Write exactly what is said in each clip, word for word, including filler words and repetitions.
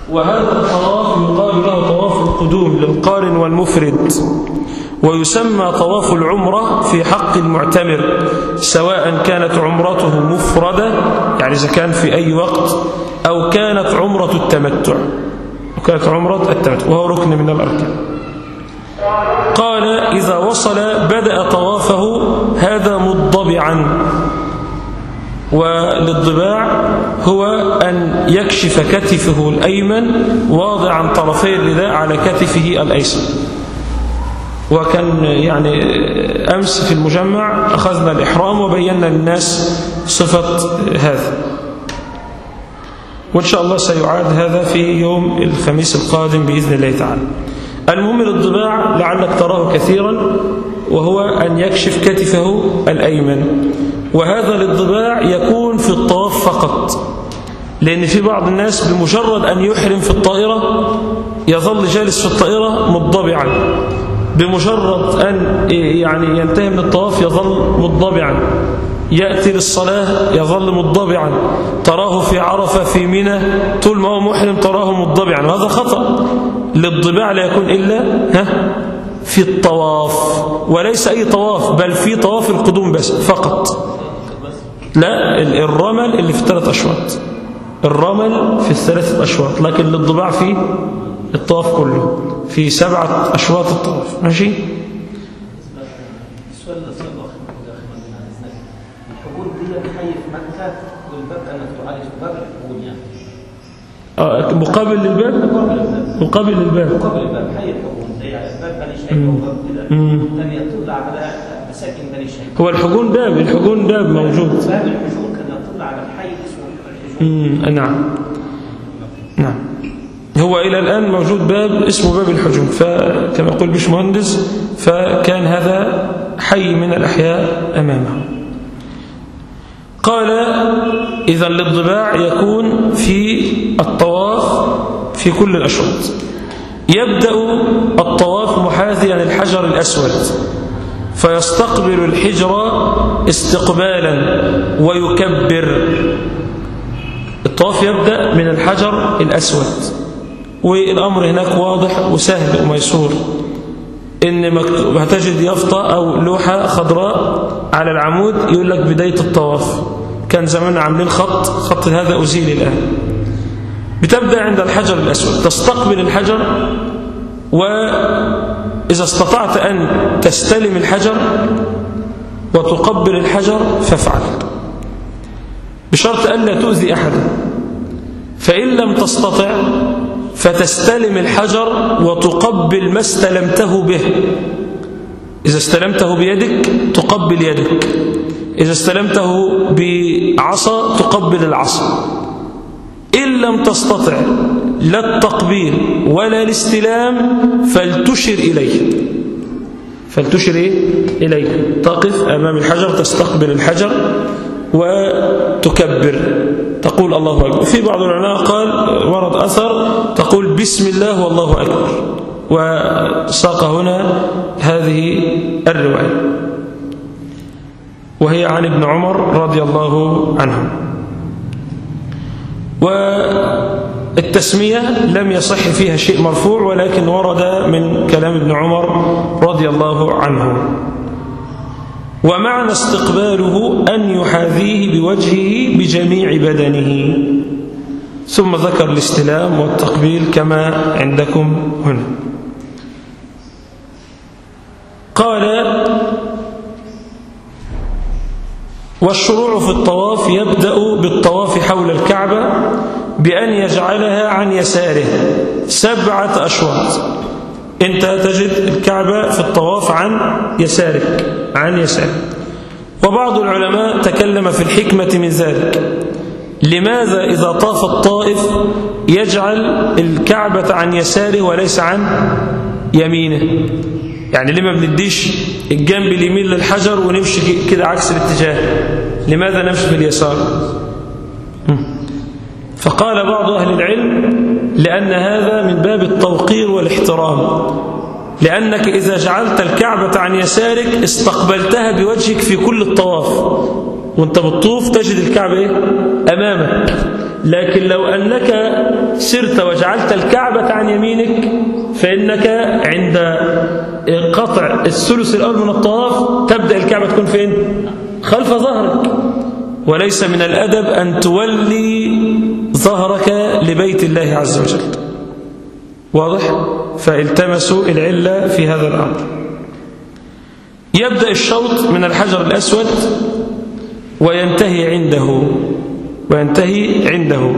وهذا الطواف يقال له طواف القدوم للقارن والمفرد، ويسمى طواف العمرة في حق المعتمر، سواء كانت عمرته مفردة يعني إذا كان في أي وقت، أو كانت عمرة التمتع وكانت عمرة التمتع وهو ركن من الأركان. قال إذا وصل بدأ طوافه هذا مضبعا، وللضباع هو أن يكشف كتفه الأيمن واضعا طرفي الرداء على كتفه الأيسر. وكان يعني أمس في المجمع أخذنا الإحرام وبينا للناس صفة هذا، وإن شاء الله سيعاد هذا في يوم الخميس القادم بإذن الله تعالى. المهم للضباع لعلك تراه كثيرا، وهو أن يكشف كتفه الأيمن، وهذا للضباع يكون في الطواف فقط، لأن في بعض الناس بمجرد أن يحرم في الطائرة يظل جالس في الطائرة مضبعا، بمجرد أن يعني ينتهي من الطواف يظل مضبعا، يأتي للصلاة يظل مضبعا، تراه في عرفة في منى طول ما هو محرم تراه مضبعا، وهذا خطأ. للضباع لا يكون إلا ها في الطواف، وليس أي طواف، بل في طواف القدوم بس فقط. لا، الرمل اللي في الثلاث أشواط، الرمل في الثلاث أشواط، لكن للضباع في الطواف كله في سبعة أشواط الطواف. ماشي. السؤال ده صعب الحجون دي بحي في مكة والباب أنك تعالج باب الحجون يعني آه مقابل للباب مقابل للباب مقابل الباب حي الحجون زي باب بني شيخ وباب كده لم يطلع على مساكن بني شيخ. هو الحجون باب الحجون باب موجود. باب الحجون كان يطلع على الحي اسمه الحجون. نعم نعم، هو إلى الآن موجود باب اسمه باب الحجون، فكما يقول باشمهندس فكان هذا حي من الأحياء أمامه. قال إذا للضباع يكون في الطواف في كل الأشواط. يبدأ الطواف محاذيا الحجر الأسود، فيستقبل الحجر استقبالا ويكبر. الطواف يبدأ من الحجر الأسود، والأمر هناك واضح وسهل وميسور، إن مكتوب هتجد يافطة أو لوحة خضراء على العمود يقول لك بداية الطواف. كان زمان عاملين خط خط هذا أزيل الآن. بتبدأ عند الحجر الأسود، تستقبل الحجر، وإذا استطعت أن تستلم الحجر وتقبل الحجر فافعل، بشرط ألا تؤذي أحدا. فإن لم تستطع فتستلم الحجر وتقبل ما استلمته به. إذا استلمته بيدك تقبل يدك، إذا استلمته بعصا تقبل العصا. إن لم تستطع لا التقبيل ولا الاستلام فلتشر إليه فلتشر إليه تقف أمام الحجر، تستقبل الحجر وتكبر، تقول الله أكبر. في بعض العلماء قال ورد أثر تقول بسم الله والله أكبر، وساق هنا هذه الرواية وهي عن ابن عمر رضي الله عنه. والتسمية لم يصح فيها شيء مرفوع، ولكن ورد من كلام ابن عمر رضي الله عنه. ومعنى استقباله أن يحاذيه بوجهه بجميع بدنه. ثم ذكر الاستلام والتقبيل كما عندكم هنا. قال والشروع في الطواف يبدأ بالطواف حول الكعبة بأن يجعلها عن يساره سبعة أشواط. أنت تجد الكعبة في الطواف عن يسارك عن يسارك. وبعض العلماء تكلم في الحكمة من ذلك. لماذا إذا طاف الطائف يجعل الكعبة عن يساره وليس عن يمينه؟ يعني لما بنديش الجنب اليمين للحجر ونمشي كده عكس الاتجاه؟ لماذا نمشي في اليسار؟ فقال بعض أهل العلم لأن هذا من باب التوقير والاحترام، لأنك إذا جعلت الكعبة عن يسارك استقبلتها بوجهك في كل الطواف، وانت بتطوف تجد الكعبة ايه؟ امامك. لكن لو انك سرت وجعلت الكعبة عن يمينك فانك عند قطع الثلث الاول من الطواف تبدأ الكعبة تكون فين؟ خلف ظهرك. وليس من الادب ان تولي ظهرك لبيت الله عز وجل. واضح؟ فالتمسوا العلة في هذا الامر. يبدأ الشوط من الحجر الاسود وينتهي عنده وينتهي عنده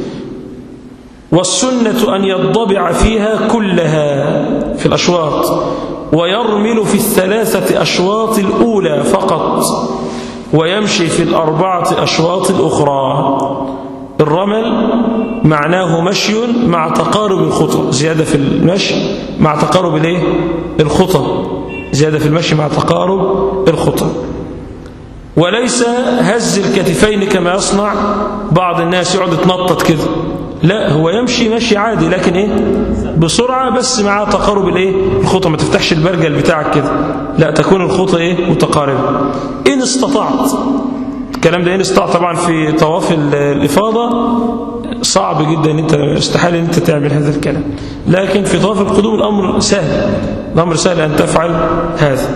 والسنة أن يضبع فيها كلها في الأشواط، ويرمل في الثلاثة أشواط الأولى فقط، ويمشي في الأربعة أشواط الأخرى. الرمل معناه مشي مع تقارب الخطى، زيادة في المشي مع تقارب الايه؟ الخطى، زيادة في المشي مع تقارب الخطى. وليس هز الكتفين كما يصنع بعض الناس، يقعد يتنطط كده. لا، هو يمشي مشي عادي لكن ايه؟ بسرعة، بس مع تقارب الايه؟ الخطى. ما تفتحش البرجل بتاعك كده، لا، تكون الخطى ايه؟ متقاربة إن استطعت. الكلام ده إن استطعت. طبعا في طواف الإفاضة صعب جدا، انت استحال ان انت تعمل هذا الكلام، لكن في طواف القدوم الأمر سهل، الأمر سهل أن تفعل هذا.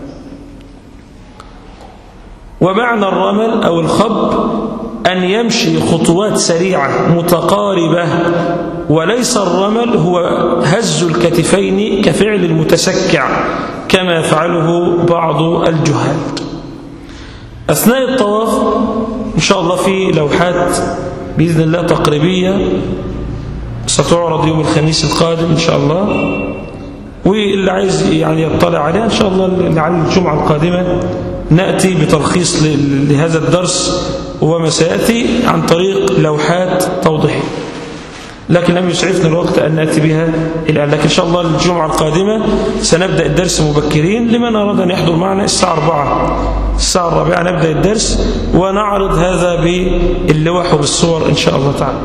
ومعنى الرمل أو الخب أن يمشي خطوات سريعة متقاربة، وليس الرمل هو هز الكتفين كفعل المتسكع كما يفعله بعض الجهال. أثناء الطواف إن شاء الله في لوحات بإذن الله تقريبية ستعرض يوم الخميس القادم إن شاء الله، واللي عايز يعني يطلع عليها إن شاء الله لعل الجمعة القادمة نأتي بتلخيص لهذا الدرس وما سيأتي عن طريق لوحات توضيحية، لكن لم يسعفنا الوقت أن نأتي بها الآن. لكن إن شاء الله الجمعة القادمة سنبدأ الدرس مبكرين، لمن أراد أن يحضر معنا الساعة أربعة، الساعة الرابعة نبدأ الدرس ونعرض هذا باللوح وبالصور إن شاء الله تعالى.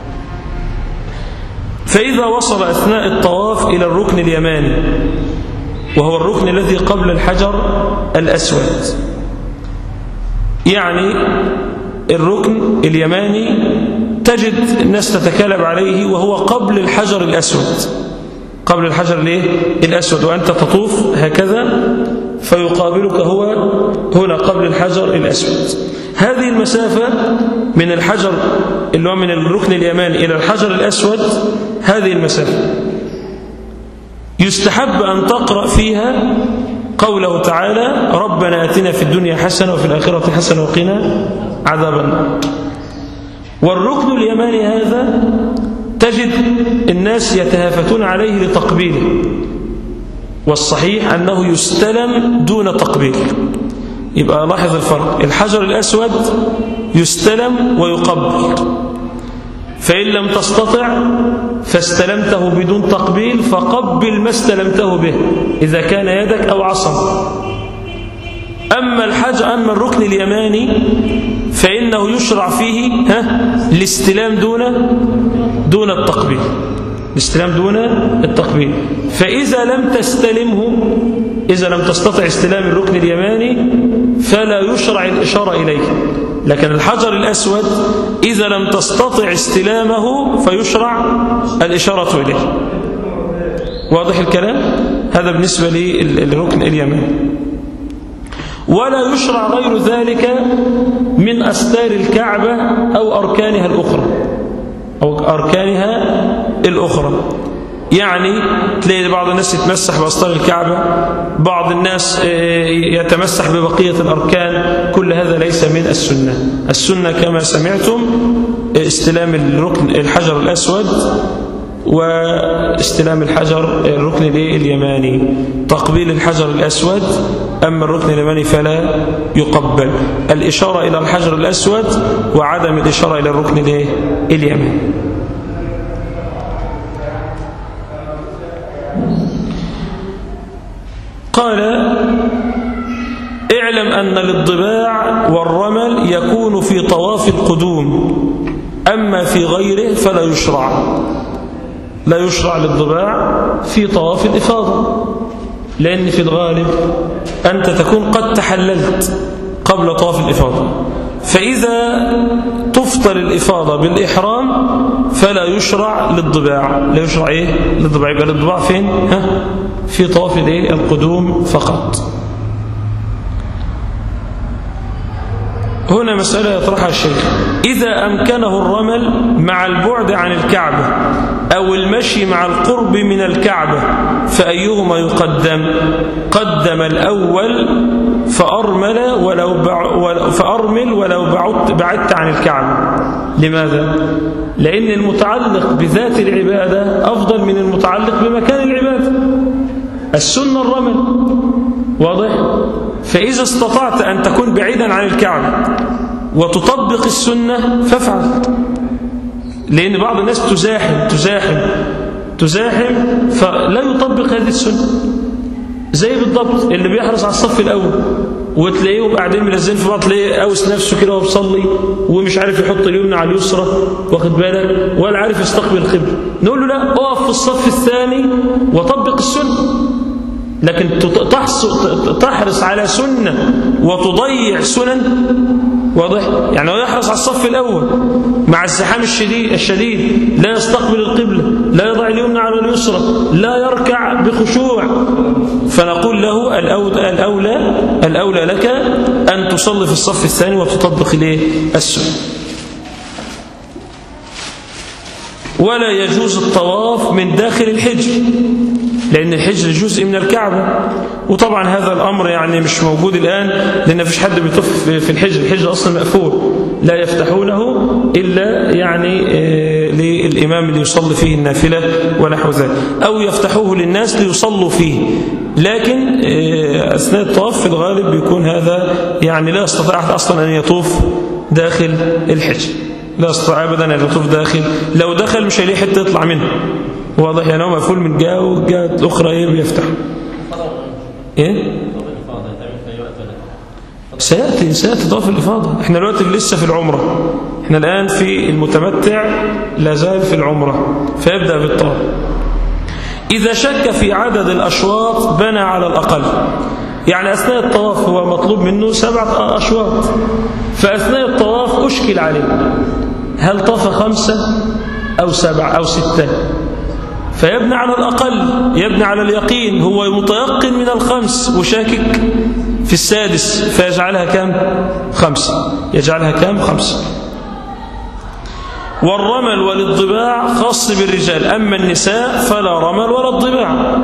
فإذا وصل أثناء الطواف إلى الركن اليماني، وهو الركن الذي قبل الحجر الأسود، يعني الركن اليماني تجد الناس تتكالب عليه وهو قبل الحجر الأسود، قبل الحجر الأسود، وأنت تطوف هكذا فيقابلك هو هنا قبل الحجر الأسود. هذه المسافة من الحجر اللي هو من الركن اليماني إلى الحجر الأسود، هذه المسافة يستحب أن تقرأ فيها قوله تعالى: ربنا آتنا في الدنيا حسنة وفي الآخرة حسنة وقنا عذاب النار. والركن اليماني هذا تجد الناس يتهافتون عليه لتقبيله، والصحيح أنه يستلم دون تقبيل. يبقى لاحظ الفرق، الحجر الأسود يستلم ويقبل، فإن لم تستطع فاستلمته بدون تقبيل فقبل ما استلمته به إذا كان يدك أو عصا. أما الحجر أما الركن اليماني فإنه يشرع فيه ها الاستلام دون دون التقبيل، الاستلام دون التقبيل. فإذا لم تستلمه، إذا لم تستطع استلام الركن اليماني فلا يشرع الإشارة إليه، لكن الحجر الأسود إذا لم تستطع استلامه فيشرع الإشارة إليه. واضح الكلام؟ هذا بالنسبة للركن اليماني. ولا يشرع غير ذلك من أستار الكعبة أو أركانها الأخرى أو أركانها الأخرى. يعني تلاقي بعض الناس يتمسح بأستار الكعبة، بعض الناس يتمسح ببقية الأركان، كل هذا ليس من السنة. السنة كما سمعتم استلام الركن الحجر الأسود واستلام الحجر الركن اليماني، تقبيل الحجر الأسود، أما الركن اليماني فلا يقبل. الإشارة إلى الحجر الأسود وعدم الإشارة إلى الركن اليماني. قال: اعلم أن الضباع والرمل يكون في طواف القدوم، أما في غيره فلا يشرع. لا يشرع للضباع في طواف الإفاضة، لأن في الغالب أنت تكون قد تحللت قبل طواف الإفاضة، فإذا تفطر الإفاضة بالإحرام فلا يشرع للضباع. لا يشرع إيه؟ للضباع. يبقى للضباع فين؟ ها؟ في طواف الإيه؟ القدوم فقط. هنا مسألة يطرحها الشيخ: إذا أمكنه الرمل مع البعد عن الكعبة أو المشي مع القرب من الكعبة فأيهما يقدم؟ قدم الأول فأرمل ولو بع... فأرمل ولو بعدت, بعدت عن الكعبة. لماذا؟ لأن المتعلق بذات العبادة أفضل من المتعلق بمكان العبادة. السنة الرمل، واضح؟ فإذا استطعت أن تكون بعيدا عن الكعبة وتطبق السنة فافعل، لأن بعض الناس تزاحم تزاحم تزاحم فلا يطبق هذه السنة. زي بالضبط اللي بيحرص على الصف الأول وتلاقيهم قاعدين ملزقين في بعض، تلاقيه قاوس نفسه كده وهو بيصلي ومش عارف يحط اليمنى على اليسرى، واخد بالك، ولا عارف يستقبل القبلة. نقول له لا، اقف في الصف الثاني وطبق السنة. لكن تحرص على سنة وتضيع سنن، واضح؟ يعني هو يحرص على الصف الأول مع الزحام الشديد الشديد لا يستقبل القبلة، لا يضع اليمنى على اليسرى، لا يركع بخشوع، فنقول له الأولى الأولى الأولى لك أن تصلي في الصف الثاني وتطبق إليه السنة. ولا يجوز الطواف من داخل الحجر، لأن الحجر جزء من الكعبة، وطبعا هذا الأمر يعني مش موجود الآن، لأن مفيش حد بيطوف في الحجر. الحجر أصلا مقفول، لا يفتحونه إلا يعني للإمام اللي يصلي فيه النافلة ونحو ذلك، أو يفتحوه للناس ليصلوا فيه. لكن أثناء الطواف في الغالب بيكون هذا يعني لا يستطيع أحد أصلا أن يطوف داخل الحجر، لا يستطيع أبدا أن يطوف داخل. لو دخل مش هيلاقي حتة يطلع منه، واضح؟ يعني هو مقفول من جهة والجهة الأخرى إيه بيفتح. إيه؟ سيأتي سيأتي طواف الإفاضة. إحنا دلوقتي لسه في العمرة، إحنا الآن في المتمتع لا زال في العمرة، فيبدأ بالطواف. إذا شك في عدد الأشواط بنى على الأقل. يعني أثناء الطواف هو مطلوب منه سبعة أشواط، فأثناء الطواف أشكل عليه هل طاف خمسة أو سبعة أو ستة، فيبني على الأقل، يبني على اليقين. هو متيقن من الخمس وشاكك في السادس، فيجعلها كام؟ خمسة. يجعلها كام؟ خمسة. والرمل والضباع خاص بالرجال، أما النساء فلا رمل ولا الضباع.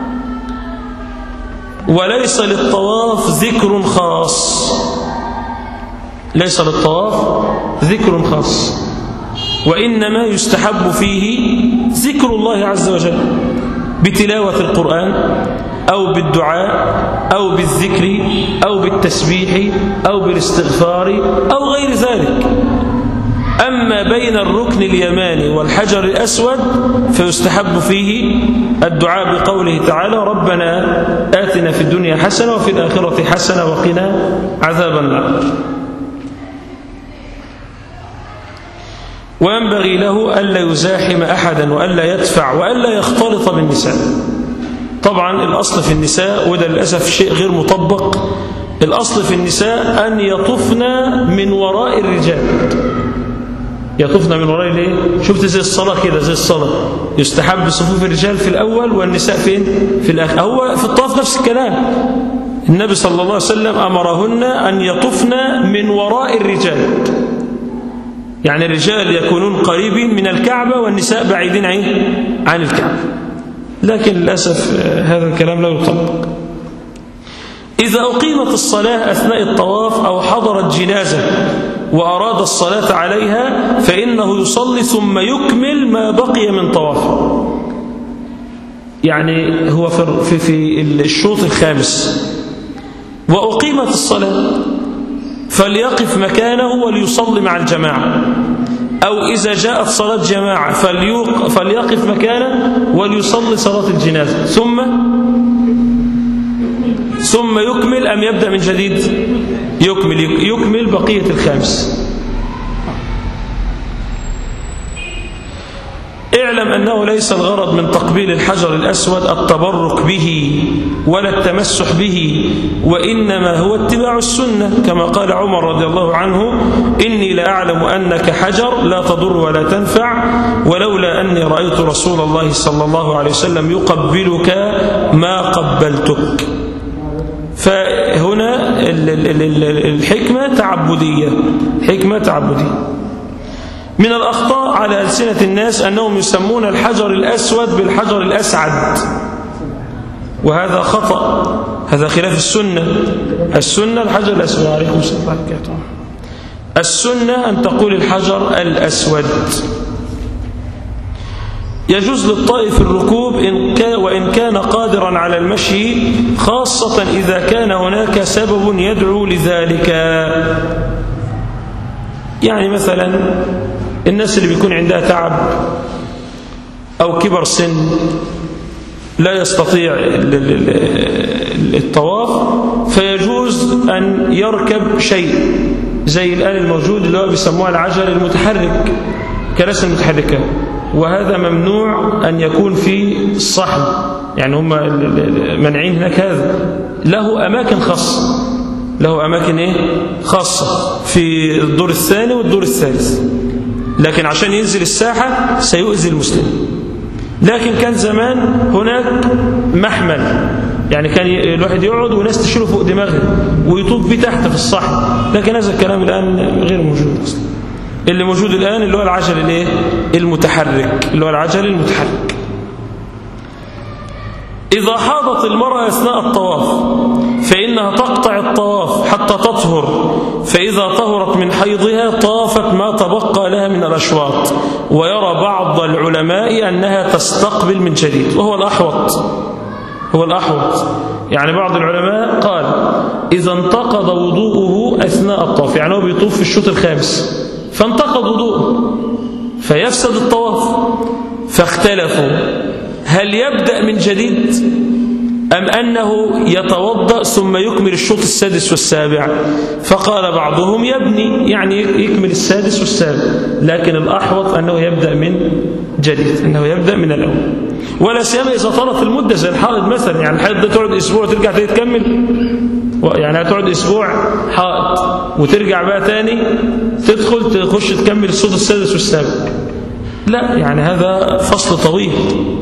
وليس للطواف ذكر خاص، ليس للطواف ذكر خاص، وإنما يستحب فيه ذكر الله عز وجل بتلاوة القرآن أو بالدعاء أو بالذكر أو بالتسبيح أو بالاستغفار أو غير ذلك. أما بين الركن اليماني والحجر الأسود فيستحب فيه الدعاء بقوله تعالى: ربنا آتنا في الدنيا حسنة وفي الآخرة حسنة وقنا عذاب النار. وينبغي له ألا يزاحم أحدا وألا يدفع وألا يختلط بالنساء. طبعا الأصل في النساء، وده للأسف شيء غير مطبق، الأصل في النساء أن يطفن من وراء الرجال. يطفن من وراء ليه؟ شفت زي الصلاة كده، زي الصلاة يستحب صفوف الرجال في الأول والنساء فين؟ في الآخر. هو في الطواف نفس الكلام، النبي صلى الله عليه وسلم أمرهن أن يطفن من وراء الرجال، يعني الرجال يكونون قريبين من الكعبة والنساء بعيدين عن الكعبة. لكن للأسف هذا الكلام لا يطبق. إذا أقيمت الصلاة أثناء الطواف أو حضرت جنازة وأراد الصلاة عليها فإنه يصلي ثم يكمل ما بقي من طوافه. يعني هو في, في الشوط الخامس وأقيمت الصلاة فليقف مكانه وليصلي مع الجماعة، أو إذا جاءت صلاة جماعة فليقف مكانه وليصلي صلاة الجنازة ثم ثم يكمل أم يبدأ من جديد؟ يكمل يكمل بقية الخامس. اعلم أنه ليس الغرض من تقبيل الحجر الأسود التبرك به ولا التمسح به، وإنما هو اتباع السنة، كما قال عمر رضي الله عنه: إني لأعلم أنك حجر لا تضر ولا تنفع، ولولا أني رأيت رسول الله صلى الله عليه وسلم يقبلك ما قبلتك. فهنا الحكمة تعبدية، حكمة تعبدية. من الأخطاء على ألسنة الناس أنهم يسمون الحجر الأسود بالحجر الأسعد، وهذا خطأ، هذا خلاف السنة. السنة الحجر الأسود. عليكم السلام. السنة أن تقول الحجر الأسود. يجوز للطائف الركوب إن كان وإن كان قادرا على المشي، خاصة إذا كان هناك سبب يدعو لذلك. يعني مثلا الناس اللي بيكون عندها تعب أو كبر سن لا يستطيع الطواف، فيجوز أن يركب شيء زي الآن الموجود اللي هو بيسموها العجل المتحرك، كراسي المتحركة، وهذا ممنوع أن يكون في الصحن، يعني هم منعين هناك. هذا له أماكن خاصة، له أماكن إيه؟ خاصة في الدور الثاني والدور الثالث، لكن عشان ينزل الساحة سيؤذي المسلم. لكن كان زمان هناك محمل، يعني كان الواحد يقعد وناس تشيله فوق دماغه ويطوف بيه تحت في الصحن، لكن هذا الكلام الآن غير موجود أصلا. اللي موجود الآن اللي هو العجل الايه؟ المتحرك، اللي هو العجل المتحرك. إذا حاضت المرأة أثناء الطواف فإنها تقطع الطواف حتى تطهر، فإذا طهرت من حيضها طافت ما تبقى لها من الأشواط. ويرى بعض العلماء أنها تستقبل من جديد، وهو الأحوط، هو الأحوط. يعني بعض العلماء قال إذا انتقض وضوءه أثناء الطواف، يعني هو بيطوف في الشوط الخامس فانتقض وضوءه فيفسد الطواف، فاختلفوا هل يبدأ من جديد أم أنه يتوضأ ثم يكمل الشوط السادس والسابع. فقال بعضهم يبني، يعني يكمل السادس والسابع، لكن الأحوط أنه يبدأ من جديد، أنه يبدأ من الأول، ولا سيما إذا طالت المدة زي الحائض مثلا. يعني الحائض ده تقعد أسبوع وترجع تكمل، يعني هتقعد أسبوع حائض وترجع بقى تاني تدخل تخش تكمل الشوط السادس والسابع. لا، يعني هذا فصل طويل.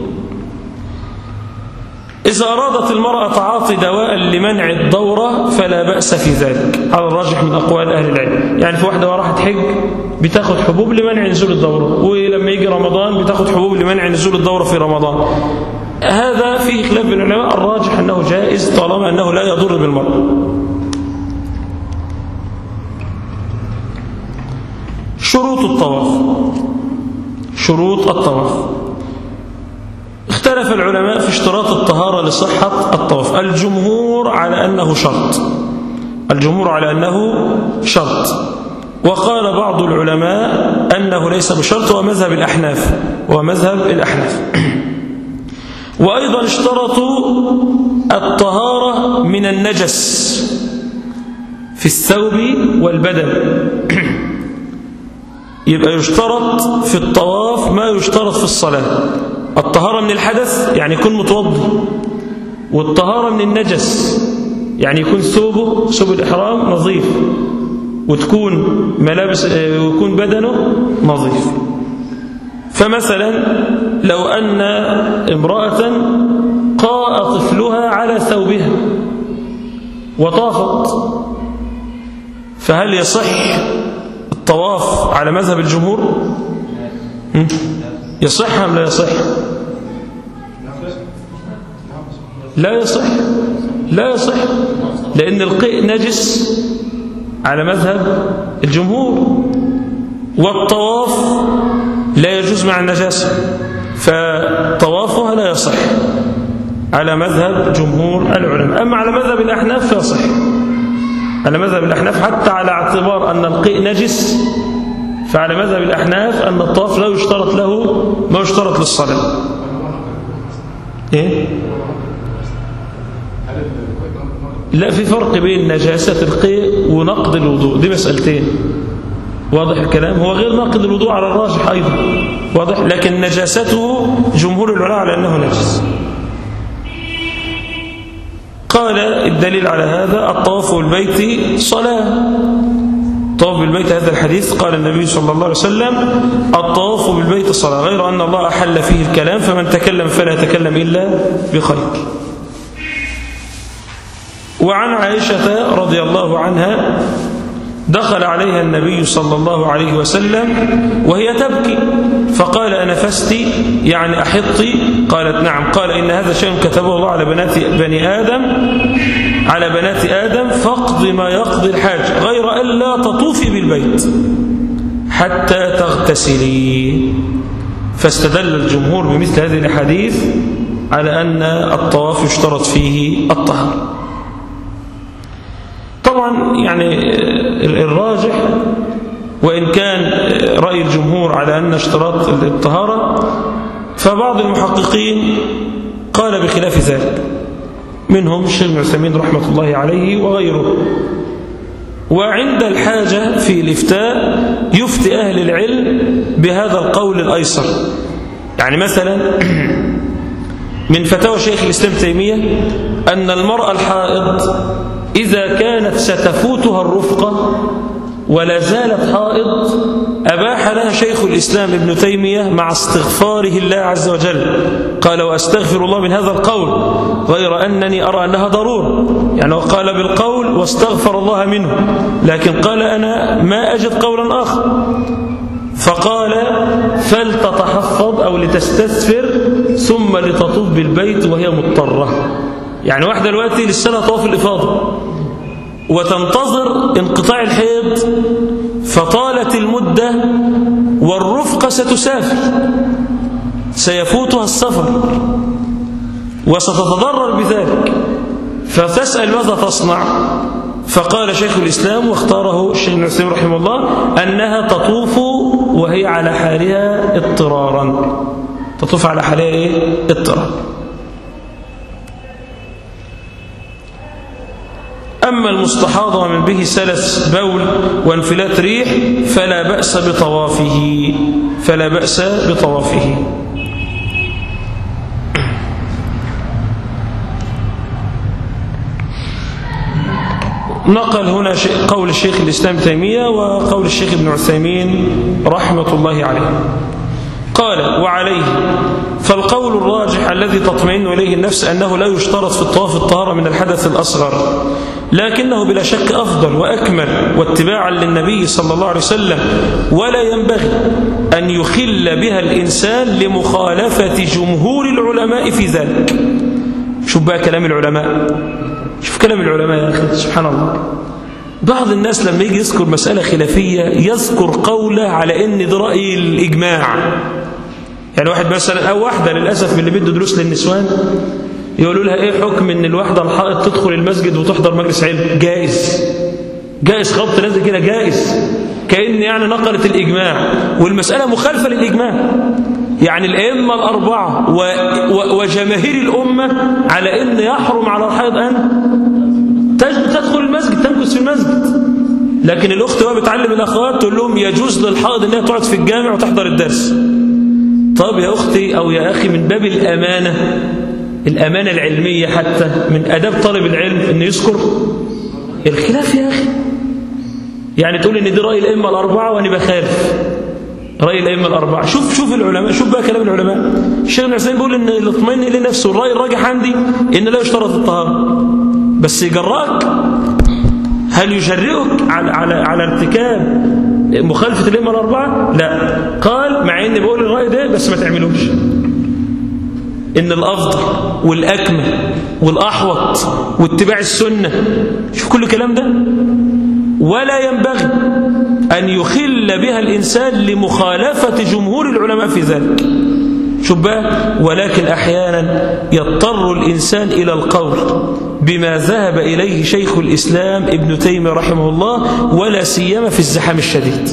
إذا أرادت المرأة تعاطي دواء لمنع الدورة فلا بأس في ذلك، على الراجح من أقوال أهل العلم. يعني في واحدة راحت حج بتاخد حبوب لمنع نزول الدورة، ولما يجي رمضان بتاخد حبوب لمنع نزول الدورة في رمضان. هذا فيه خلاف بين العلماء، الراجح أنه جائز طالما أنه لا يضر بالمرأة. شروط الطواف. شروط الطواف اختلف العلماء في اشتراط الطهارة لصحة الطواف. الجمهور على أنه شرط، الجمهور على أنه شرط، وقال بعض العلماء أنه ليس بشرط، ومذهب الأحناف ومذهب الأحناف وأيضا اشترطوا الطهارة من النجس في الثوب والبدن. يبقى يشترط في الطواف ما يشترط في الصلاة: الطهارة من الحدث، يعني يكون متوضي، والطهارة من النجس، يعني يكون ثوبه ثوب الإحرام نظيف، وتكون ملابس ويكون بدنه نظيف. فمثلا لو أن امرأة قاء طفلها على ثوبها وطافت، فهل يصح الطواف على مذهب الجمهور؟ يصح أم لا يصح؟ لا يصح، لا يصح، لأن القيء نجس على مذهب الجمهور، والطواف لا يجوز مع النجاسة، فطوافها لا يصح على مذهب جمهور العلماء. أما على مذهب الأحناف فيصح، على مذهب الأحناف حتى على اعتبار أن القيء نجس، فعلى مذهب الأحناف أن الطواف لا يشترط له ما يشترط للصلاة. إيه؟ لا، في فرق بين نجاسة القيء ونقض الوضوء، دي مسألتين. واضح الكلام؟ هو غير ناقض الوضوء على الراجح أيضا، واضح، لكن نجاسته جمهور العلماء على أنه نجس. قال الدليل على هذا الطواف بالبيت صلاة. الطواف بالبيت هذا الحديث قال النبي صلى الله عليه وسلم الطواف بالبيت صلاة، غير أن الله أحل فيه الكلام فمن تكلم فلا يتكلم إلا بخير. وعن عائشة رضي الله عنها دخل عليها النبي صلى الله عليه وسلم وهي تبكي فقال أنفست يعني أحطي؟ قالت نعم. قال إن هذا شيء كتبه الله على بنات بني آدم على بنات آدم فاقض ما يقضي الحاج غير ألا تطوفي بالبيت حتى تغتسلي. فاستدل الجمهور بمثل هذه الحديث على أن الطواف يشترط فيه الطهارة. طبعا يعني الراجح وإن كان رأي الجمهور على أن اشتراط الطهارة، فبعض المحققين قال بخلاف ذلك، منهم الشيخ ابن عثيمين رحمة الله عليه وغيره. وعند الحاجة في الإفتاء يفتي أهل العلم بهذا القول الأيسر. يعني مثلا من فتاوى شيخ الإسلام تيمية أن المرأة الحائض إذا كانت ستفوتها الرفقة ولا زالت حائض أباح لها شيخ الإسلام ابن تيمية مع استغفاره الله عز وجل، قال وأستغفر الله من هذا القول غير أنني أرى أنها ضرورة، يعني قال بالقول واستغفر الله منه، لكن قال أنا ما أجد قولا آخر، فقال فلتتحفظ أو لتستسفر ثم لتطوف بالبيت وهي مضطرة. يعني واحدة دلوقتي للسنة طواف الإفاضة وتنتظر انقطاع الحيض فطالت المدة والرفقة ستسافر سيفوتها السفر وستتضرر بذلك، فتسأل ماذا تصنع؟ فقال شيخ الإسلام واختاره الشيخ ابن عثيمين رحمه الله أنها تطوف وهي على حالها اضطرارا، تطوف على حالها اضطرارا. أما المستحاضة من به سلس بول وانفلات ريح فلا بأس بطوافه فلا بأس بطوافه. نقل هنا قول الشيخ الإسلام تيمية وقول الشيخ ابن عثيمين رحمة الله عليه. قال وعليه فالقول الراجح الذي تطمئن إليه النفس أنه لا يشترط في الطواف الطهارة من الحدث الأصغر، لكنه بلا شك أفضل وأكمل واتباعا للنبي صلى الله عليه وسلم، ولا ينبغي أن يخل بها الإنسان لمخالفة جمهور العلماء في ذلك. شوف بقى كلام العلماء، شوف كلام العلماء يا أخي سبحان الله. بعض الناس لما يجي يذكر مسألة خلافية يذكر قوله على إن ده رأي الإجماع. يعني واحد مثلا أو واحدة للأسف من اللي بيدوا دروس للنسوان يقولوا لها إيه حكم إن الواحدة الحائض تدخل المسجد وتحضر مجلس علم؟ جائز، جائز خبط لازم كده جائز، كأن يعني نقلت الإجماع، والمسألة مخالفة للإجماع. يعني الأئمة الأربعة و... و... وجماهير الأمة على إن يحرم على الحائض أن تدخل المسجد تمكث في المسجد، لكن الأخت بقى بتعلم الأخوات تقول لهم يجوز للحائض إنها تقعد في الجامع وتحضر الدرس. طب يا أختي أو يا أخي من باب الأمانة، الأمانة العلمية حتى من أداب طالب العلم إنه يذكر الخلاف يا أخي. يعني تقول إن دي رأي الأئمة الأربعة وأنا بخالف رأي الأئمة الأربعة. شوف شوف العلماء، شوف بقى كلام العلماء. الشيخ ابن عثيمين بيقول إن الاطمئن إلى نفسه الرأي الراجح عندي إن لا يشترط الطهارة، بس يجرأك، هل يجرئك على على على ارتكاب مخالفة الأئمة الأربعة؟ لا. قال مع إني بقول الرأي ده بس ما تعملوش، إن الأفضل والأكمل والأحوط واتباع السنة. شوف كل الكلام ده. ولا ينبغي أن يخل بها الإنسان لمخالفة جمهور العلماء في ذلك. شوف بقى، ولكن أحيانا يضطر الإنسان إلى القول بما ذهب إليه شيخ الإسلام ابن تيمية رحمه الله، ولا سيما في الزحام الشديد.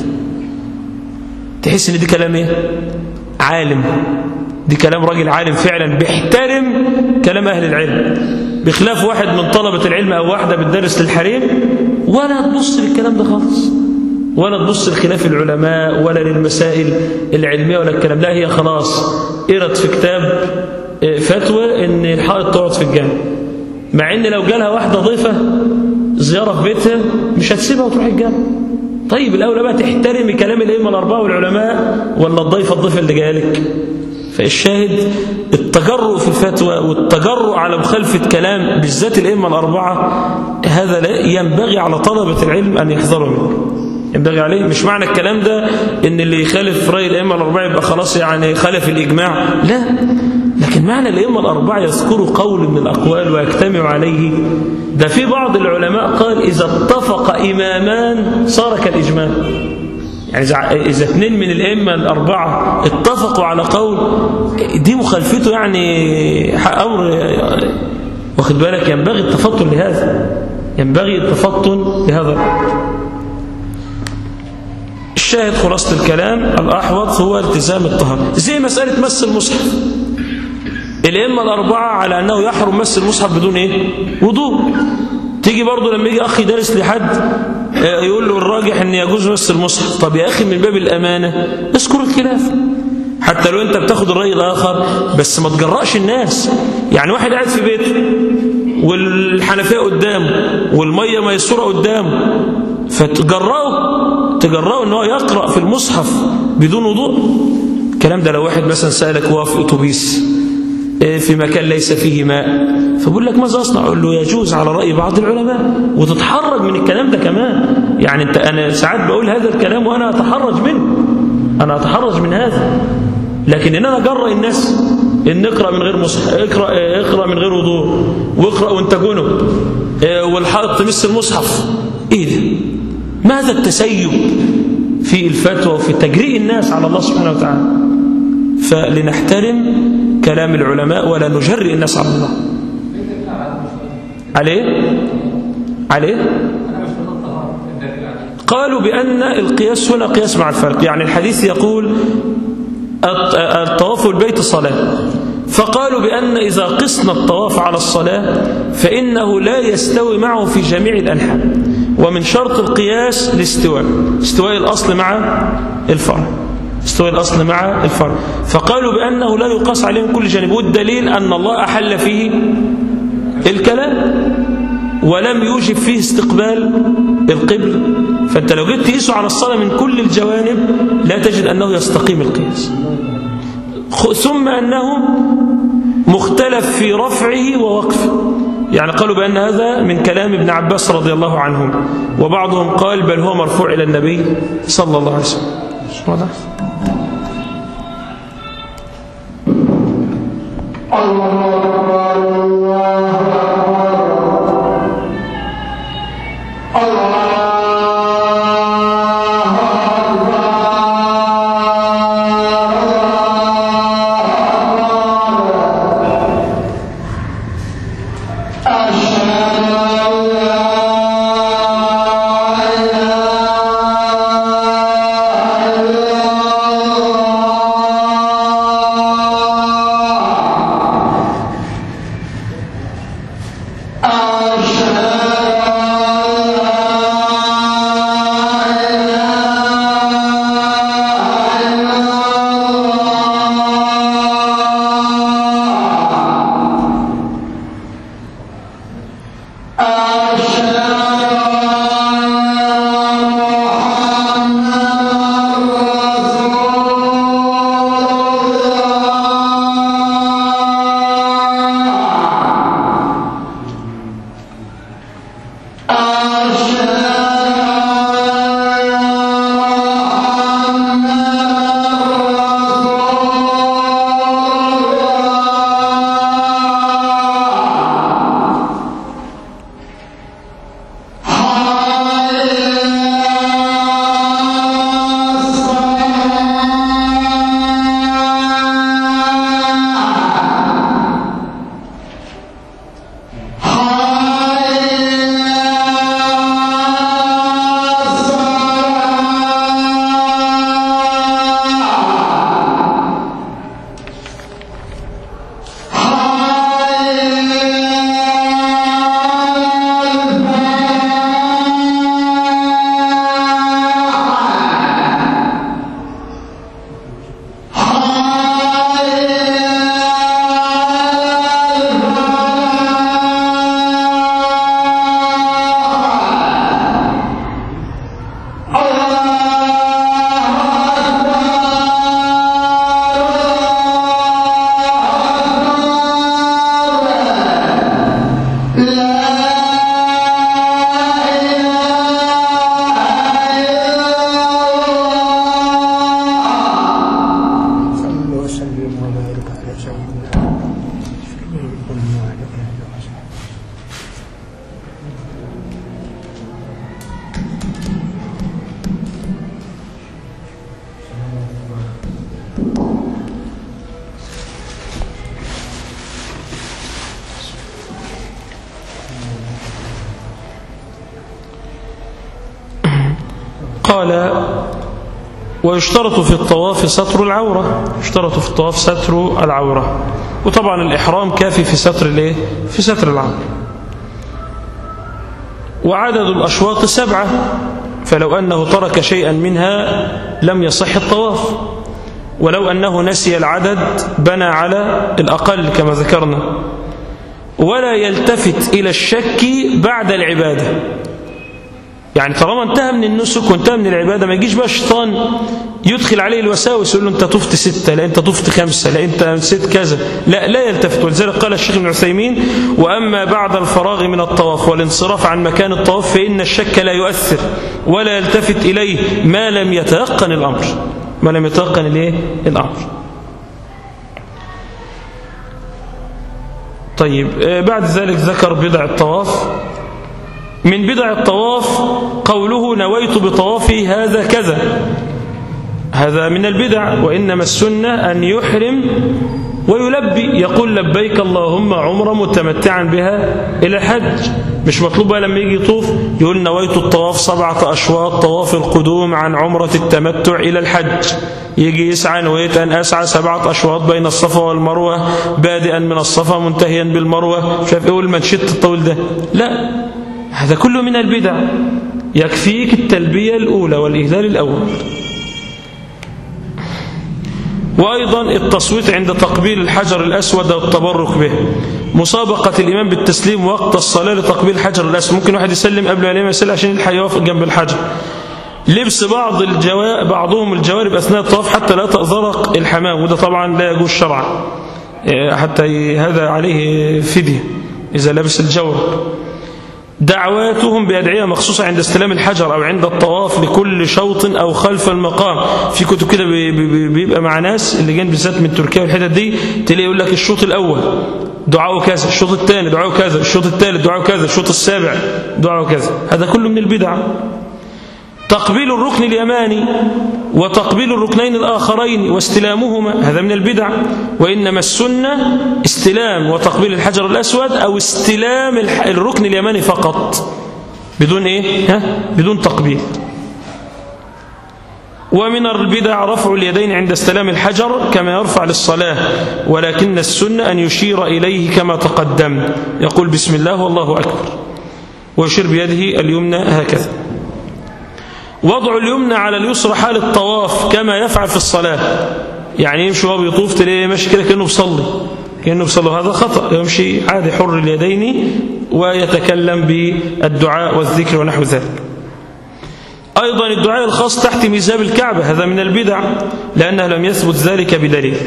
تحس إن دي كلام إيه؟ عالم، دي كلام راجل عالم فعلا بيحترم كلام أهل العلم، بخلاف واحد من طلبة العلم أو واحدة بتدرس للحريم ولا تبص للكلام ده خالص. ولا تبص لخلاف العلماء ولا للمسائل العلمية ولا الكلام، لا هي خلاص قرأت في كتاب فتوى ان الحائط تقعد في الجامع، مع ان لو جالها واحدة ضيفة زيارة في بيتها مش هتسيبها وتروح الجامع. طيب الأولى بقى تحترمي كلام الأئمة الأربعة والعلماء ولا الضيفة الضيفة اللي جايه لك؟ فالشاهد التجرؤ في الفتوى والتجرؤ على مخالفة كلام بالذات الأئمة الأربعة، هذا لا ينبغي على طلبة العلم أن يحذروا منه، ينبغي عليه. مش معنى الكلام ده ان اللي يخالف رأي الأئمة الأربعة يبقى خلاص يعني خالف الإجماع، لا، لكن معنى الأئمة الأربعة يذكروا قول من الأقوال ويجتمعوا عليه. ده في بعض العلماء قال إذا اتفق إمامان صار كالإجماع، يعني إذا اثنين من الأئمة الأربعة اتفقوا على قول دي مخالفته يعني أمر، واخد بالك، ينبغي التفطن لهذا، ينبغي التفطن لهذا الأمر. الشاهد خلاصة الكلام الأحوط هو التزام الطهارة، زي مسألة مس المصحف. الأئمة الأربعة على أنه يحرم مس المصحف بدون إيه؟ وضوء. تيجي برضو لما يجي أخي دارس لحد يقول له الراجح أن يجوز مس المصحف، طب يا أخي من باب الأمانة اذكر الخلاف، حتى لو أنت بتاخد الرأي الآخر بس ما تجرأش الناس. يعني واحد قاعد في بيته والحنفية قدامه والمية ميسورة قدامه، فتجرأه تجرأه أنه يقرأ في المصحف بدون وضوء. الكلام ده لو واحد مثلا سألك وهو في أتوبيس في مكان ليس فيه ماء فبقول لك ماذا أصنع؟ أقول له يجوز على رأي بعض العلماء، وتتحرج من الكلام ده كمان. يعني أنت أنا ساعات بقول هذا الكلام وأنا أتحرج منه، أنا أتحرج من هذا، لكن إن أنا أجرأ الناس إن نقرأ من غير مصحف، اقرأ اقرأ من غير وضوء، واقرأ وأنت جنب، والحائط تمس المصحف، إيه ده؟ ماذا التسيب في الفتوى وفي تجريء الناس على الله سبحانه وتعالى؟ فلنحترم كلام العلماء ولا نجرئ الناس على الله. عليه؟ عليه؟ قالوا بأن القياس هنا قياس مع الفرق، يعني الحديث يقول الطواف البيت صلاة، فقالوا بأن إذا قسنا الطواف على الصلاة فإنه لا يستوي معه في جميع الأنحاء، ومن شرط القياس الاستواء، استواء الأصل مع الفرع، استواء الأصل مع الفرع، فقالوا بأنه لا يقاس عليه من كل جانب، والدليل أن الله أحل فيه الكلام ولم يوجب فيه استقبال القبل، فأنت لو جيت تقيسه على الصلاة من كل الجوانب لا تجد أنه يستقيم القياس. ثم أنه مختلف في رفعه ووقفه، يعني قالوا بأن هذا من كلام ابن عباس رضي الله عنه، وبعضهم قال بل هو مرفوع إلى النبي صلى الله عليه وسلم. واضح؟ الله أكبر الله أكبر قال ويشترط في الطواف ستر العورة، يشترط في الطواف ستر العورة، وطبعا الإحرام كافي في ستر الايه؟ في ستر العورة. وعدد الأشواط سبعة، فلو أنه ترك شيئا منها لم يصح الطواف، ولو أنه نسي العدد بنى على الأقل كما ذكرنا. ولا يلتفت إلى الشك بعد العبادة، يعني طالما انتهى من النسك وانتهى من العبادة ما يجيش بقى الشيطان يدخل عليه الوساوس يقول له انت طفت ستة، لا انت طفت خمسة، لا انت نسيت كذا، لا لا يلتفت. ولذلك قال الشيخ ابن عثيمين وأما بعد الفراغ من الطواف والانصراف عن مكان الطواف فإن الشك لا يؤثر ولا يلتفت إليه ما لم يتيقن الأمر، ما لم يتيقن الايه؟ الأمر. طيب بعد ذلك ذكر بدع الطواف. من بدع الطواف قوله نويت بطوافي هذا كذا، هذا من البدع. وإنما السنة أن يحرم ويلبي، يقول لبيك اللهم عمرة متمتعا بها إلى الحج. مش مطلوب لما يجي يطوف يقول نويت الطواف سبعة أشواط طواف القدوم عن عمرة التمتع إلى الحج. يجي يسعى نويت أن أسعى سبعة أشواط بين الصفا والمروة بادئا من الصفا منتهيا بالمروة. شايف إيه المنشط الطويل ده؟ لا، هذا كله من البدع. يكفيك التلبية الأولى والإهلال الأول. وأيضا التصويت عند تقبيل الحجر الأسود والتبرك به. مسابقة الإمام بالتسليم وقت الصلاة لتقبيل الحجر الأسود، ممكن واحد يسلم قبل الإمام يسلم عشان يلحق يوافق جنب الحجر. لبس بعض الجوا... بعضهم الجوارب أثناء الطواف حتى لا تأذرق الحمام، وده طبعا لا يجوز شرعا، حتى هذا عليه فدية إذا لبس الجورب. دعواتهم بأدعية مخصوصة عند استلام الحجر أو عند الطواف لكل شوط أو خلف المقام. في كتب كده بيبقى مع ناس اللي جايين بالذات من تركيا والحتت دي، تلاقي يقول لك الشوط الأول دعاء كذا، الشوط الثاني دعاء كذا، الشوط الثالث دعاء كذا، الشوط السابع دعاء كذا. هذا كله من البدع. تقبيل الركن اليماني وتقبيل الركنين الآخرين واستلامهما هذا من البدع. وإنما السنة استلام وتقبيل الحجر الأسود أو استلام الركن اليماني فقط بدون إيه؟ ها؟ بدون تقبيل. ومن البدع رفع اليدين عند استلام الحجر كما يرفع للصلاة، ولكن السنة أن يشير إليه كما تقدم، يقول بسم الله والله أكبر ويشير بيده اليمنى هكذا. وضع اليمنى على اليسرى حال الطواف كما يفعل في الصلاة، يعني يمشي وهو بيطوف تلاقيه ماشي كده كأنه بيصلي كأنه بيصلي، هذا خطأ. يمشي عادي حر اليدين ويتكلم بالدعاء والذكر ونحو ذلك. أيضا الدعاء الخاص تحت ميزاب الكعبة هذا من البدع لأنه لم يثبت ذلك بدليل.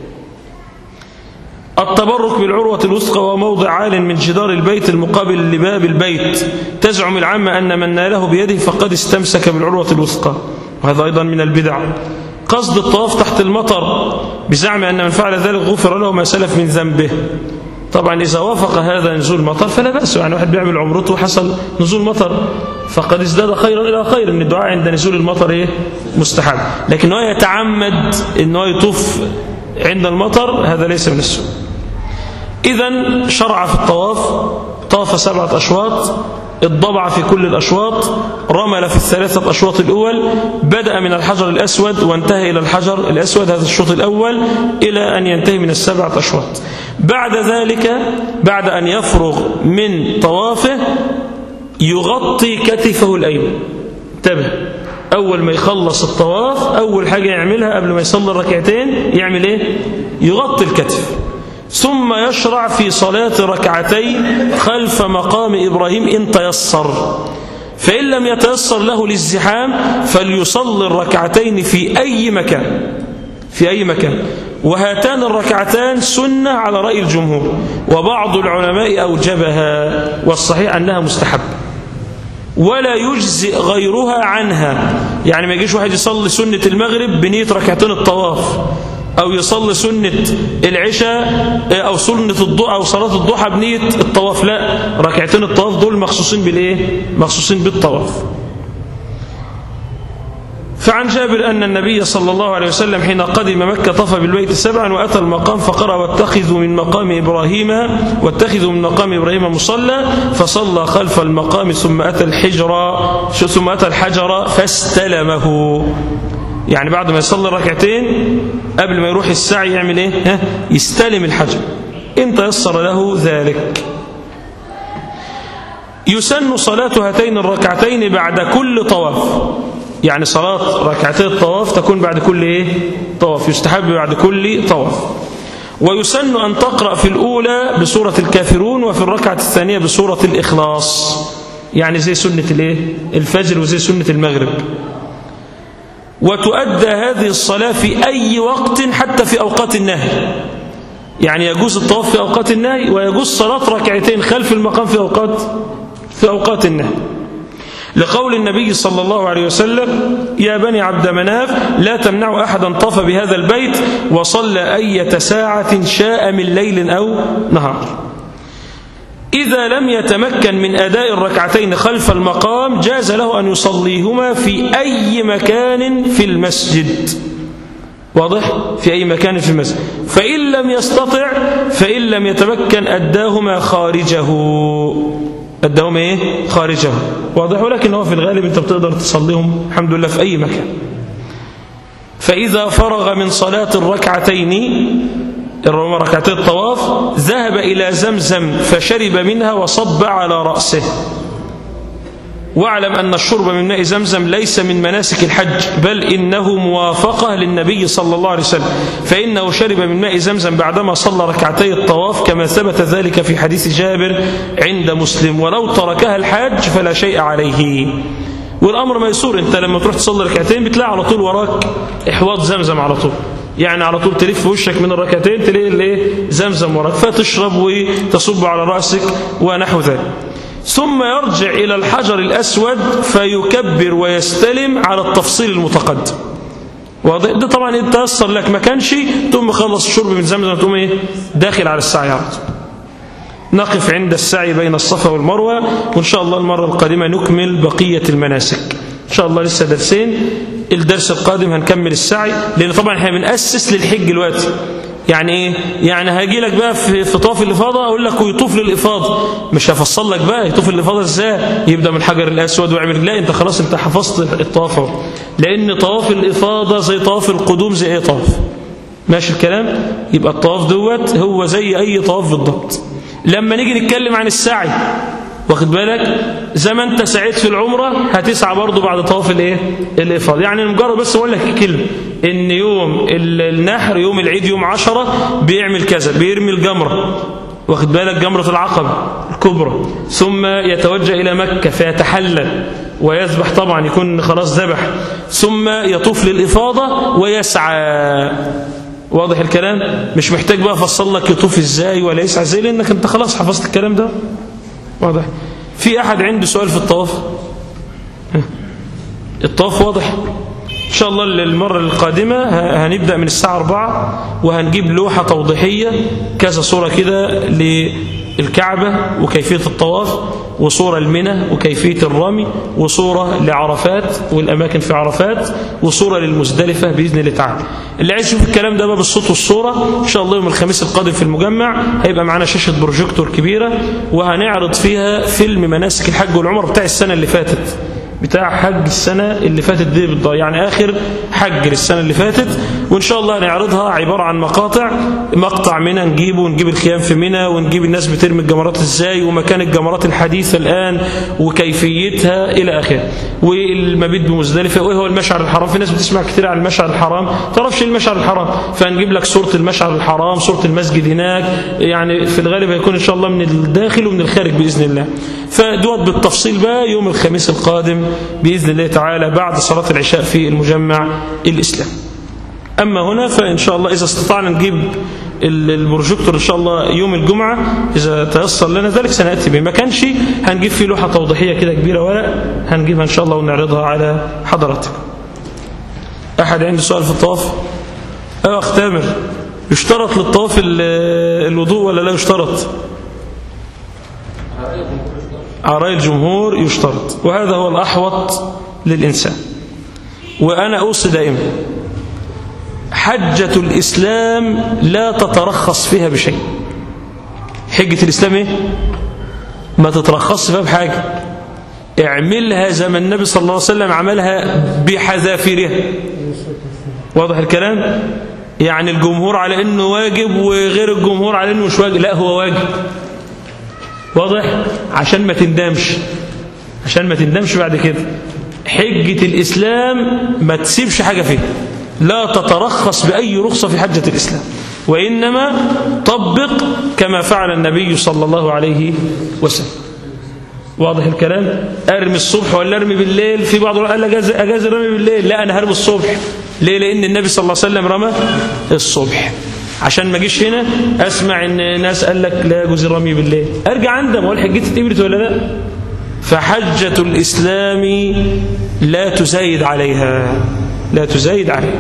التبرك بالعروة الوثقى وموضع عال من جدار البيت المقابل لباب البيت، تزعم العامة أن من ناله بيده فقد استمسك بالعروة الوثقى، وهذا أيضا من البدع. قصد الطواف تحت المطر بزعم أن من فعل ذلك غفر له ما سلف من ذنبه. طبعا إذا وافق هذا نزول مطر فلا بأس، يعني واحد بيعمل عمرته وحصل نزول مطر فقد ازداد خيرا إلى خير. من الدعاء عند نزول المطر إيه؟ مستحب، لكن هو يتعمد أنه يطوف عند المطر هذا ليس من السنة. إذن شرع في الطواف، طاف سبعة أشواط، الضبع في كل الأشواط، رمل في الثلاثة أشواط الأول، بدأ من الحجر الأسود وانتهى إلى الحجر الأسود هذا الشوط الأول إلى أن ينتهي من السبعة أشواط. بعد ذلك بعد أن يفرغ من طوافه يغطي كتفه الأيمن. انتبه، أول ما يخلص الطواف أول حاجة يعملها قبل ما يصلي الركعتين يعمل إيه؟ يغطي الكتف. ثم يشرع في صلاة ركعتي خلف مقام إبراهيم إن تيسر، فإن لم يتيسر له للزحام فليصلي الركعتين في أي مكان في أي مكان وهاتان الركعتان سنة على رأي الجمهور، وبعض العلماء أوجبها، والصحيح أنها مستحب ولا يجزئ غيرها عنها. يعني ما يجيش واحد يصلي سنة المغرب بنية ركعتين الطواف أو يصلي سنة العشاء أو سنة الضحى أو صلاة الضحى بنية الطواف، لا، ركعتين الطواف دول مخصوصين بالإيه؟ مخصوصين بالطواف. فعن جابر أن النبي صلى الله عليه وسلم حين قدم مكة طاف بالبيت سبعا وأتى المقام فقرأ واتخذوا من مقام إبراهيم واتخذوا من مقام إبراهيم مصلى، فصلى خلف المقام ثم أتى الحجر ثم أتى الحجر فاستلمه. يعني بعد ما يصلي ركعتين قبل ما يروح السعي يعمل إيه؟ ها؟ يستلم الحجر إن تيسر له ذلك. يسن صلاة هاتين الركعتين بعد كل طواف، يعني صلاة ركعتي الطواف تكون بعد كل إيه؟ طواف، يستحب بعد كل طواف. ويسن أن تقرأ في الأولى بسورة الكافرون وفي الركعة الثانية بسورة الإخلاص، يعني زي سنة الإيه؟ الفجر وزي سنة المغرب. وتؤدى هذه الصلاة في أي وقت حتى في أوقات النهي، يعني يجوز الطواف في أوقات النهي ويجوز صلاة ركعتين خلف المقام في أوقات في أوقات النهي، لقول النبي صلى الله عليه وسلم: يا بني عبد مناف لا تمنعوا أحدا طاف بهذا البيت وصلى أية ساعة شاء من ليل أو نهار. إذا لم يتمكن من أداء الركعتين خلف المقام جاز له أن يصليهما في أي مكان في المسجد، واضح؟ في أي مكان في المسجد. فإن لم يستطع فإن لم يتمكن أداهما خارجه، أداهما إيه؟ خارجه، واضح؟ ولكن هو في الغالب أنت بتقدر تصليهم الحمد لله في أي مكان. فإذا فرغ من صلاة الركعتين ركعتي الطواف ذهب إلى زمزم فشرب منها وصب على رأسه. واعلم أن الشرب من ماء زمزم ليس من مناسك الحج، بل إنه موافقة للنبي صلى الله عليه وسلم، فإنه شرب من ماء زمزم بعدما صلى ركعتي الطواف كما ثبت ذلك في حديث جابر عند مسلم، ولو تركها الحاج فلا شيء عليه. والأمر ميسور، أنت لما تروح تصلي ركعتين بتلاقي على طول وراك إحواض زمزم على طول، يعني على طول تلف وشك من الركعتين تلاقي الايه؟ زمزم وراك، فتشرب وتصب على رأسك ونحو ذلك. ثم يرجع إلى الحجر الأسود فيكبر ويستلم على التفصيل المتقدم. ده طبعا انت تيسر لك ما كانش تقوم مخلص الشرب من زمزم تقوم ايه؟ داخل على السعي على طول. نقف عند السعي بين الصفا والمروة، وإن شاء الله المرة القادمة نكمل بقية المناسك. إن شاء الله لسه درسين، الدرس القادم هنكمل السعي، لأن طبعا احنا بنأسس للحج دلوقتي. يعني ايه؟ يعني هاجي لك بقى في في طواف الافاضه اقول لك ويطوف للافاضه، مش هفصل لك بقى يطوف الافاضه ازاي، يبدا من الحجر الاسود ويعمل، لا انت خلاص انت حفظت الطواف اهو، لان طواف الافاضه زي طواف القدوم زي اي طواف. ماشي الكلام؟ يبقى الطواف دوت هو زي اي طواف بالضبط. لما نيجي نتكلم عن السعي واخد بالك، زي ما انت سعيت في العمره هتسعى برضه بعد طواف الايه؟ الافاضه. يعني مجرد بس اقول لك كلمه ان يوم النحر يوم العيد يوم عشرة بيعمل كذا، بيرمي الجمره واخد بالك، جمره العقبه الكبرى، ثم يتوجه الى مكه فيتحلل ويذبح، طبعا يكون خلاص ذبح، ثم يطوف للافاضه ويسعى. واضح الكلام؟ مش محتاج بقى افصل لك يطوف ازاي ولا يسعى ازاي، لانك انت خلاص حفظت الكلام ده. واضح؟ في احد عنده سؤال في الطواف؟ الطواف واضح؟ ان شاء الله المرة القادمة هنبدأ من الساعة أربعة وهنجيب لوحة توضيحية كذا صورة كده للكعبة وكيفية الطواف، وصورة لمنى وكيفية الرمي، وصورة لعرفات والأماكن في عرفات، وصورة للمزدلفة بإذن الله تعالى. اللي عايز يشوف الكلام ده بقى بالصوت والصورة إن شاء الله يوم الخميس القادم في المجمع هيبقى معنا شاشة بروجيكتور كبيرة وهنعرض فيها فيلم مناسك الحج والعمر بتاع السنة اللي فاتت، بتاع حج السنة اللي فاتت دي بالضبط، يعني آخر حج للسنة اللي فاتت، وإن شاء الله نعرضها عبارة عن مقاطع، مقطع منها نجيبه ونجيب الخيام في منى ونجيب الناس بترمي الجمرات إزاي ومكان الجمرات الحديثة الآن وكيفيتها إلى آخره، والمبيت بمزدلفة وإيه هو المشعر الحرام. في ناس بتسمع كتير عن المشعر الحرام تعرفش المشعر الحرام، فنجيب لك صورة المشعر الحرام، صورة المسجد هناك، يعني في الغالب هيكون إن شاء الله من الداخل ومن الخارج بإذن الله. فدوت بالتفصيل بقى يوم الخميس القادم بإذن الله تعالى بعد صلاة العشاء في المجمع الإسلام. أما هنا فإن شاء الله إذا استطعنا نجيب البروجيكتور إن شاء الله يوم الجمعة إذا تيسر لنا ذلك سنأتي به، ما كانش هنجيب فيه لوحة توضيحية كده كبيرة ورق هنجيبها إن شاء الله ونعرضها على حضراتكم. أحد عنده سؤال في الطواف؟ أيوة أخ تامر، يشترط للطواف الوضوء ولا لا يشترط؟ على رأي الجمهور يشترط، وهذا هو الأحوط للإنسان. وأنا أوصي دائما حجة الإسلام لا تترخص فيها بشيء. حجة الإسلام إيه؟ ما تترخص فيها بحاجة، اعملها زي ما النبي صلى الله عليه وسلم عملها بحذافيرها. واضح الكلام؟ يعني الجمهور على انه واجب وغير الجمهور على انه مش واجب، لا هو واجب. واضح؟ عشان ما تندمش، عشان ما تندمش بعد كده. حجة الإسلام ما تسيبش حاجة فيها، لا تترخص بأي رخصة في حجة الإسلام، وإنما طبق كما فعل النبي صلى الله عليه وسلم. واضح الكلام؟ أرمي الصبح ولا أرمي بالليل؟ في بعض قال أجاز أجاز الرمي بالليل، لا أنا هرمي الصبح. ليه؟ لأن النبي صلى الله عليه وسلم رمى الصبح. عشان ما اجيش هنا أسمع إن ناس قال لك لا يجوز الرمي بالليل، أرجع أندم وأقول حجتي اتقبلت ولا لا؟ فحجة الإسلام لا تزايد عليها، لا تزايد عليها.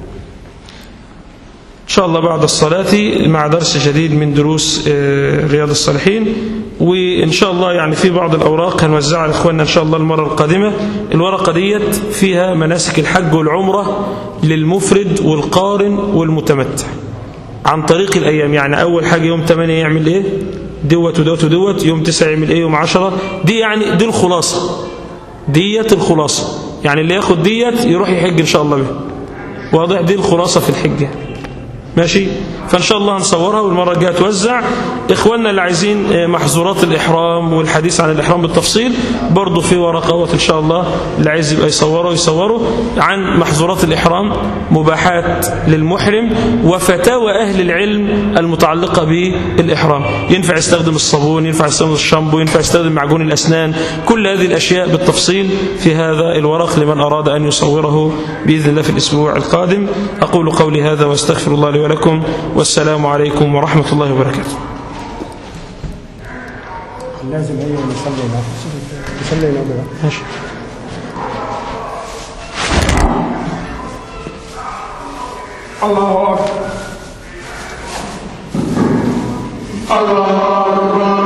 إن شاء الله بعد الصلاة مع درس جديد من دروس رياض الصالحين، وإن شاء الله يعني في بعض الأوراق هنوزعها لإخواننا إن شاء الله المرة القادمة. الورقة ديت فيها مناسك الحج والعمرة للمفرد والقارن والمتمتع عن طريق الأيام. يعني أول حاجة يوم ثمانية يعمل إيه؟ دوت ودوت ودوت. يوم تسعة يعمل إيه؟ يوم عشرة. دي يعني دي الخلاصة، ديت الخلاصة. يعني اللي ياخد ديت يروح يحج إن شاء الله به. واضح؟ دي الخلاصة في الحج. ماشي؟ فإن شاء الله هنصورها والمرة الجاية توزع. إخواننا اللي عايزين محظورات الإحرام والحديث عن الإحرام بالتفصيل برضو في ورقات إن شاء الله، اللي عايز يبقى يصوروا يصوروا عن محظورات الإحرام، مباحات للمحرم، وفتاوى أهل العلم المتعلقة بالإحرام. ينفع يستخدم الصابون، ينفع يستخدم الشامبو، ينفع يستخدم معجون الأسنان، كل هذه الأشياء بالتفصيل في هذا الورق لمن أراد أن يصوره بإذن الله في الأسبوع القادم. أقول قولي هذا واستغفر الله لي ولكم، والسلام عليكم ورحمة الله وبركاته. لازم أيوة نصلي له نصلي له ماشي. الله أكبر الله أكبر.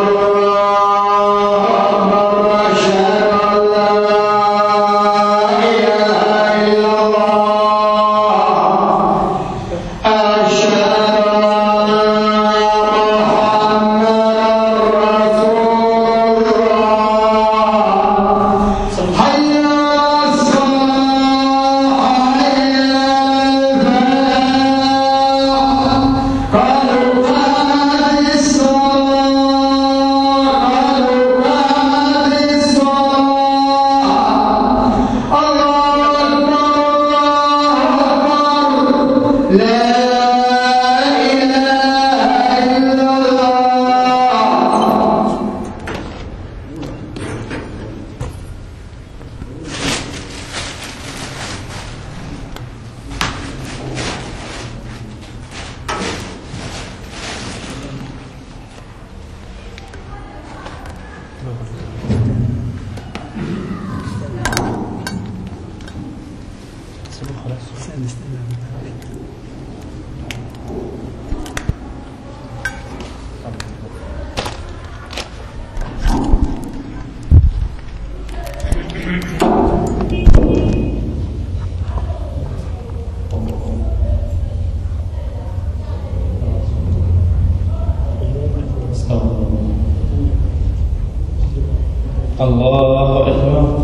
الله أكبر.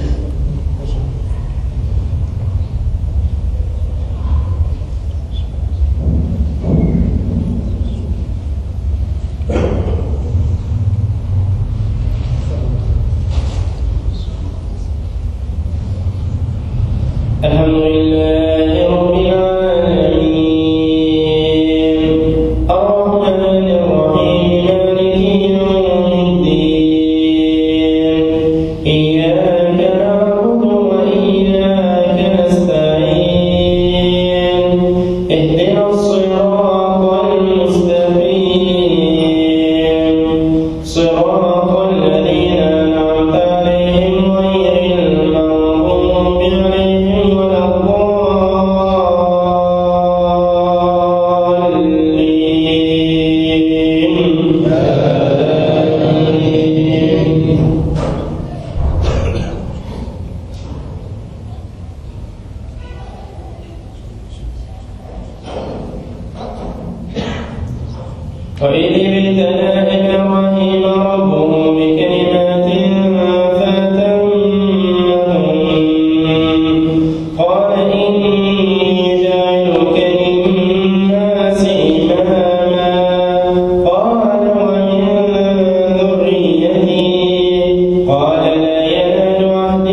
الحمد لله رب العالمين الرحمن الرحيم مالك يوم الدين إياك وإذ ابتلى إبراهيم ربه بكلمات فأتمهن قال إني جاعلك للناس إماما قال ومن ذريتي قال لا ينال عهد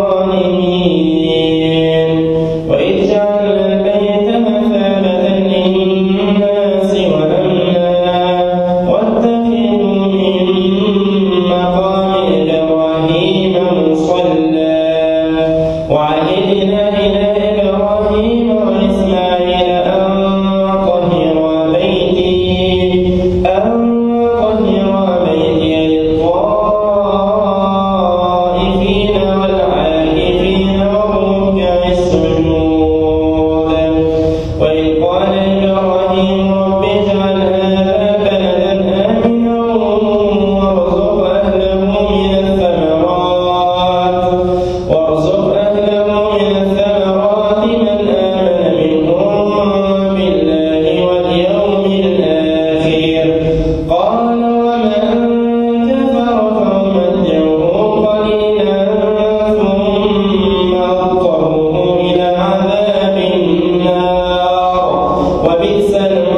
الظالمين وإذ جعلنا البيت مثابة للناس وأمنا واتخذوا من مقام إبراهيم مصلى وعهدنا إلى إبراهيم وإسماعيل أن طهرا بيتي أن طهرا بيتي للطائفين والعاكفين والركع السجود وإذ قال إبراهيم رب اجعل هذا بلدا آمنا وارزق أهله من الثمرات وارزق أهله من الثمرات من آمن منهم بالله واليوم الآخر قال ومن كفر فأمتعه قليلا ثم أضطره إلى عذاب النار وبئس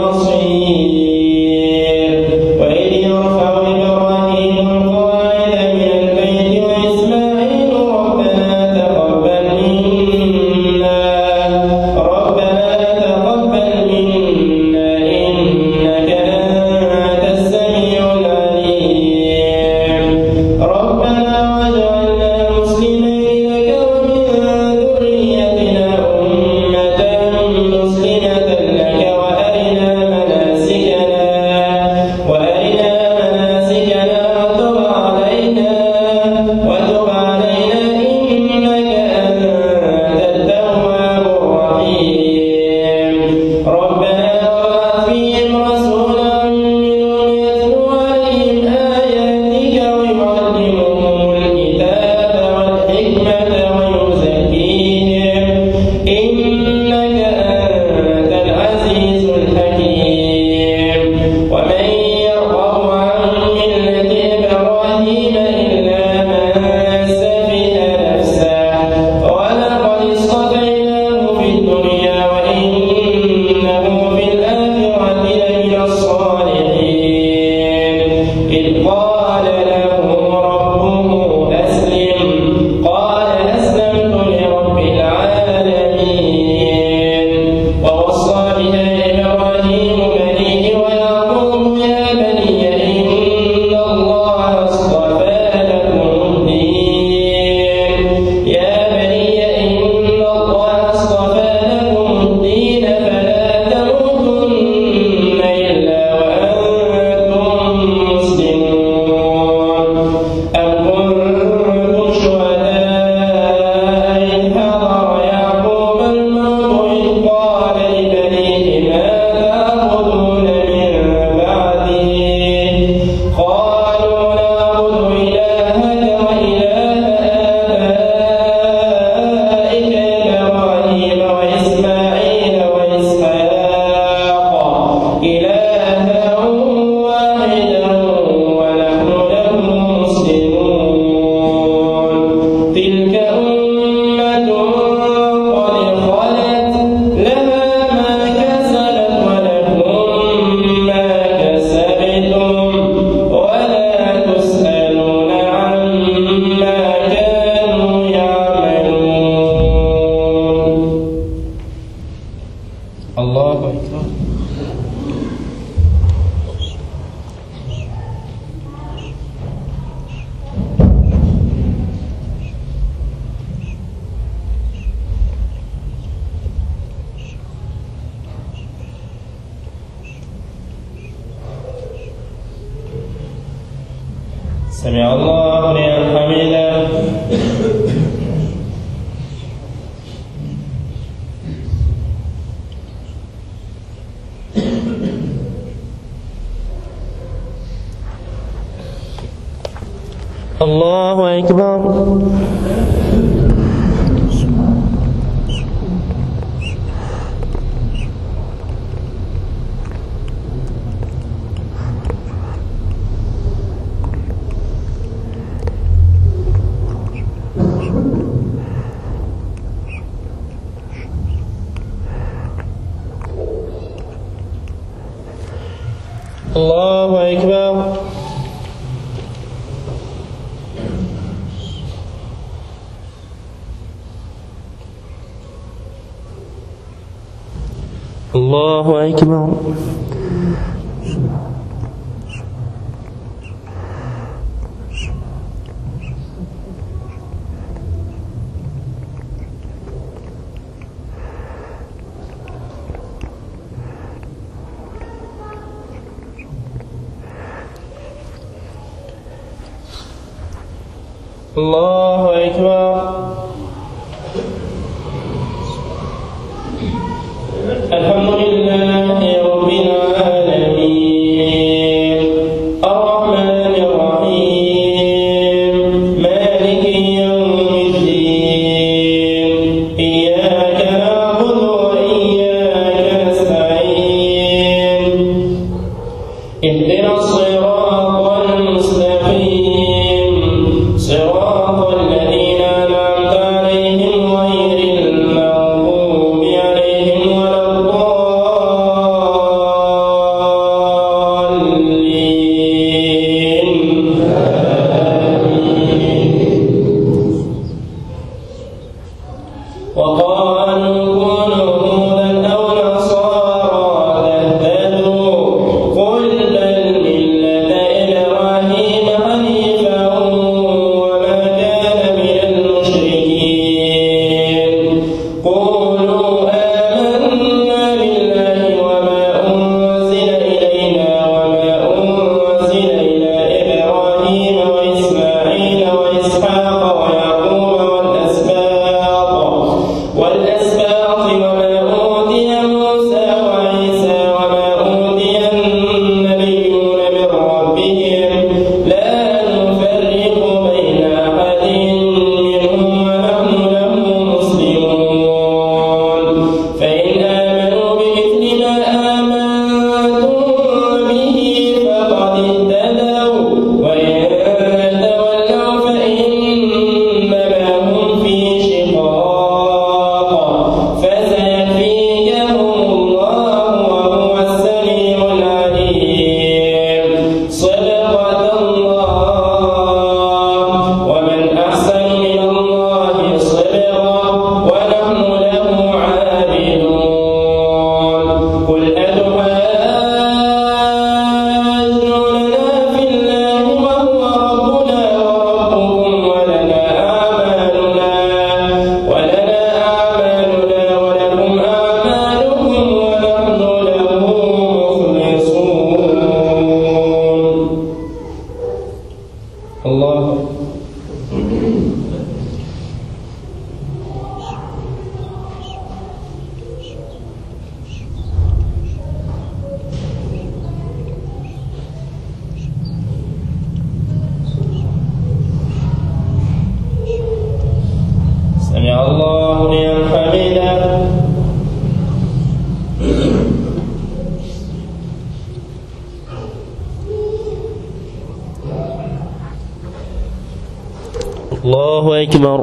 المصير وإذ يرفع إبراهيم القواعد من البيت وإسماعيل ربنا تقبل منا ربنا تقبل منا إنك أنت السميع العليم ربنا واجعلنا مسلمين لك ومن ذريتنا أمة مسلمة لك وأرنا مناسكنا وأرنا مناسكنا وتب علينا وتب علينا إنك أنت التواب الرحيم ربنا وابعث فيهم رسولا منهم يتلو عليهم آياتك ويعلمهم الكتاب والحكمة ويزكيهم إنك أنت العزيز الحكيم ومن يرغب عن ملة إبراهيم إلا من سفه نفسه ولقد اصطفيناه في الدنيا وإنه في الآخرة لمن الصالحين إذ قال له ربه أسلم قال أسلمت لرب العالمين ووصى بها إبراهيم بنيه ويعقوب يا بني إن الله اصطفى لكم الدين يا بني إن الله اصطفى لكم الدين فلا تموتن إلا وأنتم مسلمون أم كنتم شهداء إذ حضر يعقوب الموت إذ قال لبنيه ما تعبدون من بعدي قالوا نعبد إلهك وإله آبائك إبراهيم وإسماعيل وإسحاق إلها واحدا ونحن له مسلمون تلك أمة قد خلت لها ما كسبت ولكم ما كسبتم ولا تسألون عما كانوا يعملون الله أكبر سمع الله لمن حمده الله أكبر الله أكبر. الله أكبر. الله أكبر. الحمد لله رب العالمين الرحمن الرحيم مالك يوم الدين إياك نعبد وإياك نستعين اهدنا الصراط المستقيم صراط الذين أنعمت عليهم غير المغضوب عليهم ولا الضالين. وقالوا كونوا هودا أو نصارى تهتدوا قل بل ملة إبراهيم حنيفا وما كان من المشركين. قولوا آمنا بالله وما أنزل إلينا وما أنزل إلى إبراهيم وإسماعيل وإسحاق ويعقوب والأسباط والأسباط وما أوتي موسى وعيسى وما أوتي النبيون من ربهم لا نفرق بين أحد منهم ونحن له مسلمون. فإن آمنوا بمثل ما آمنتم به فقد اهتدوا وإن تولوا فإنما هم في شقاق فسيكفيكهم الله وهو السميع العليم. صدقة الله ومن أحسن من الله صدقا ونحن له عابدون. قل أتحاجوننا في الله وهو ربنا وربكم ولنا أعمالنا ولنا أعمالنا ولكم أعمالكم ونحن له مخلصون. الله سمع الله لمن حمده. الله أكبر.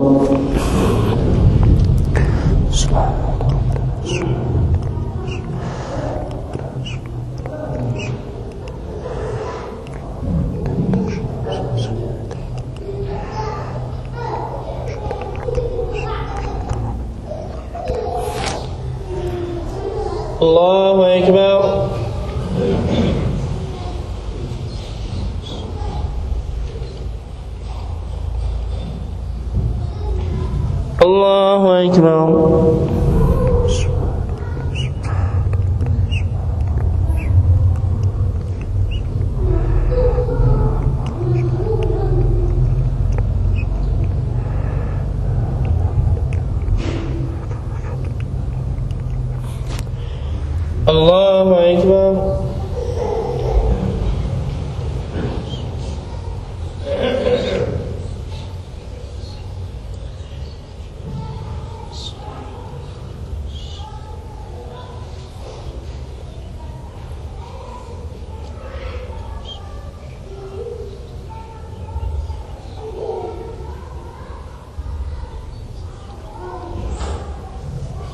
الله أكبر. الله أكبر. الله أكبر.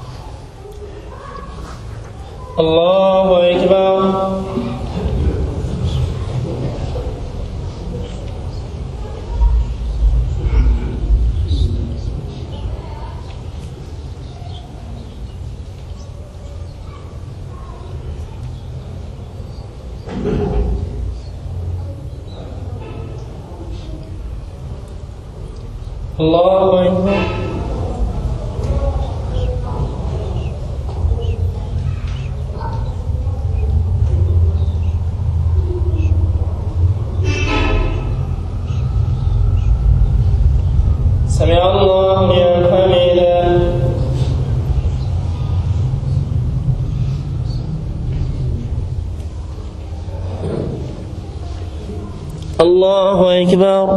الله أكبر. الله أكبر. سمع الله لمن حمده. الله أكبر.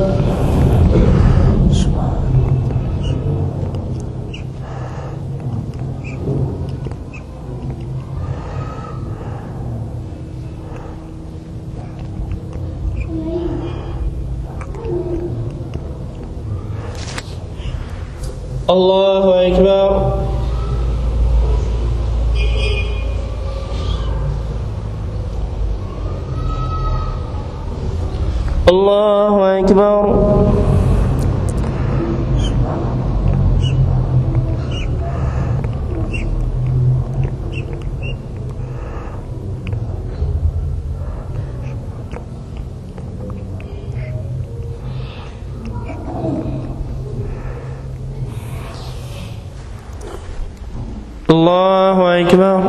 الله أكبر. الله أكبر. الله أكبر.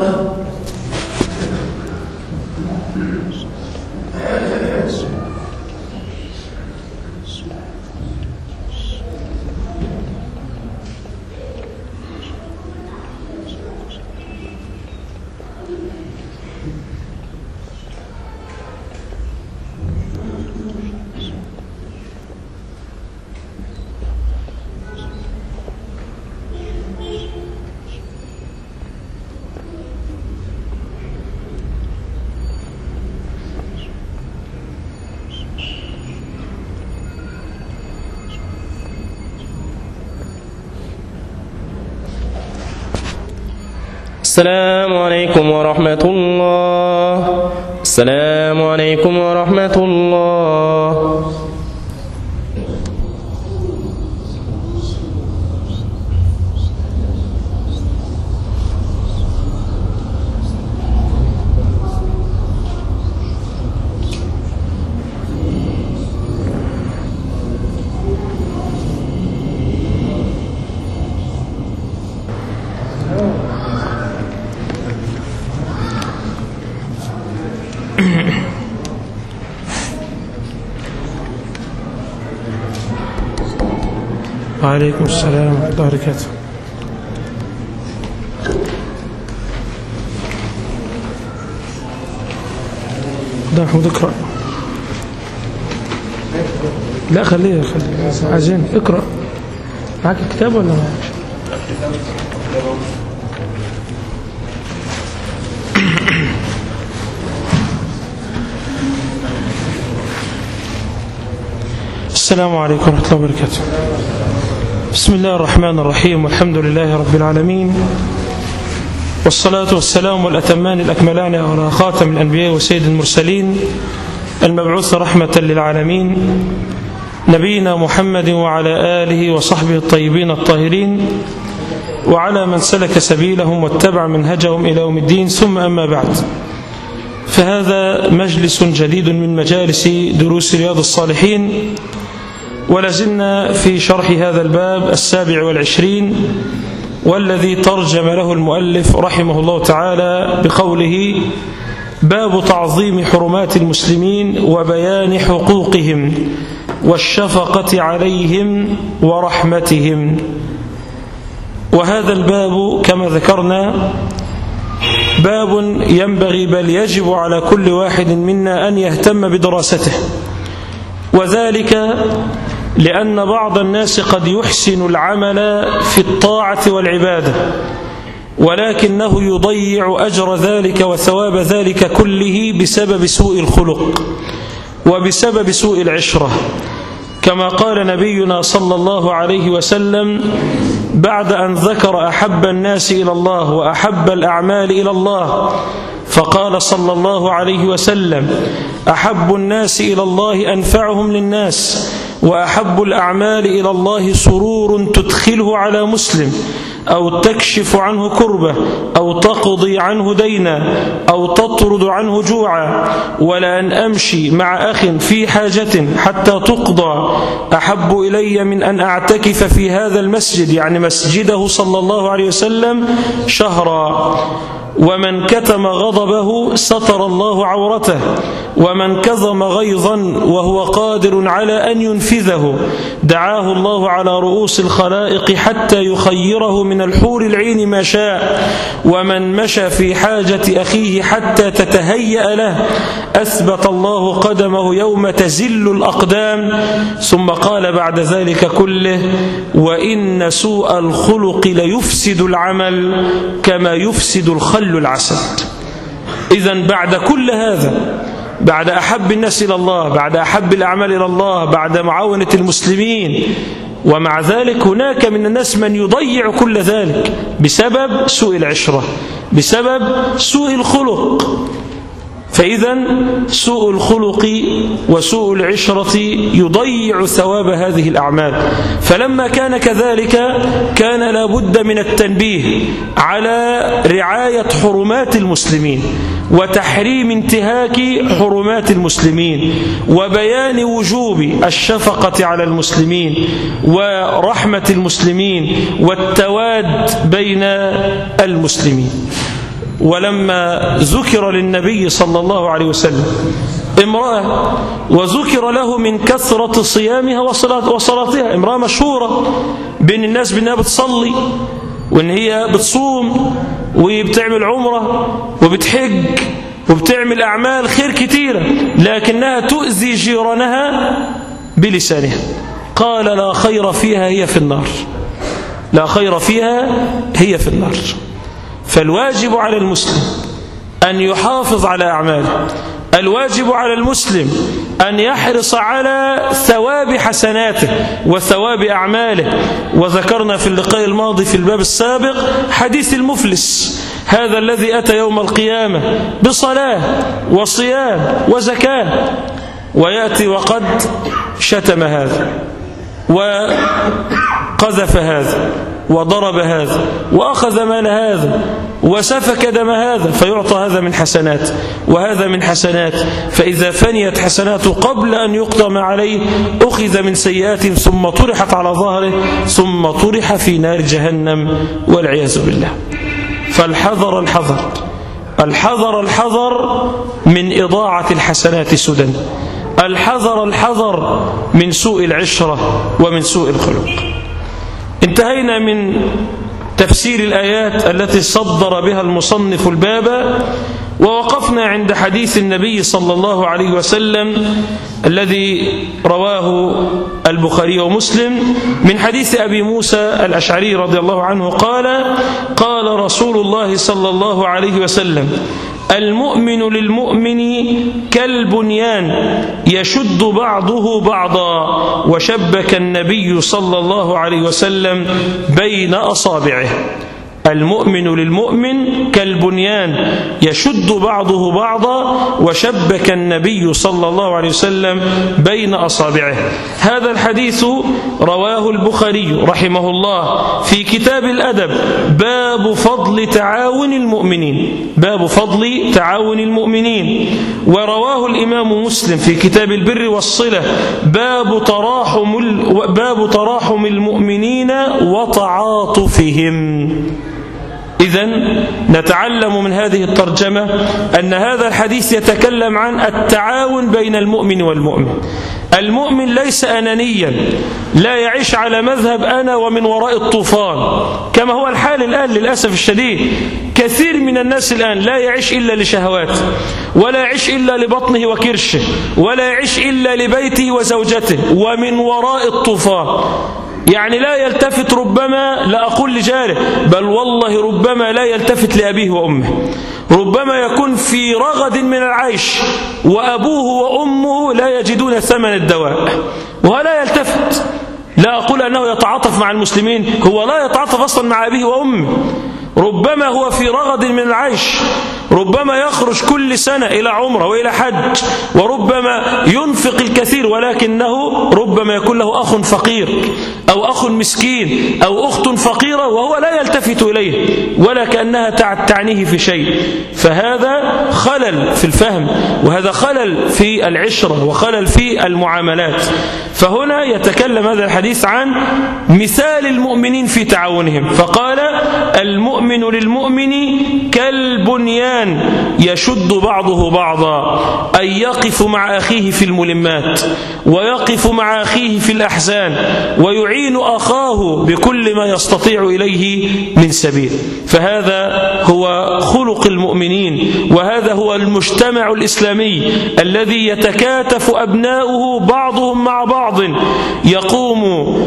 السلام عليكم ورحمة الله. السلام عليكم ورحمة الله. وعليكم السلام ورحمة الله وبركاته. ده محمود اقرأ. لا خليه خليه عايزين اقرأ. معاك الكتاب ولا معاك؟ السلام عليكم ورحمة الله وبركاته. بسم الله الرحمن الرحيم، والحمد لله رب العالمين، والصلاة والسلام والأتمان الأكملان على خاتم الأنبياء وسيد المرسلين المبعوث رحمة للعالمين نبينا محمد وعلى آله وصحبه الطيبين الطاهرين وعلى من سلك سبيلهم واتبع منهجهم إلى يوم الدين، ثم أما بعد، فهذا مجلس جديد من مجالس دروس رياض الصالحين، ولازلنا في شرح هذا الباب السابع والعشرين، والذي ترجم له المؤلف رحمه الله تعالى بقوله: باب تعظيم حرمات المسلمين وبيان حقوقهم والشفقة عليهم ورحمتهم. وهذا الباب كما ذكرنا باب ينبغي بل يجب على كل واحد منا أن يهتم بدراسته، وذلك لأن بعض الناس قد يحسن العمل في الطاعة والعبادة، ولكنه يضيع أجر ذلك وثواب ذلك كله بسبب سوء الخلق وبسبب سوء العشرة، كما قال نبينا صلى الله عليه وسلم بعد أن ذكر أحب الناس إلى الله وأحب الأعمال إلى الله، فقال صلى الله عليه وسلم: أحب الناس إلى الله أنفعهم للناس، وأحب الأعمال إلى الله سرور تدخله على مسلم، أو تكشف عنه كربة أو تقضي عنه دينا أو تطرد عنه جوعا، ولا أن أمشي مع أخ في حاجة حتى تقضى أحب إلي من أن أعتكف في هذا المسجد، يعني مسجده صلى الله عليه وسلم، شهرا. ومن كتم غضبه ستر الله عورته، ومن كظم غيظا وهو قادر على أن ينفذه دعاه الله على رؤوس الخلائق حتى يخيره من الحور العين ما شاء. ومن مشى في حاجة أخيه حتى تتهيأ له أثبت الله قدمه يوم تزل الأقدام. ثم قال بعد ذلك كله: وإن سوء الخلق ليفسد العمل كما يفسد الخل العسل. إذن بعد كل هذا، بعد أحب الناس إلى الله، بعد أحب الأعمال إلى الله، بعد معاونة المسلمين، ومع ذلك هناك من الناس من يضيع كل ذلك بسبب سوء العشرة، بسبب سوء الخلق. فإذا سوء الخلق وسوء العشرة يضيع ثواب هذه الأعمال. فلما كان كذلك كان لابد من التنبيه على رعاية حرمات المسلمين وتحريم انتهاك حرمات المسلمين وبيان وجوب الشفقة على المسلمين ورحمة المسلمين والتواد بين المسلمين. ولما ذكر للنبي صلى الله عليه وسلم امرأة وذكر له من كثرة صيامها وصلاتها، امرأة مشهورة بين الناس بأنها بتصلي وأن هي بتصوم وبتعمل عمرة وبتحج وبتعمل أعمال خير كتيرة، لكنها تؤذي جيرانها بلسانها، قال: لا خير فيها، هي في النار، لا خير فيها، هي في النار. فالواجب على المسلم أن يحافظ على أعماله، الواجب على المسلم أن يحرص على ثواب حسناته وثواب أعماله. وذكرنا في اللقاء الماضي في الباب السابق حديث المفلس، هذا الذي أتى يوم القيامة بصلاة وصيام وزكاة، ويأتي وقد شتم هذا وقذف هذا وضرب هذا وأخذ مال هذا وسفك دم هذا، فيعطى هذا من حسنات وهذا من حسنات، فإذا فنيت حسناته قبل أن يقدم عليه أخذ من سيئات ثم طرحت على ظهره ثم طرح في نار جهنم والعياذ بالله. فالحذر الحذر الحذر الحذر من إضاعة الحسنات سدى، الحذر الحذر من سوء العشرة ومن سوء الخلق. انتهينا من تفسير الآيات التي صدر بها المصنف الباب، ووقفنا عند حديث النبي صلى الله عليه وسلم الذي رواه البخاري ومسلم من حديث أبي موسى الأشعري رضي الله عنه قال: قال رسول الله صلى الله عليه وسلم: المؤمن للمؤمن كالبنيان يشد بعضه بعضا. وشبك النبي صلى الله عليه وسلم بين أصابعه. المؤمن للمؤمن كالبنيان يشد بعضه بعضا، وشبك النبي صلى الله عليه وسلم بين أصابعه. هذا الحديث رواه البخاري رحمه الله في كتاب الأدب، باب فضل تعاون المؤمنين، باب فضل تعاون المؤمنين. ورواه الإمام مسلم في كتاب البر والصلة، باب تراحم باب تراحم المؤمنين وتعاطفهم. إذن نتعلم من هذه الترجمة أن هذا الحديث يتكلم عن التعاون بين المؤمن والمؤمن. المؤمن ليس أنانيا، لا يعيش على مذهب أنا ومن وراء الطوفان كما هو الحال الآن للأسف الشديد. كثير من الناس الآن لا يعيش إلا لشهواته، ولا يعيش إلا لبطنه وكرشه، ولا يعيش إلا لبيته وزوجته ومن وراء الطوفان. يعني لا يلتفت، ربما لا أقول لجاره، بل والله ربما لا يلتفت لأبيه وأمه، ربما يكون في رغد من العيش وأبوه وأمه لا يجدون ثمن الدواء ولا يلتفت. لا أقول أنه يتعاطف مع المسلمين، هو لا يتعاطف أصلا مع أبيه وأمه، ربما هو في رغد من العيش ربما يخرج كل سنة إلى عمرة وإلى حج، وربما ينفق الكثير، ولكنه ربما يكون له أخ فقير أو أخ مسكين أو أخت فقيرة وهو لا يلتفت إليه ولا كأنها تعنيه في شيء. فهذا خلل في الفهم، وهذا خلل في العشرة، وخلل في المعاملات. فهنا يتكلم هذا الحديث عن مثال المؤمنين في تعاونهم، فقال المؤمن للمؤمن كالبنيان يشد بعضه بعضا، أي يقف مع أخيه في الملمات، ويقف مع أخيه في الأحزان، ويعين أخاه بكل ما يستطيع إليه من سبيل. فهذا هو خلق المؤمنين، وهذا هو المجتمع الإسلامي الذي يتكاتف أبناؤه بعضهم مع بعض، يقوم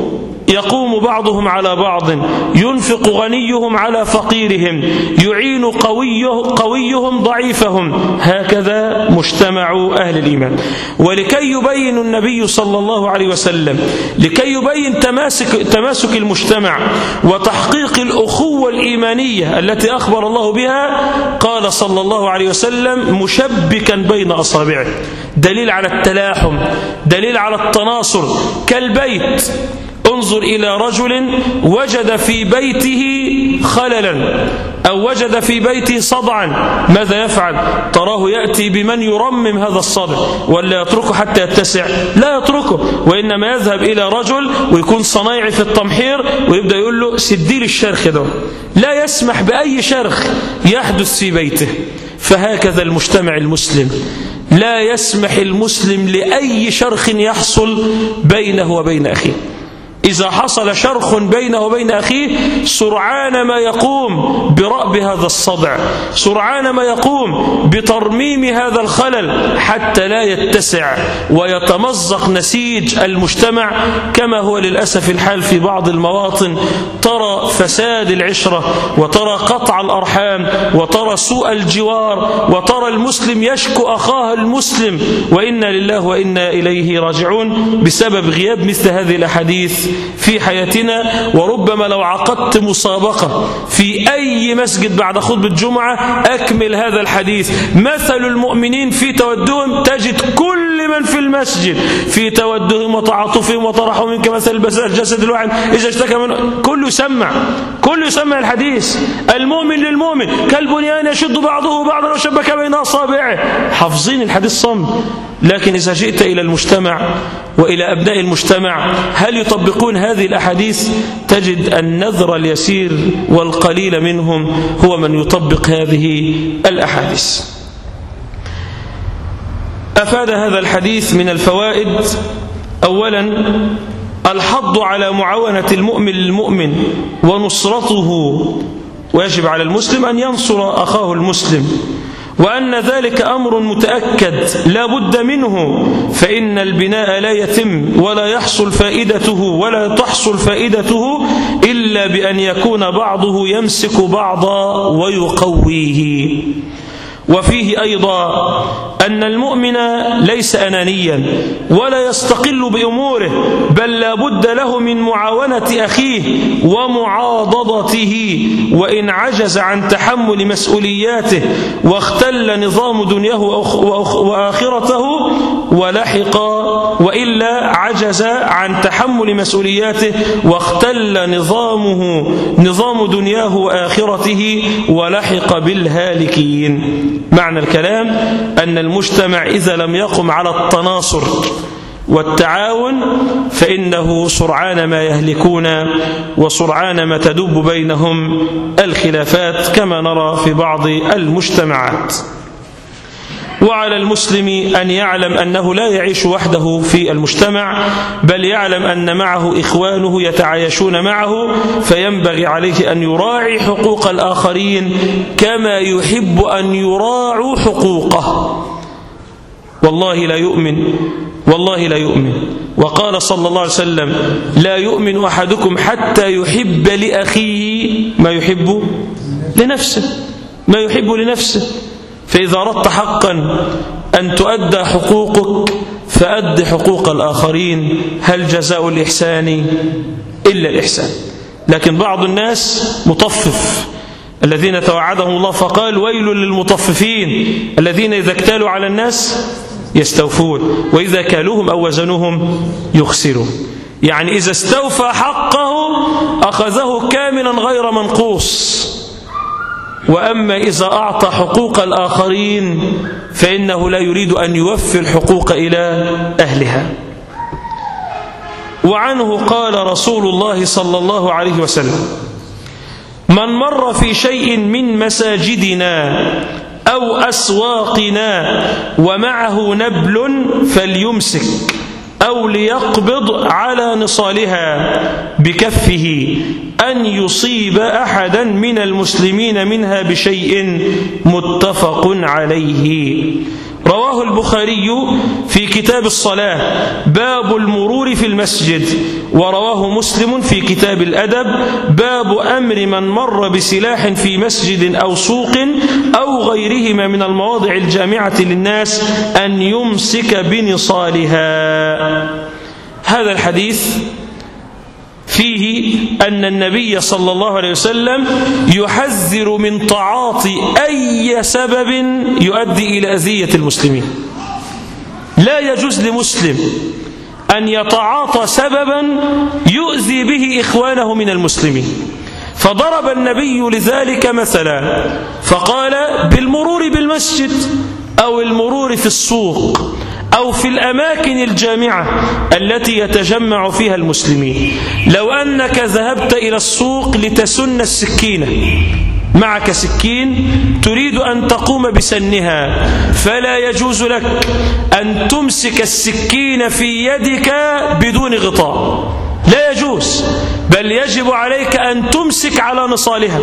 يقوم بعضهم على بعض، ينفق غنيهم على فقيرهم، يعين قويه قويهم ضعيفهم. هكذا مجتمع أهل الإيمان. ولكي يبين النبي صلى الله عليه وسلم، لكي يبين تماسك, تماسك المجتمع وتحقيق الأخوة الإيمانية التي أخبر الله بها، قال صلى الله عليه وسلم مشبكا بين أصابعه، دليل على التلاحم، دليل على التناصر. كالبيت، انظر إلى رجل وجد في بيته خللا أو وجد في بيته صدعا، ماذا يفعل؟ تراه يأتي بمن يرمم هذا الصدع، ولا يتركه حتى يتسع؟ لا يتركه، وإنما يذهب إلى رجل ويكون صنايعي في التمحير ويبدأ يقول له سدي لي الشرخ ده. لا يسمح بأي شرخ يحدث في بيته. فهكذا المجتمع المسلم، لا يسمح المسلم لأي شرخ يحصل بينه وبين أخيه. إذا حصل شرخ بينه وبين أخيه سرعان ما يقوم برأب هذا الصدع، سرعان ما يقوم بترميم هذا الخلل حتى لا يتسع ويتمزق نسيج المجتمع، كما هو للأسف الحال في بعض المواطن. ترى فساد العشرة، وترى قطع الأرحام، وترى سوء الجوار، وترى المسلم يشكو أخاه المسلم، وإنا لله وإنا إليه راجعون بسبب غياب مثل هذه الأحاديث في حياتنا. وربما لو عقدت مسابقة في أي مسجد بعد خطبة الجمعة أكمل هذا الحديث، مثل المؤمنين في تودهم، تجد كل من في المسجد في تودهم وتعاطفهم وترحمهم كمثل الجسد الواحد إذا اشتكى منه. كله يسمع، كله يسمع الحديث. المؤمن للمؤمن كالبنيان يشد بعضه بعضا وشبك بين أصابعه. حافظين الحديث صم. لكن إذا جئت إلى المجتمع وإلى أبناء المجتمع، هل يطبقون هذه الأحاديث؟ تجد النذر اليسير والقليل منهم هو من يطبق هذه الأحاديث. أفاد هذا الحديث من الفوائد: أولا الحض على معاونة المؤمن للمؤمن ونصرته، ويجب على المسلم أن ينصر أخاه المسلم، وأن ذلك أمر متأكد لا بد منه، فإن البناء لا يتم ولا يحصل فائدته ولا تحصل فائدته إلا بأن يكون بعضه يمسك بعضا ويقويه. وفيه أيضا أن المؤمن ليس أنانيا ولا يستقل بأموره، بل لا بد له من معاونة أخيه ومعاضدته، وإن عجز عن تحمل مسؤولياته واختل نظام دنياه وآخرته ولحق، وإلا عجز عن تحمل مسؤولياته واختل نظامه نظام دنياه وآخرته ولحق بالهالكين. معنى الكلام أن المجتمع إذا لم يقم على التناصر والتعاون فإنه سرعان ما يهلكون، وسرعان ما تدب بينهم الخلافات كما نرى في بعض المجتمعات. وعلى المسلم أن يعلم أنه لا يعيش وحده في المجتمع، بل يعلم أن معه إخوانه يتعايشون معه، فينبغي عليه أن يراعي حقوق الآخرين كما يحب أن يراعوا حقوقه. والله لا يؤمن، والله لا يؤمن. وقال صلى الله عليه وسلم: لا يؤمن أحدكم حتى يحب لأخيه ما يحب لنفسه، ما يحب لنفسه. فإذا أردت حقا أن تؤدى حقوقك فأد حقوق الآخرين. هل جزاء الإحسان إلا الإحسان؟ لكن بعض الناس مطفف، الذين توعدهم الله فقال ويل للمطففين الذين إذا اكتالوا على الناس يستوفون وإذا كالوهم أو وزنوهم يخسرون. يعني إذا استوفى حقه أخذه كاملا غير منقوص، وأما إذا أعطى حقوق الآخرين فإنه لا يريد أن يوفي الحقوق إلى أهلها. وعنه قال رسول الله صلى الله عليه وسلم من مر في شيء من مساجدنا أو أسواقنا ومعه نبل فليمسك أو ليقبض على نصالها بكفه أن يصيب أحدا من المسلمين منها بشيء متفق عليه. رواه البخاري في كتاب الصلاة باب المرور في المسجد، ورواه مسلم في كتاب الأدب باب أمر من مر بسلاح في مسجد أو سوق أو غيرهما من المواضع الجامعة للناس أن يمسك بنصالها. هذا الحديث فيه أن النبي صلى الله عليه وسلم يحذر من تعاطي أي سبب يؤدي إلى أذية المسلمين. لا يجوز لمسلم أن يتعاطى سببا يؤذي به إخوانه من المسلمين. فضرب النبي لذلك مثلا فقال بالمرور بالمسجد أو المرور في السوق أو في الأماكن الجامعة التي يتجمع فيها المسلمين. لو أنك ذهبت إلى السوق لتسن السكينة، معك سكين تريد أن تقوم بسنها، فلا يجوز لك أن تمسك السكين في يدك بدون غطاء، لا يجوز، بل يجب عليك أن تمسك على نصالها،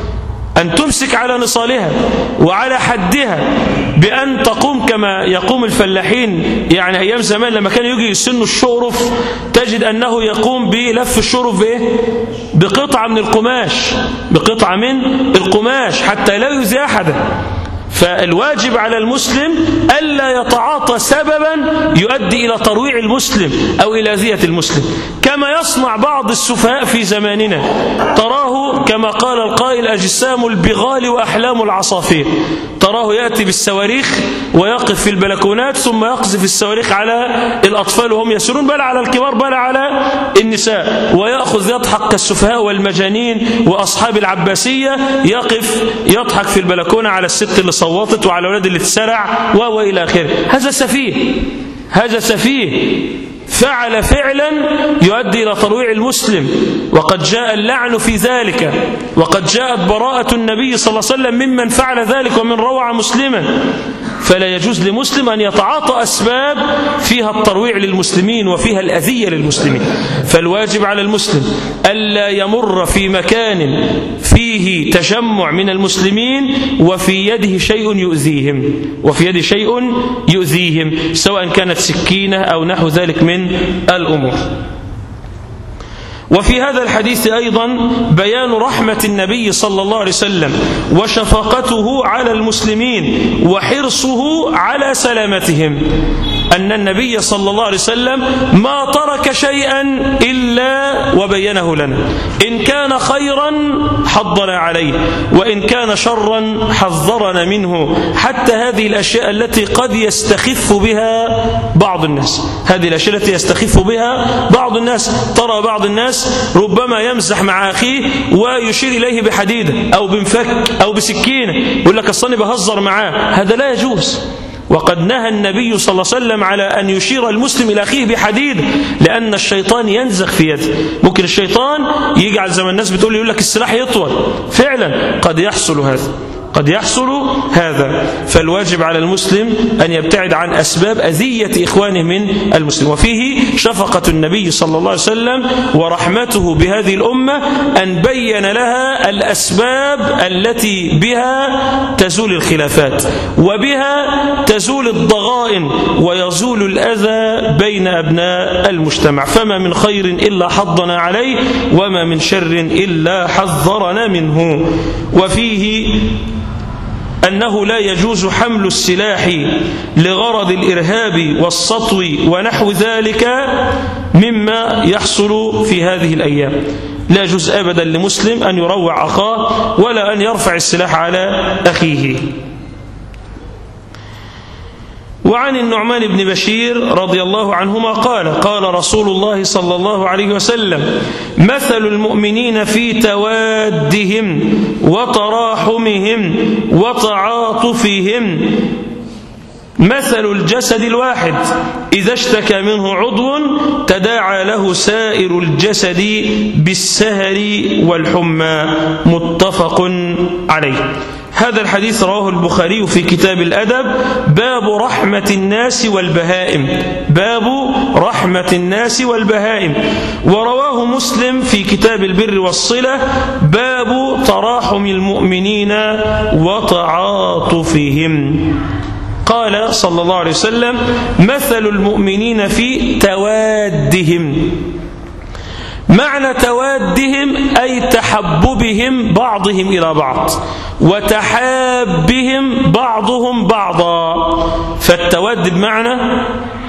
أن تمسك على نصالها وعلى حدها، بأن تقوم كما يقوم الفلاحين. يعني أيام زمان لما كانوا يجي يسنوا الشرف تجد أنه يقوم بلف الشرف بإيه؟ بقطعة من القماش، بقطعة من القماش حتى لا يؤذي أحدا. فالواجب على المسلم ألا يتعاطى سببا يؤدي إلى ترويع المسلم أو إلى أذية المسلم، كما يصنع بعض السفهاء في زماننا. تراه كما قال القائل أجسام البغال وأحلام العصافير، تراه يأتي بالصواريخ ويقف في البلكونات ثم يقذف الصواريخ على الأطفال وهم يسيرون، بل على الكبار بل على النساء، ويأخذ يضحك كالسفهاء والمجانين وأصحاب العباسية، يقف يضحك في البلكونة على الست اللي صوتت وعلى الأولاد اللي تسرع وإلى آخره. هذا سفيه، هذا سفيه فعل فعلا يؤدي إلى ترويع المسلم، وقد جاء اللعن في ذلك، وقد جاءت براءة النبي صلى الله عليه وسلم ممن فعل ذلك ومن روع مسلما. فلا يجوز لمسلم أن يتعاطى أسباب فيها الترويع للمسلمين وفيها الأذية للمسلمين. فالواجب على المسلم ألا يمر في مكان فيه تجمع من المسلمين وفي يده شيء يؤذيهم، وفي يده شيء يؤذيهم سواء كانت سكينة أو نحو ذلك من الأمور. وفي هذا الحديث أيضا بيان رحمة النبي صلى الله عليه وسلم وشفقته على المسلمين وحرصه على سلامتهم، أن النبي صلى الله عليه وسلم ما ترك شيئا إلا وبينه لنا، إن كان خيرا حضنا عليه وإن كان شرا حذرنا منه، حتى هذه الأشياء التي قد يستخف بها بعض الناس، هذه الأشياء التي يستخف بها بعض الناس. ترى بعض الناس ربما يمزح مع أخيه ويشير إليه بحديدة أو بمفك أو بسكينة، يقول لك أصلني بهزر معاه، هذا لا يجوز. وقد نهى النبي صلى الله عليه وسلم على أن يشير المسلم إلى أخيه بحديد، لأن الشيطان ينزغ في يده. ممكن الشيطان يجعل زي ما الناس بتقول يقول لك السلاح يطول، فعلا قد يحصل هذا، قد يحصل هذا. فالواجب على المسلم أن يبتعد عن أسباب أذية إخوانه من المسلم. وفيه شفقة النبي صلى الله عليه وسلم ورحمته بهذه الأمة أن بين لها الأسباب التي بها تزول الخلافات وبها تزول الضغائن ويزول الأذى بين أبناء المجتمع. فما من خير إلا حضنا عليه وما من شر إلا حذرنا منه. وفيه أنه لا يجوز حمل السلاح لغرض الإرهاب والسطو ونحو ذلك مما يحصل في هذه الأيام. لا يجوز أبدا لمسلم أن يروع أخاه ولا أن يرفع السلاح على أخيه. وعن النعمان بن بشير رضي الله عنهما قال قال رسول الله صلى الله عليه وسلم: مثل المؤمنين في توادهم وتراحمهم وتعاطفهم مثل الجسد الواحد إذا اشتكى منه عضو تداعى له سائر الجسد بالسهر والحمى. متفق عليه. هذا الحديث رواه البخاري في كتاب الأدب باب رحمة الناس والبهائم باب رحمة الناس والبهائم ورواه مسلم في كتاب البر والصلة باب تراحم المؤمنين وتعاطفهم. قال صلى الله عليه وسلم: مثل المؤمنين في توادهم. معنى توادهم أي تحببهم بعضهم إلى بعض وتحابهم بعضهم بعضا. فالتواد بمعنى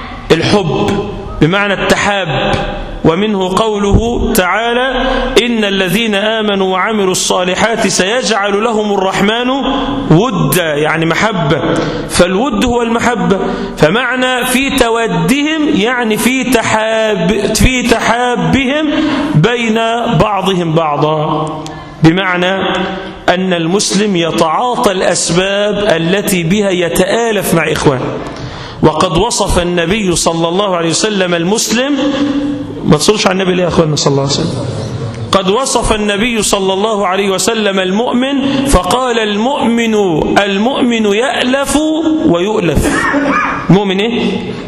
الحب، بمعنى التحاب، ومنه قوله تعالى: إن الذين آمنوا وعملوا الصالحات سيجعل لهم الرحمن ودا، يعني محبة. فالود هو المحبة. فمعنى في تودهم يعني في تحاب في تحابهم بين بعضهم بعضا، بمعنى أن المسلم يتعاطى الأسباب التي بها يتآلف مع إخوانه. وقد وصف النبي صلى الله عليه وسلم المسلم، ما تصلش على النبي ليه يا أخواننا صلى الله عليه وسلم؟ قد وصف النبي صلى الله عليه وسلم المؤمن فقال: المؤمن المؤمن يألف ويؤلف. المؤمن إيه؟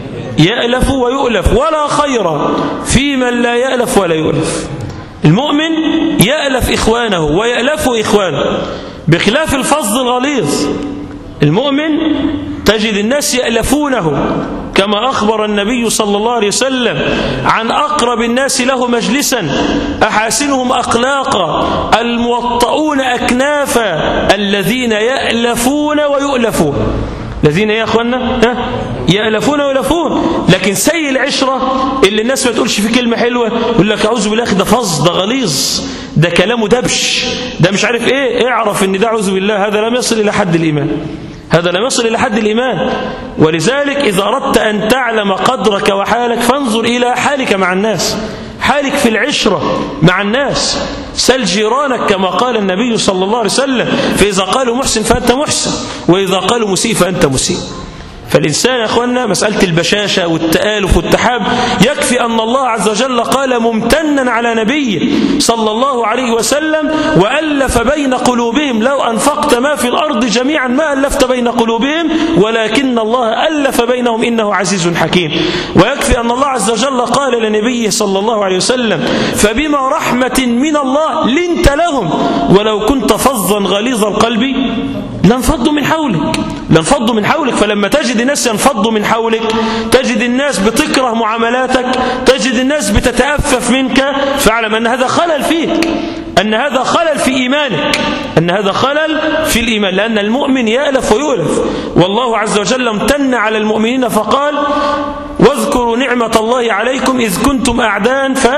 يألف ويؤلف، ولا خير في من لا يألف ولا يؤلف. المؤمن يألف إخوانه ويألف إخوانه، بخلاف الفظ الغليظ. المؤمن تجد الناس يألفونه، كما أخبر النبي صلى الله عليه وسلم عن أقرب الناس له مجلسا أحاسنهم أخلاقا الموطؤون أكنافا الذين يألفون ويؤلفون. الذين يا أخوانا يألفون ويؤلفون. لكن سيء العشرة اللي الناس ما تقولش فيه كلمة حلوة يقول لك أعوذ بالله ده فظ، ده غليظ، ده كلامه دبش، ده مش عارف إيه. اعرف إن ده أعوذ بالله هذا لم يصل إلى حد الإيمان، هذا لم يصل إلى حد الإيمان. ولذلك إذا أردت أن تعلم قدرك وحالك فانظر إلى حالك مع الناس، حالك في العشرة مع الناس. سل جيرانك كما قال النبي صلى الله عليه وسلم: فإذا قالوا محسن فأنت محسن، وإذا قالوا مسيء فأنت مسيء. فالإنسان يا أخوانا مسألة البشاشة والتآلف والتحاب، يكفي أن الله عز وجل قال ممتنا على نبيه صلى الله عليه وسلم: وألف بين قلوبهم لو أنفقت ما في الأرض جميعا ما ألفت بين قلوبهم ولكن الله ألف بينهم إنه عزيز حكيم. ويكفي أن الله عز وجل قال لنبيه صلى الله عليه وسلم: فبما رحمة من الله لنت لهم ولو كنت فظا غليظ القلب لانفضوا من حولك لانفضوا من حولك. فلما تجد الناس ينفضوا من حولك، تجد الناس بتكره معاملاتك، تجد الناس بتتأفف منك، فاعلم أن هذا خلل فيك، أن هذا خلل في إيمانك، أن هذا خلل في الإيمان. لأن المؤمن يألف ويؤلف. والله عز وجل امتن على المؤمنين فقال: واذكروا نعمة الله عليكم إذ كنتم أعداء ف...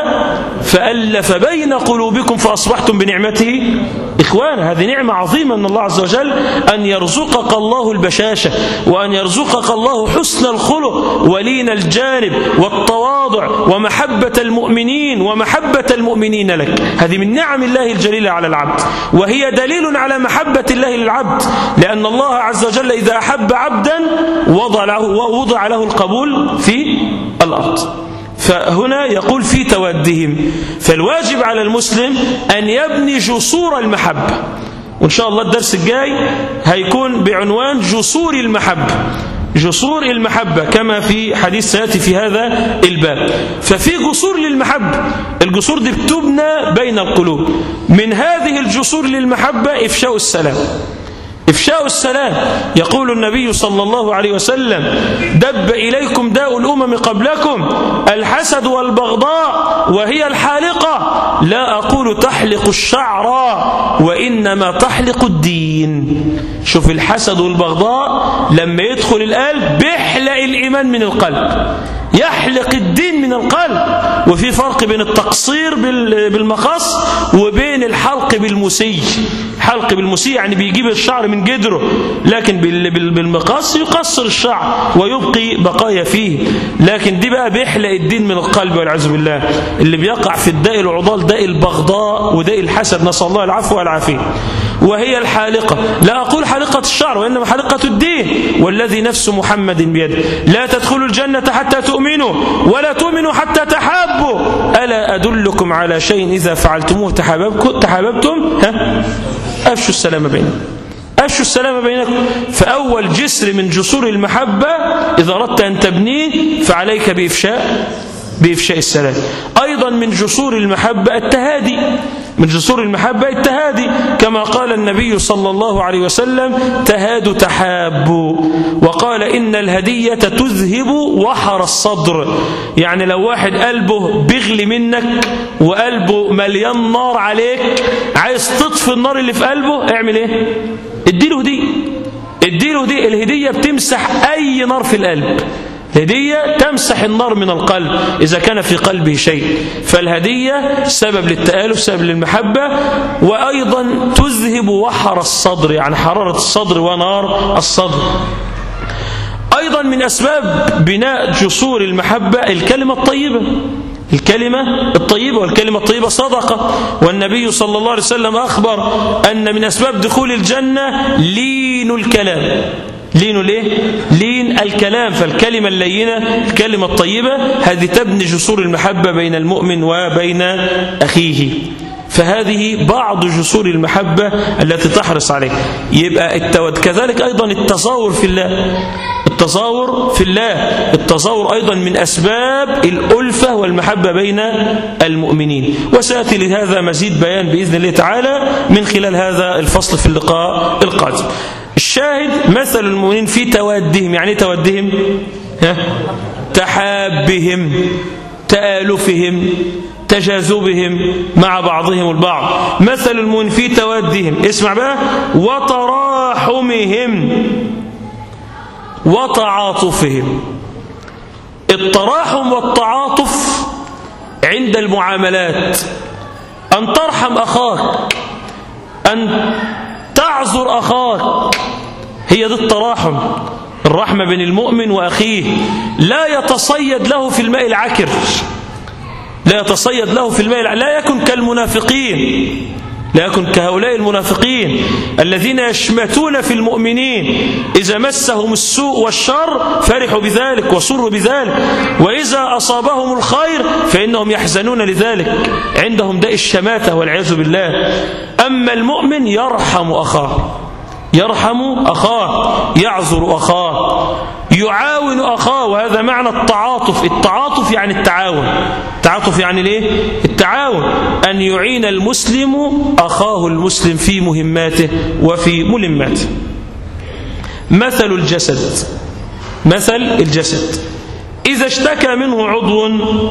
فألف بين قلوبكم فأصبحتم بنعمته إخوانا. هذه نعمة عظيمة من الله عز وجل، أن يرزقك الله البشاشة، وأن يرزقك الله حسن الخلق ولين الجانب والتواضع ومحبة المؤمنين ومحبة المؤمنين لك. هذه من نعم الله الجليلة على العبد، وهي دليل على محبة الله للعبد، لأن الله عز وجل إذا أحب عبدا وضع له, ووضع له القبول في الأرض. فهنا يقول في تودهم. فالواجب على المسلم أن يبني جسور المحبة، وإن شاء الله الدرس الجاي هيكون بعنوان جسور المحبة، جسور المحبة كما في حديث سيأتي في هذا الباب. ففي جسور للمحبة، الجسور دي بتبنى بين القلوب. من هذه الجسور للمحبة إفشاء السلام. إفشاء السلام. يقول النبي صلى الله عليه وسلم: دب إليكم داء الأمم قبلكم الحسد والبغضاء وهي الحالقة، لا أقول تحلق الشعر وإنما تحلق الدين. شوف الحسد والبغضاء لما يدخل القلب بيحلق الإيمان من القلب، يحلق الدين من القلب. وفي فرق بين التقصير بالمقص وبين الحلق بالمسي. حلق بالمسي يعني بيجيب الشعر من جدره، لكن بالمقص يقصر الشعر ويبقي بقايا فيه. لكن دي بقى بيحلق الدين من القلب والعياذ بالله. اللي بيقع في الداء العضال داء البغضاء وداء الحسد، نسأل الله العفو والعافية. وهي الحالقة، لا أقول حالقة الشعر وإنما حالقة الدين، والذي نفس محمد بيده لا تدخلوا الجنة حتى تؤمنوا ولا تؤمنوا حتى تحابوا، ألا أدلكم على شيء إذا فعلتموه تحاببتم؟ ها؟ أفشوا السلام بينكم، أفشوا السلام بينكم. فأول جسر من جسور المحبة إذا أردت أن تبنيه فعليك بإفشاء بإفشاء السلام. أيضا من جسور المحبة التهادي، من جسور المحبة التهادي، كما قال النبي صلى الله عليه وسلم: تهادوا تحابوا. وقال: إن الهدية تذهب وحر الصدر. يعني لو واحد قلبه بيغلي منك وقلبه مليان نار عليك، عايز تطفي النار اللي في قلبه، اعمل ايه؟ اديله هدية، اديله هدية. الهدية بتمسح أي نار في القلب. الهدية تمسح النار من القلب إذا كان في قلبه شيء. فالهدية سبب للتآلف، سبب للمحبة. وأيضا تذهب وحر الصدر، يعني حرارة الصدر ونار الصدر. أيضا من أسباب بناء جسور المحبة الكلمة الطيبة، الكلمة الطيبة، والكلمة الطيبة صدقة. والنبي صلى الله عليه وسلم أخبر أن من أسباب دخول الجنة لين الكلام. لين ليه؟ لين الكلام. فالكلمة اللينة، الكلمة الطيبة، هذه تبني جسور المحبة بين المؤمن وبين أخيه. فهذه بعض جسور المحبة التي تحرص عليه. يبقى التود. كذلك أيضا التزاور في الله، التزاور في الله، التزاور أيضا من أسباب الألفة والمحبة بين المؤمنين. وسيأتي لهذا مزيد بيان بإذن الله تعالى من خلال هذا الفصل في اللقاء القادم. الشاهد: مثل المؤمنين في توادهم. يعني تودهم؟ ها؟ تحابهم، تآلفهم، تجاذبهم مع بعضهم البعض. مثل المؤمنين في توادهم، اسمع بقى، وتراحمهم وتعاطفهم. التراحم والتعاطف عند المعاملات، أن ترحم أخاك، أن تعذر أخاك، هي دي التراحم، الرحمة بين المؤمن وأخيه. لا يتصيد له في الماء العكر، لا يتصيد له في الماء العكر. لا يكن كالمنافقين، لا يكن كهؤلاء المنافقين الذين يشمتون في المؤمنين، إذا مسهم السوء والشر فرحوا بذلك وسروا بذلك، وإذا أصابهم الخير فإنهم يحزنون لذلك، عندهم داء الشماتة والعياذ بالله. أما المؤمن يرحم أخاه، يرحم أخاه، يعذر أخاه، يعاون أخاه. وهذا معنى التعاطف. التعاطف يعني التعاون. التعاطف يعني ليه؟ التعاون، أن يعين المسلم أخاه المسلم في مهماته وفي ملماته. مثل الجسد، مثل الجسد إذا اشتكى منه عضو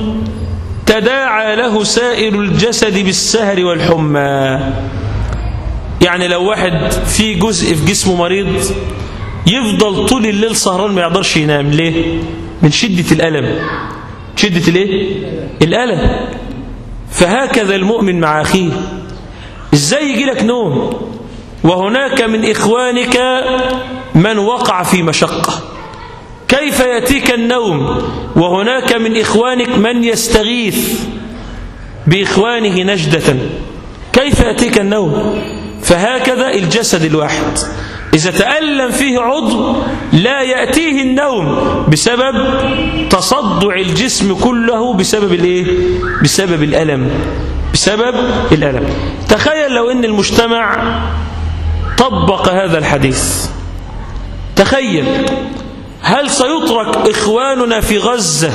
تداعى له سائر الجسد بالسهر والحمى. يعني لو واحد في جزء في جسمه مريض يفضل طول الليل سهران ما يقدرش ينام. ليه؟ من شدة الألم. شدة الايه؟ الألم. فهكذا المؤمن مع أخيه. إزاي يجي لك نوم وهناك من إخوانك من وقع في مشقة؟ كيف يأتيك النوم وهناك من إخوانك من يستغيث بإخوانه نجدة؟ كيف يأتيك النوم؟ فهكذا الجسد الواحد إذا تألم فيه عضو لا يأتيه النوم بسبب تصدع الجسم كله بسبب الإيه؟ بسبب الألم، بسبب الألم. تخيل لو أن المجتمع طبق هذا الحديث، تخيل هل سيترك إخواننا في غزة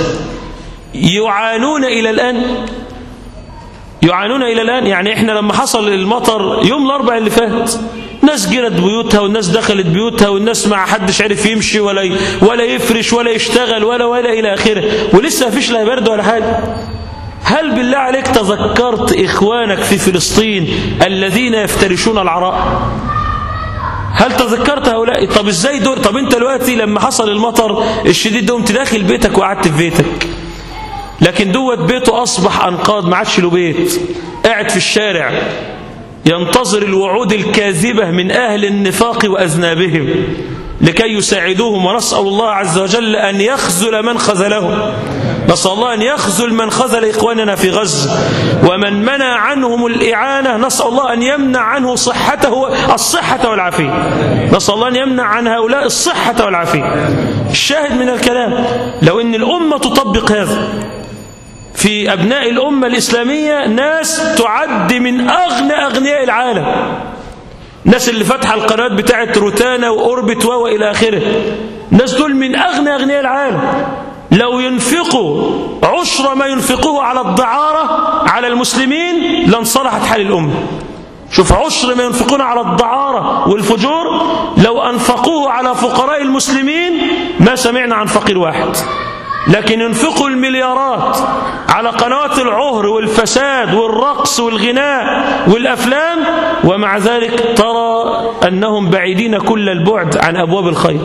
يعانون إلى الآن؟ يعانون إلى الآن. يعني إحنا لما حصل المطر يوم الأربعاء اللي فات ناس جرت بيوتها والناس دخلت بيوتها والناس ما حدش عارف يمشي ولا ولا يفرش ولا يشتغل ولا ولا إلى آخره، ولسه مفيش لا برد ولا حاجة. هل بالله عليك تذكرت إخوانك في فلسطين الذين يفترشون العراء؟ هل تذكرت هؤلاء؟ طب ازاي دول؟ طب انت دلوقتي لما حصل المطر الشديد ده قمت داخل بيتك وقعدت في بيتك، لكن دوت بيته أصبح أنقاض، ما عادش له بيت، قاعد في الشارع ينتظر الوعود الكاذبة من أهل النفاق وأذنابهم لكي يساعدوهم، ونسأل الله عز وجل أن يخذل من خذلهم، نسأل الله أن يخذل من خذل إخواننا في غزة، ومن منع عنهم الإعانة نسأل الله أن يمنع عنه صحته الصحة والعافية، نسأل الله أن يمنع عن هؤلاء الصحة والعافية. الشاهد من الكلام لو أن الأمة تطبق هذا، في أبناء الأمة الإسلامية ناس تعد من أغنى أغنياء العالم، ناس اللي فتح القنوات بتاعت روتانا وأوربت وإلى آخره، ناس دول من أغنى أغنياء العالم، لو ينفقوا عشر ما ينفقوه على الدعارة على المسلمين لانصلحت حال الأمة. شوف، عشر ما ينفقون على الدعارة والفجور لو أنفقوه على فقراء المسلمين ما سمعنا عن فقير واحد، لكن ينفقوا المليارات على قنوات العهر والفساد والرقص والغناء والأفلام، ومع ذلك ترى أنهم بعيدين كل البعد عن أبواب الخير،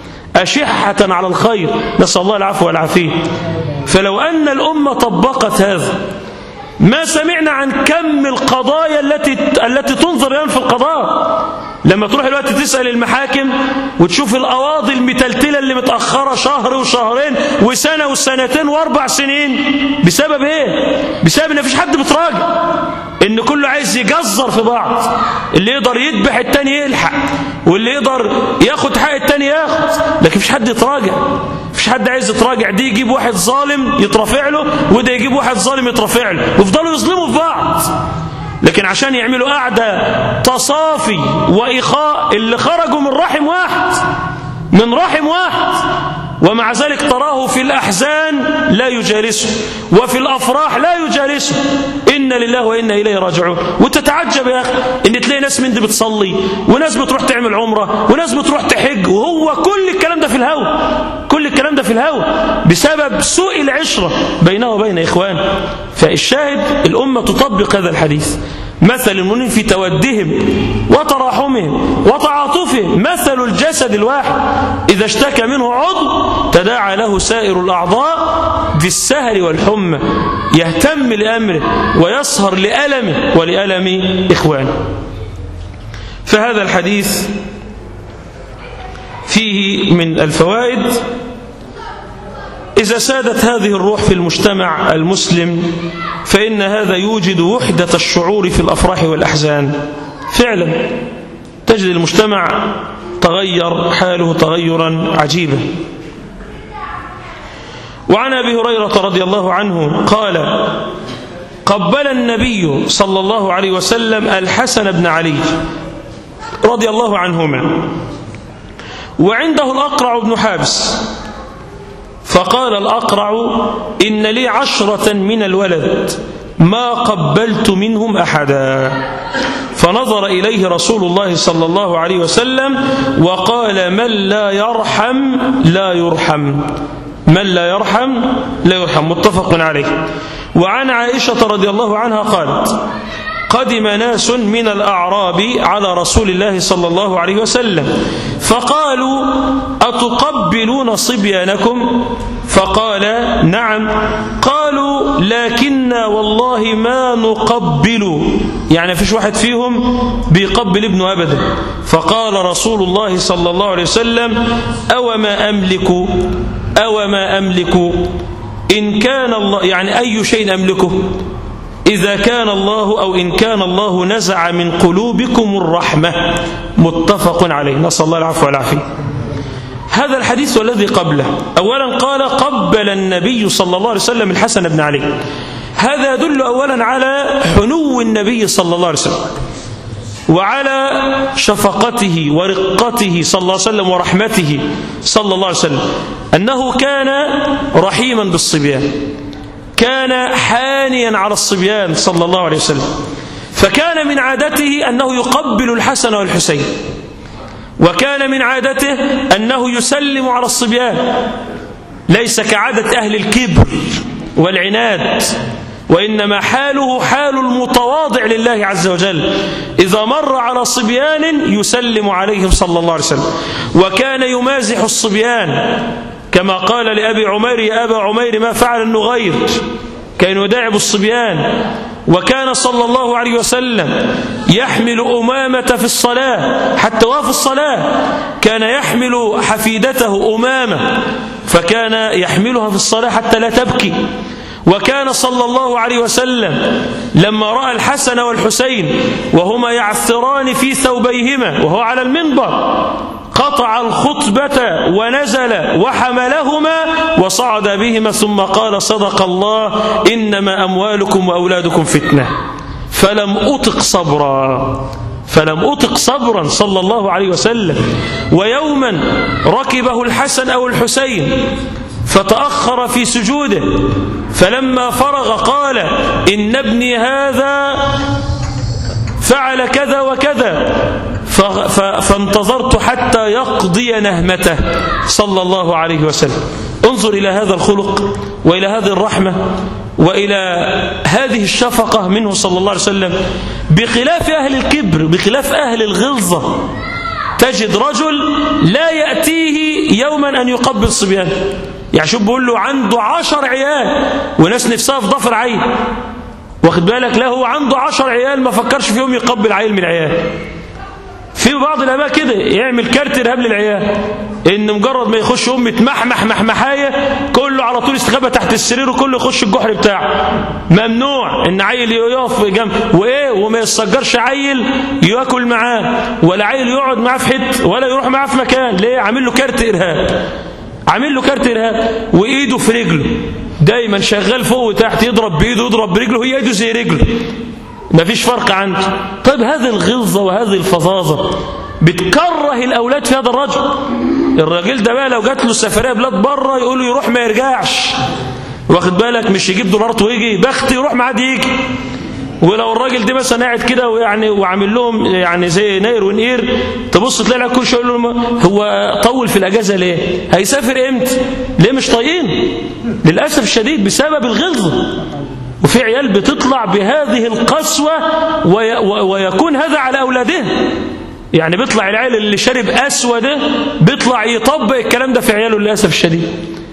أشحة على الخير، نسأل الله العفو والعافية. فلو أن الأمة طبقت هذا ما سمعنا عن كم القضايا التي التي تنظر الآن في القضاء. لما تروح الوقت تسأل المحاكم وتشوف القواضي المتلتلة اللي متأخرة شهر وشهرين وسنة وسنتين واربع سنين، بسبب ايه؟ بسبب ان مفيش حد بتراجع، ان كله عايز يجزر في بعض، اللي يقدر يذبح التاني يلحق، واللي يقدر ياخد حق التاني ياخد، لكن مفيش حد يتراجع، مفيش حد عايز يتراجع. دي يجيب واحد ظالم يترافع له، وده يجيب واحد ظالم يترافع له، ويفضلوا يظلموا في بعض، لكن عشان يعملوا قعدة تصافي وإخاء اللي خرجوا من رحم واحد من رحم واحد، ومع ذلك تراه في الأحزان لا يجالسه، وفي الأفراح لا يجالسه، إن لله وإنا إليه راجعون. وتتعجب يا أخي إن تلاقي ناس من دي بتصلي، وناس بتروح تعمل عمرة، وناس بتروح تحج، وهو كل الكلام ده في الهوى، كل الكلام ده في الهوى بسبب سوء العشرة بينه وبين إخوانه. فالشاهد الأمة تطبق هذا الحديث، مثل المؤمنين في تودهم وتراحمهم وتعاطفهم مثل الجسد الواحد، إذا اشتكى منه عضو تداعى له سائر الأعضاء بالسهر والحمى، يهتم لأمره ويسهر لألمه ولألم إخوانه. فهذا الحديث فيه من الفوائد: إذا سادت هذه الروح في المجتمع المسلم فإن هذا يوجد وحدة الشعور في الأفراح والأحزان. فعلا تجد المجتمع تغير حاله تغيرا عجيبا. وعن أبي هريرة رضي الله عنه قال: قبل النبي صلى الله عليه وسلم الحسن بن علي رضي الله عنهما، وعنده الأقرع بن حابس، فقال الأقرع: إن لي عشرة من الولد ما قبلت منهم أحدا. فنظر إليه رسول الله صلى الله عليه وسلم وقال: من لا يرحم لا يرحم، من لا يرحم لا يرحم، متفق عليه. وعن عائشة رضي الله عنها قالت: قدم ناس من الأعراب على رسول الله صلى الله عليه وسلم فقالوا: أتقبلون صبيانكم؟ فقال: نعم. قالوا: لكننا والله ما نقبل، يعني فيش واحد فيهم بيقبل ابنه أبدا. فقال رسول الله صلى الله عليه وسلم: أو ما أملك أو ما أملك إن كان الله، يعني أي شيء أملكه، إذا كان الله أو إن كان الله نزع من قلوبكم الرحمة، متفق عليه، نسأل الله العفو والعافية. هذا الحديث والذي قبله، أولا قال: قبل النبي صلى الله عليه وسلم الحسن بن علي، هذا يدل أولا على حنو النبي صلى الله عليه وسلم وعلى شفقته ورقته صلى الله عليه وسلم ورحمته صلى الله عليه وسلم، أنه كان رحيما بالصبيان، كان حانيا على الصبيان صلى الله عليه وسلم. فكان من عادته أنه يقبل الحسن والحسين، وكان من عادته أنه يسلم على الصبيان، ليس كعادة أهل الكبر والعناد، وإنما حاله حال المتواضع لله عز وجل، إذا مر على صبيان يسلم عليهم صلى الله عليه وسلم. وكان يمازح الصبيان كما قال لأبي عمير: يا أبا عمير ما فعل النغير، كان يداعب الصبيان. وكان صلى الله عليه وسلم يحمل أمامة في الصلاة، حتى وفي الصلاة كان يحمل حفيدته أمامة، فكان يحملها في الصلاة حتى لا تبكي. وكان صلى الله عليه وسلم لما رأى الحسن والحسين وهما يعثران في ثوبيهما وهو على المنبر قطع الخطبة ونزل وحملهما وصعد بهما ثم قال: صدق الله، إنما أموالكم وأولادكم فتنة. فلم أطق صبرا فلم أطق صبرا صلى الله عليه وسلم. ويوما ركبه الحسن أو الحسين فتأخر في سجوده، فلما فرغ قال: إن ابني هذا فعل كذا وكذا، فانتظرت حتى يقضي نهمته صلى الله عليه وسلم. انظر إلى هذا الخلق وإلى هذه الرحمة وإلى هذه الشفقة منه صلى الله عليه وسلم، بخلاف أهل الكبر، بخلاف أهل الغلظة. تجد رجل لا يأتيه يوما أن يقبل صبيان، يعني شوف بيقول له عنده عشر عيال وناس نفسها في ضفر عيل، واخد بالك؟ لا، هو عنده عشر عيال ما فكرش فيهم يقبل عيل من العيال. في بعض الآباء كده يعمل كارت إرهاب للعيال، إن مجرد ما يخش أم يتمحمح محمحاية كله على طول يستخبى تحت السرير وكله يخش الجحر بتاعه. ممنوع إن عيل يقف جنب وإيه وما يسجرش عيل ياكل معاه، ولا عيل يقعد معاه في حته، ولا يروح معاه في مكان. ليه؟ عامل له كارت إرهاب، عامل له كارت إرهاب. وإيده في رجله دايما شغال فوق وتحت، يضرب بإيده يضرب برجله، هي إيده زي رجله، مفيش فرق عنده. طيب هذه الغلظة وهذه الفظاظة بتكره الأولاد في هذا الرجل. الراجل ده بقى لو جات له سفرية بلاد بره يقولوا يروح ما يرجعش، واخد بالك؟ مش يجيب دولارات ويجي بخت يروح معاه يجي. ولو الراجل ده مثلا قاعد كده ويعني وعامل لهم يعني زي ناير ونقير، تبص تلاقي كل شويه يقول لهم: هو طول في الاجازه ليه؟ هيسافر امتى؟ ليه مش طايقين؟ للاسف الشديد بسبب الغلظه. وفي عيال بتطلع بهذه القسوه وي ويكون هذا على اولاده. يعني بيطلع العيال اللي شارب اسود ده بيطلع يطبق الكلام ده في عياله للاسف الشديد.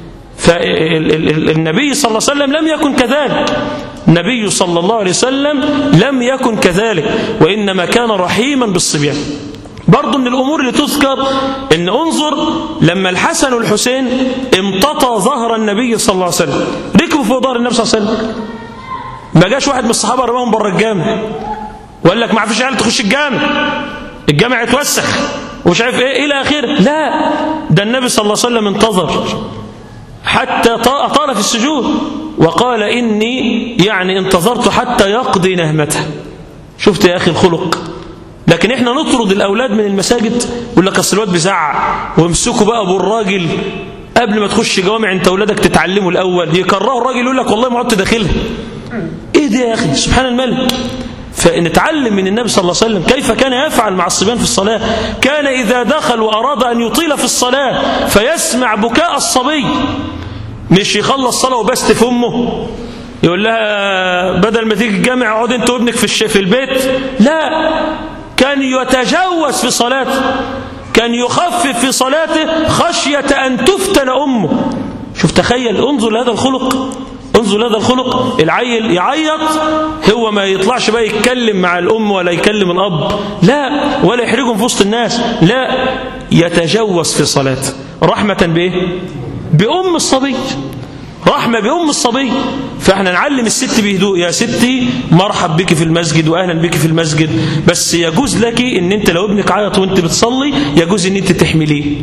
فالنبي صلى الله عليه وسلم لم يكن كذلك. النبي صلى الله عليه وسلم لم يكن كذلك، وإنما كان رحيما بالصبيان. برضو من الأمور اللي تذكر إن انظر لما الحسن والحسين امتطى ظهر النبي صلى الله عليه وسلم، ركبوا فوق ظهر النبي صلى الله عليه وسلم، ما جاش واحد من الصحابة رماهم بره الجامع وقال لك ما فيش عيال تخش الجامع، الجامع يتوسخ ومش عارف ايه الى اخره. لا، ده النبي صلى الله عليه وسلم انتظر حتى أطال في السجود وقال: إني يعني انتظرت حتى يقضي نهمته. شفت يا أخي الخلق؟ لكن إحنا نطرد الأولاد من المساجد، يقول لك أصل الواد بيزعق، ويمسكوا بقى أبو الراجل قبل ما تخش جوامع أنت أولادك تتعلموا الأول، يكرهوا الراجل يقول لك والله ما عدت داخلها. إيه ده يا أخي؟ سبحان الملك. فنتعلم من النبي صلى الله عليه وسلم كيف كان يفعل مع الصبيان في الصلاة. كان إذا دخل وأراد أن يطيل في الصلاة فيسمع بكاء الصبي، مش يخلص صلاة وبست في أمه يقول لها بدل ما تيجي الجامع اقعد انت وابنك في في البيت. لا، كان يتجاوز في صلاته، كان يخفف في صلاته خشية أن تفتن أمه. شوف تخيل، انظر لهذا الخلق، انظر لهذا الخلق. العيل يعيط هو ما يطلعش بقى يتكلم مع الأم ولا يكلم الأب، لا، ولا يحرجهم في وسط الناس، لا، يتجوز في صلاته رحمة بإيه؟ بأم الصبي، رحمة بأم الصبي. فاحنا نعلم الست بهدوء: يا ستي مرحب بك في المسجد وأهلا بك في المسجد، بس يجوز لك ان انت لو ابنك عيط وانت بتصلي يجوز ان انت تحمليه،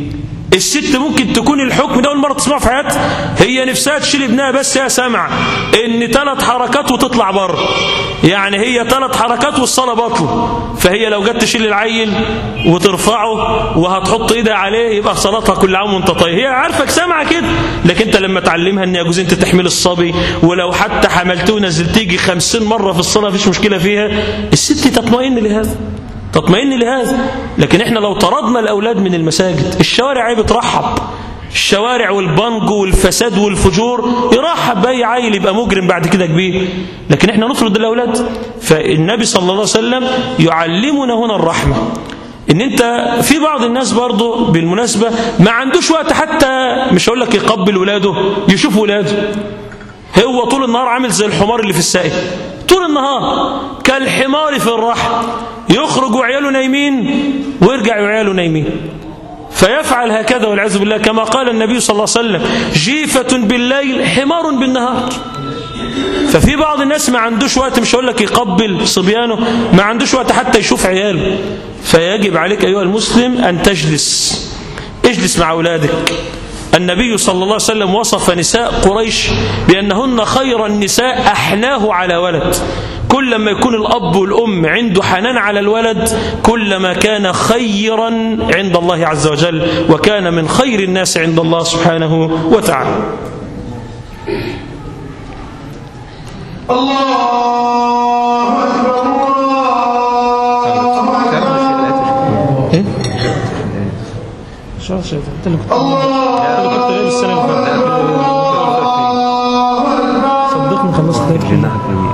الست ممكن تكون الحكم ده أول مرة تسمعه في حياتها، هي نفسها تشيل ابنها بس هي سامعة إن ثلاث حركات وتطلع بره، يعني هي ثلاث حركات والصلاة باطلة، فهي لو جت تشيل العيل وترفعه وهتحط إيدها عليه يبقى صلاتها كل عام وانت طيب، هي عارفك سامعة كده. لكن أنت لما تعلمها إن يجوز أنت تحمل الصبي ولو حتى حملته ونزلت تيجي خمسين مرة في الصلاة مفيش مشكلة فيها، الست تطمئن لهذا تطمئن لهذا. لكن احنا لو طردنا الأولاد من المساجد، الشوارع عيب ترحب، الشوارع والبنجو والفساد والفجور يرحب بأي عيل يبقى مجرم بعد كده كبير، لكن احنا نطرد الأولاد. فالنبي صلى الله عليه وسلم يعلمنا هنا الرحمة، ان انت في بعض الناس برضو بالمناسبة ما عندوش وقت حتى مش هقول لك يقبل ولاده، يشوف ولاده، هو طول النهار عامل زي الحمار اللي في السائق، طول النهار كالحمار في الرحم، يخرج وعياله نايمين ويرجع وعياله نايمين، فيفعل هكذا والعياذ بالله، كما قال النبي صلى الله عليه وسلم جيفة بالليل حمار بالنهار. ففي بعض الناس ما عندوش وقت مش هقول لك يقبل صبيانه، ما عندوش وقت حتى يشوف عياله. فيجب عليك أيها المسلم أن تجلس، اجلس مع أولادك. النبي صلى الله عليه وسلم وصف نساء قريش بأنهن خير النساء أحناه على ولد، كلما يكون الأب والأم عنده حنان على الولد كلما كان خيرا عند الله عز وجل، وكان من خير الناس عند الله سبحانه وتعالى. الله أكبر ايه؟ شو شو انت اللي كنت كنت غير السنة اللي فاتت، صدقني خلصت ده كده.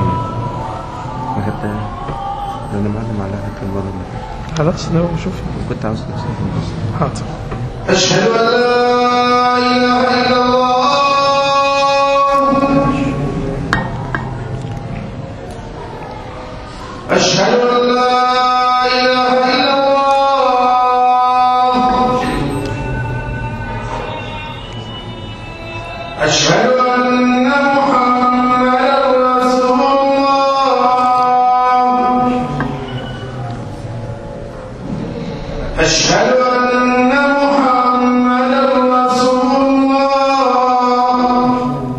انا معلم على هكا المره خلاص لو شوف كنت عاوز نفسي. حاضر. أشهد أن لا إله إلا الله أشهد أن لا إله إلا الله أشهد أن محمدا رسول الله أشهد أن محمدا رسول الله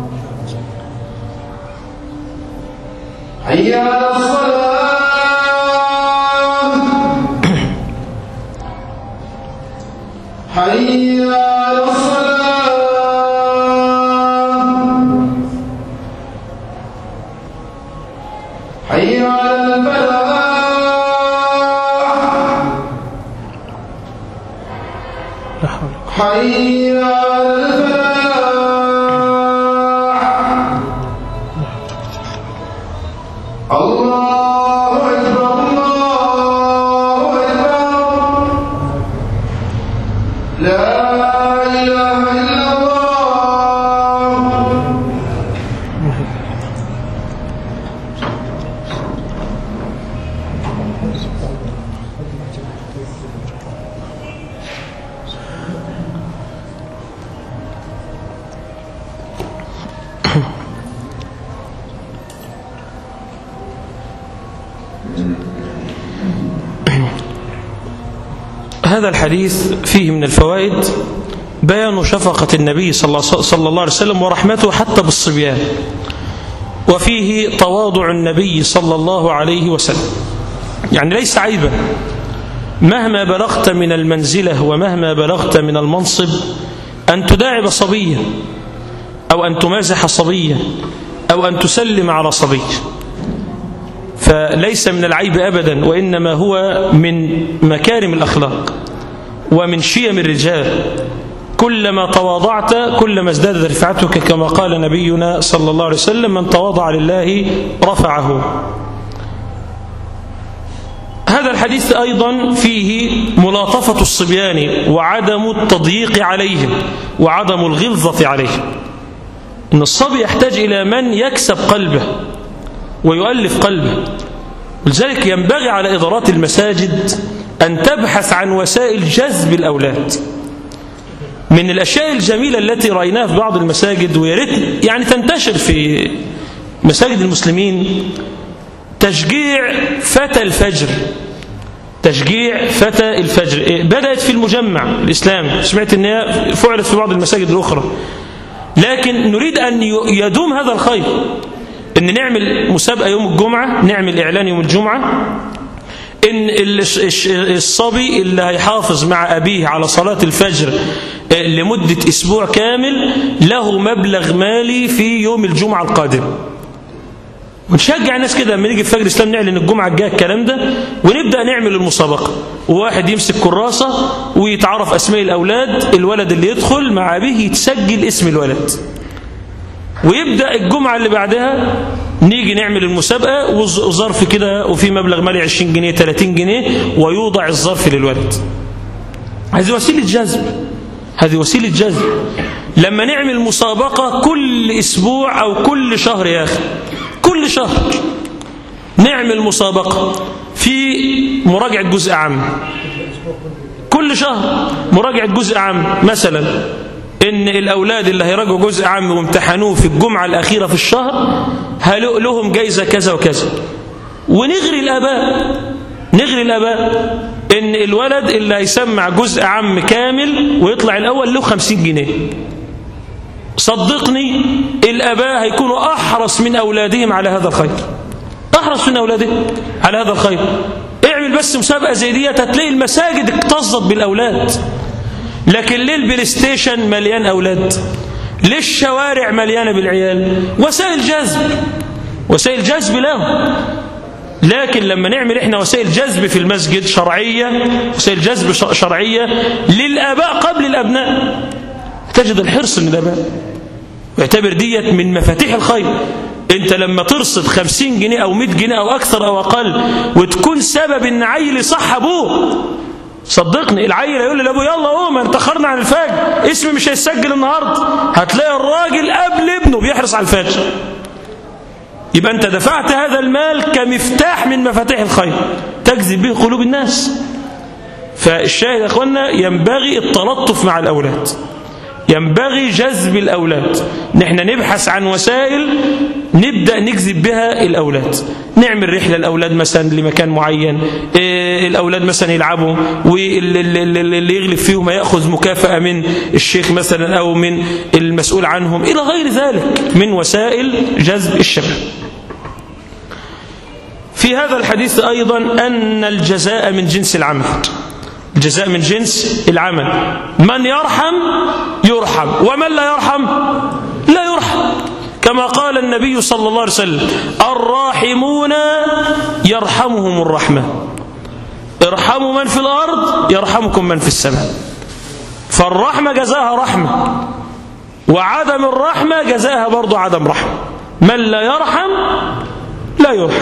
حي على الصلاة حي على الصلاة حي على الفلاح حي على الفلاح الله أكبر الله أكبر لا إله إلا الله. هذا الحديث فيه من الفوائد بيان شفقة النبي صلى الله عليه وسلم ورحمته حتى بالصبيان، وفيه تواضع النبي صلى الله عليه وسلم، يعني ليس عيبا مهما بلغت من المنزلة ومهما بلغت من المنصب أن تداعب صبيا أو أن تمازح صبيا أو أن تسلم على صبي، فليس من العيب أبدا، وإنما هو من مكارم الأخلاق ومن شيم الرجال. كلما تواضعت كلما ازدادت رفعتك، كما قال نبينا صلى الله عليه وسلم من تواضع لله رفعه. هذا الحديث أيضا فيه ملاطفة الصبيان وعدم التضييق عليهم وعدم الغلظة عليهم، إن الصبي يحتاج إلى من يكسب قلبه ويؤلف قلبه، ولذلك ينبغي على إدارات المساجد أن تبحث عن وسائل جذب الأولاد. من الأشياء الجميلة التي رأيناها في بعض المساجد وياريت يعني تنتشر في مساجد المسلمين تشجيع فتى الفجر تشجيع فتى الفجر بدأت في المجمع الإسلامي، سمعت أن هي فعلت في بعض المساجد الأخرى، لكن نريد أن يدوم هذا الخير، أن نعمل مسابقة يوم الجمعة، نعمل إعلان يوم الجمعة إن الصبي اللي هيحافظ مع أبيه على صلاة الفجر لمدة أسبوع كامل له مبلغ مالي في يوم الجمعة القادم. ونشجع الناس كده لما نيجي في فجر الإسلام نعلن الجمعة الجاية الكلام ده، ونبدأ نعمل المسابقة، وواحد يمسك كراسة ويتعرف أسماء الأولاد، الولد اللي يدخل مع أبيه يتسجل اسم الولد، ويبدأ الجمعة اللي بعدها نيجي نعمل المسابقة وظرف كده وفي مبلغ مالي عشرين جنيه ثلاثين جنيه ويوضع الظرف للولد. هذه وسيلة جذب، هذه وسيلة جذب. لما نعمل مسابقة كل أسبوع أو كل شهر يا أخي، كل شهر نعمل مسابقة في مراجعة جزء عام، كل شهر مراجعة جزء عام، مثلا إن الأولاد اللي هيراجعوا جزء عام وامتحنوه في الجمعة الأخيرة في الشهر هلق لهم جايزة كذا وكذا، ونغري الآباء، نغري الآباء إن الولد اللي هيسمع جزء عام كامل ويطلع الأول له خمسين جنيه. صدقني الآباء هيكونوا أحرص من أولادهم على هذا الخير، أحرص من أولادهم على هذا الخير. اعمل بس مسابقة زي دي هتلاقي المساجد اكتظت بالأولاد. لكن ليه البلاي ستيشن مليان أولاد؟ ليه الشوارع مليانة بالعيال؟ وسائل جذب، وسائل جذب لهم. لكن لما نعمل احنا وسائل جذب في المسجد شرعية، وسائل جذب شرعية للآباء قبل الأبناء، تجد الحرص من الآباء، واعتبر ديت من مفاتيح الخير. انت لما ترصد خمسين جنيه او مئة جنيه او اكثر او اقل وتكون سبب ان عيل يصح ابوه، صدقني العيل يقول له لابوه يلا قوم انت اخرنا عن الفجر، اسمي مش هيسجل النهارده، هتلاقي الراجل قبل ابنه بيحرص على الفجر. يبقى انت دفعت هذا المال كمفتاح من مفاتيح الخير تجذب به قلوب الناس. فالشاهد يا اخوانا ينبغي التلطف مع الاولاد، ينبغي جذب الأولاد. نحن نبحث عن وسائل نبدأ نجذب بها الأولاد، نعمل رحلة الأولاد مثلا لمكان معين، إيه الأولاد مثلا يلعبوا واللي يغلب فيهم يأخذ مكافأة من الشيخ مثلا أو من المسؤول عنهم إلى غير ذلك من وسائل جذب الشباب. في هذا الحديث أيضا أن الجزاء من جنس العمل، الجزاء من جنس العمل، من يرحم يرحم ومن لا يرحم لا يرحم، كما قال النبي صلى الله عليه وسلم الراحمون يرحمهم الرحمة، ارحموا من في الأرض يرحمكم من في السماء. فالرحمة جزاها رحمة، وعدم الرحمة جزاها برضو عدم رحمة. من لا يرحم لا يرحم.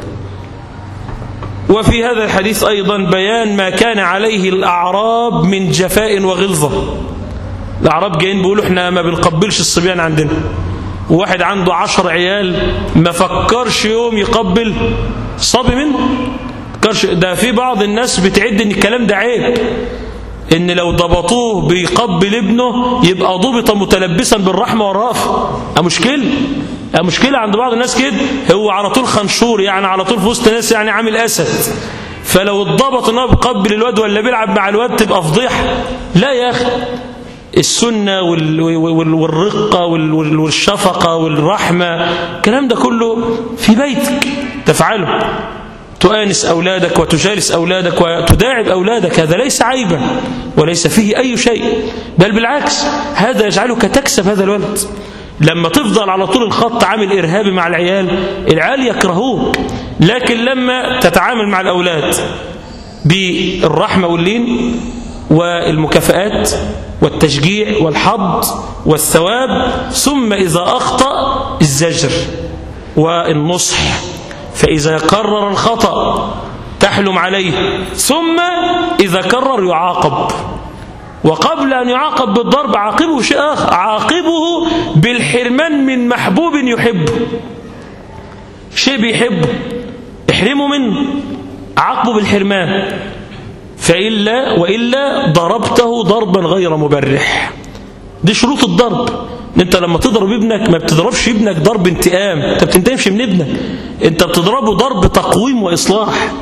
وفي هذا الحديث أيضا بيان ما كان عليه الأعراب من جفاء وغلظة. الأعراب جايين بيقولوا احنا ما بنقبلش الصبيان عندنا، وواحد عنده عشر عيال ما فكرش يوم يقبل صبي منه. ده في بعض الناس بتعد ان الكلام ده عيب، ان لو ضبطوه بيقبل ابنه يبقى ضبط متلبسا بالرحمة والرأفة. مشكلة مشكلة عند بعض الناس كده، هو على طول خنشور، يعني على طول في وسط ناس يعني عامل أسد، فلو اتضبط انه بيقبل الواد ولا بيلعب مع الواد تبقى فضيحة. لا يا أخي، السنة والرقة والشفقة والرحمة الكلام ده كله في بيتك تفعله، تؤانس أولادك وتجالس أولادك وتداعب أولادك، هذا ليس عيبا وليس فيه أي شيء، بل بالعكس هذا يجعلك تكسب هذا الولد. لما تفضل على طول الخط عامل إرهابي مع العيال، العيال يكرهوك. لكن لما تتعامل مع الأولاد بالرحمة واللين والمكافآت والتشجيع والحض والثواب، ثم إذا أخطأ الزجر والنصح، فإذا قرر الخطأ تحلم عليه، ثم إذا كرر يعاقب. وقبل أن يعاقب بالضرب عاقبه شيء آخر، عاقبه بالحرمان من محبوب يحبه، شيء بيحبه احرمه منه، عاقبه بالحرمان، فإلا وإلا ضربته ضربا غير مبرح. دي شروط الضرب. انت لما تضرب ابنك ما بتضربش ابنك ضرب انتقام، انت بتنتقمش من ابنك، انت بتضربه ضرب تقويم وإصلاح.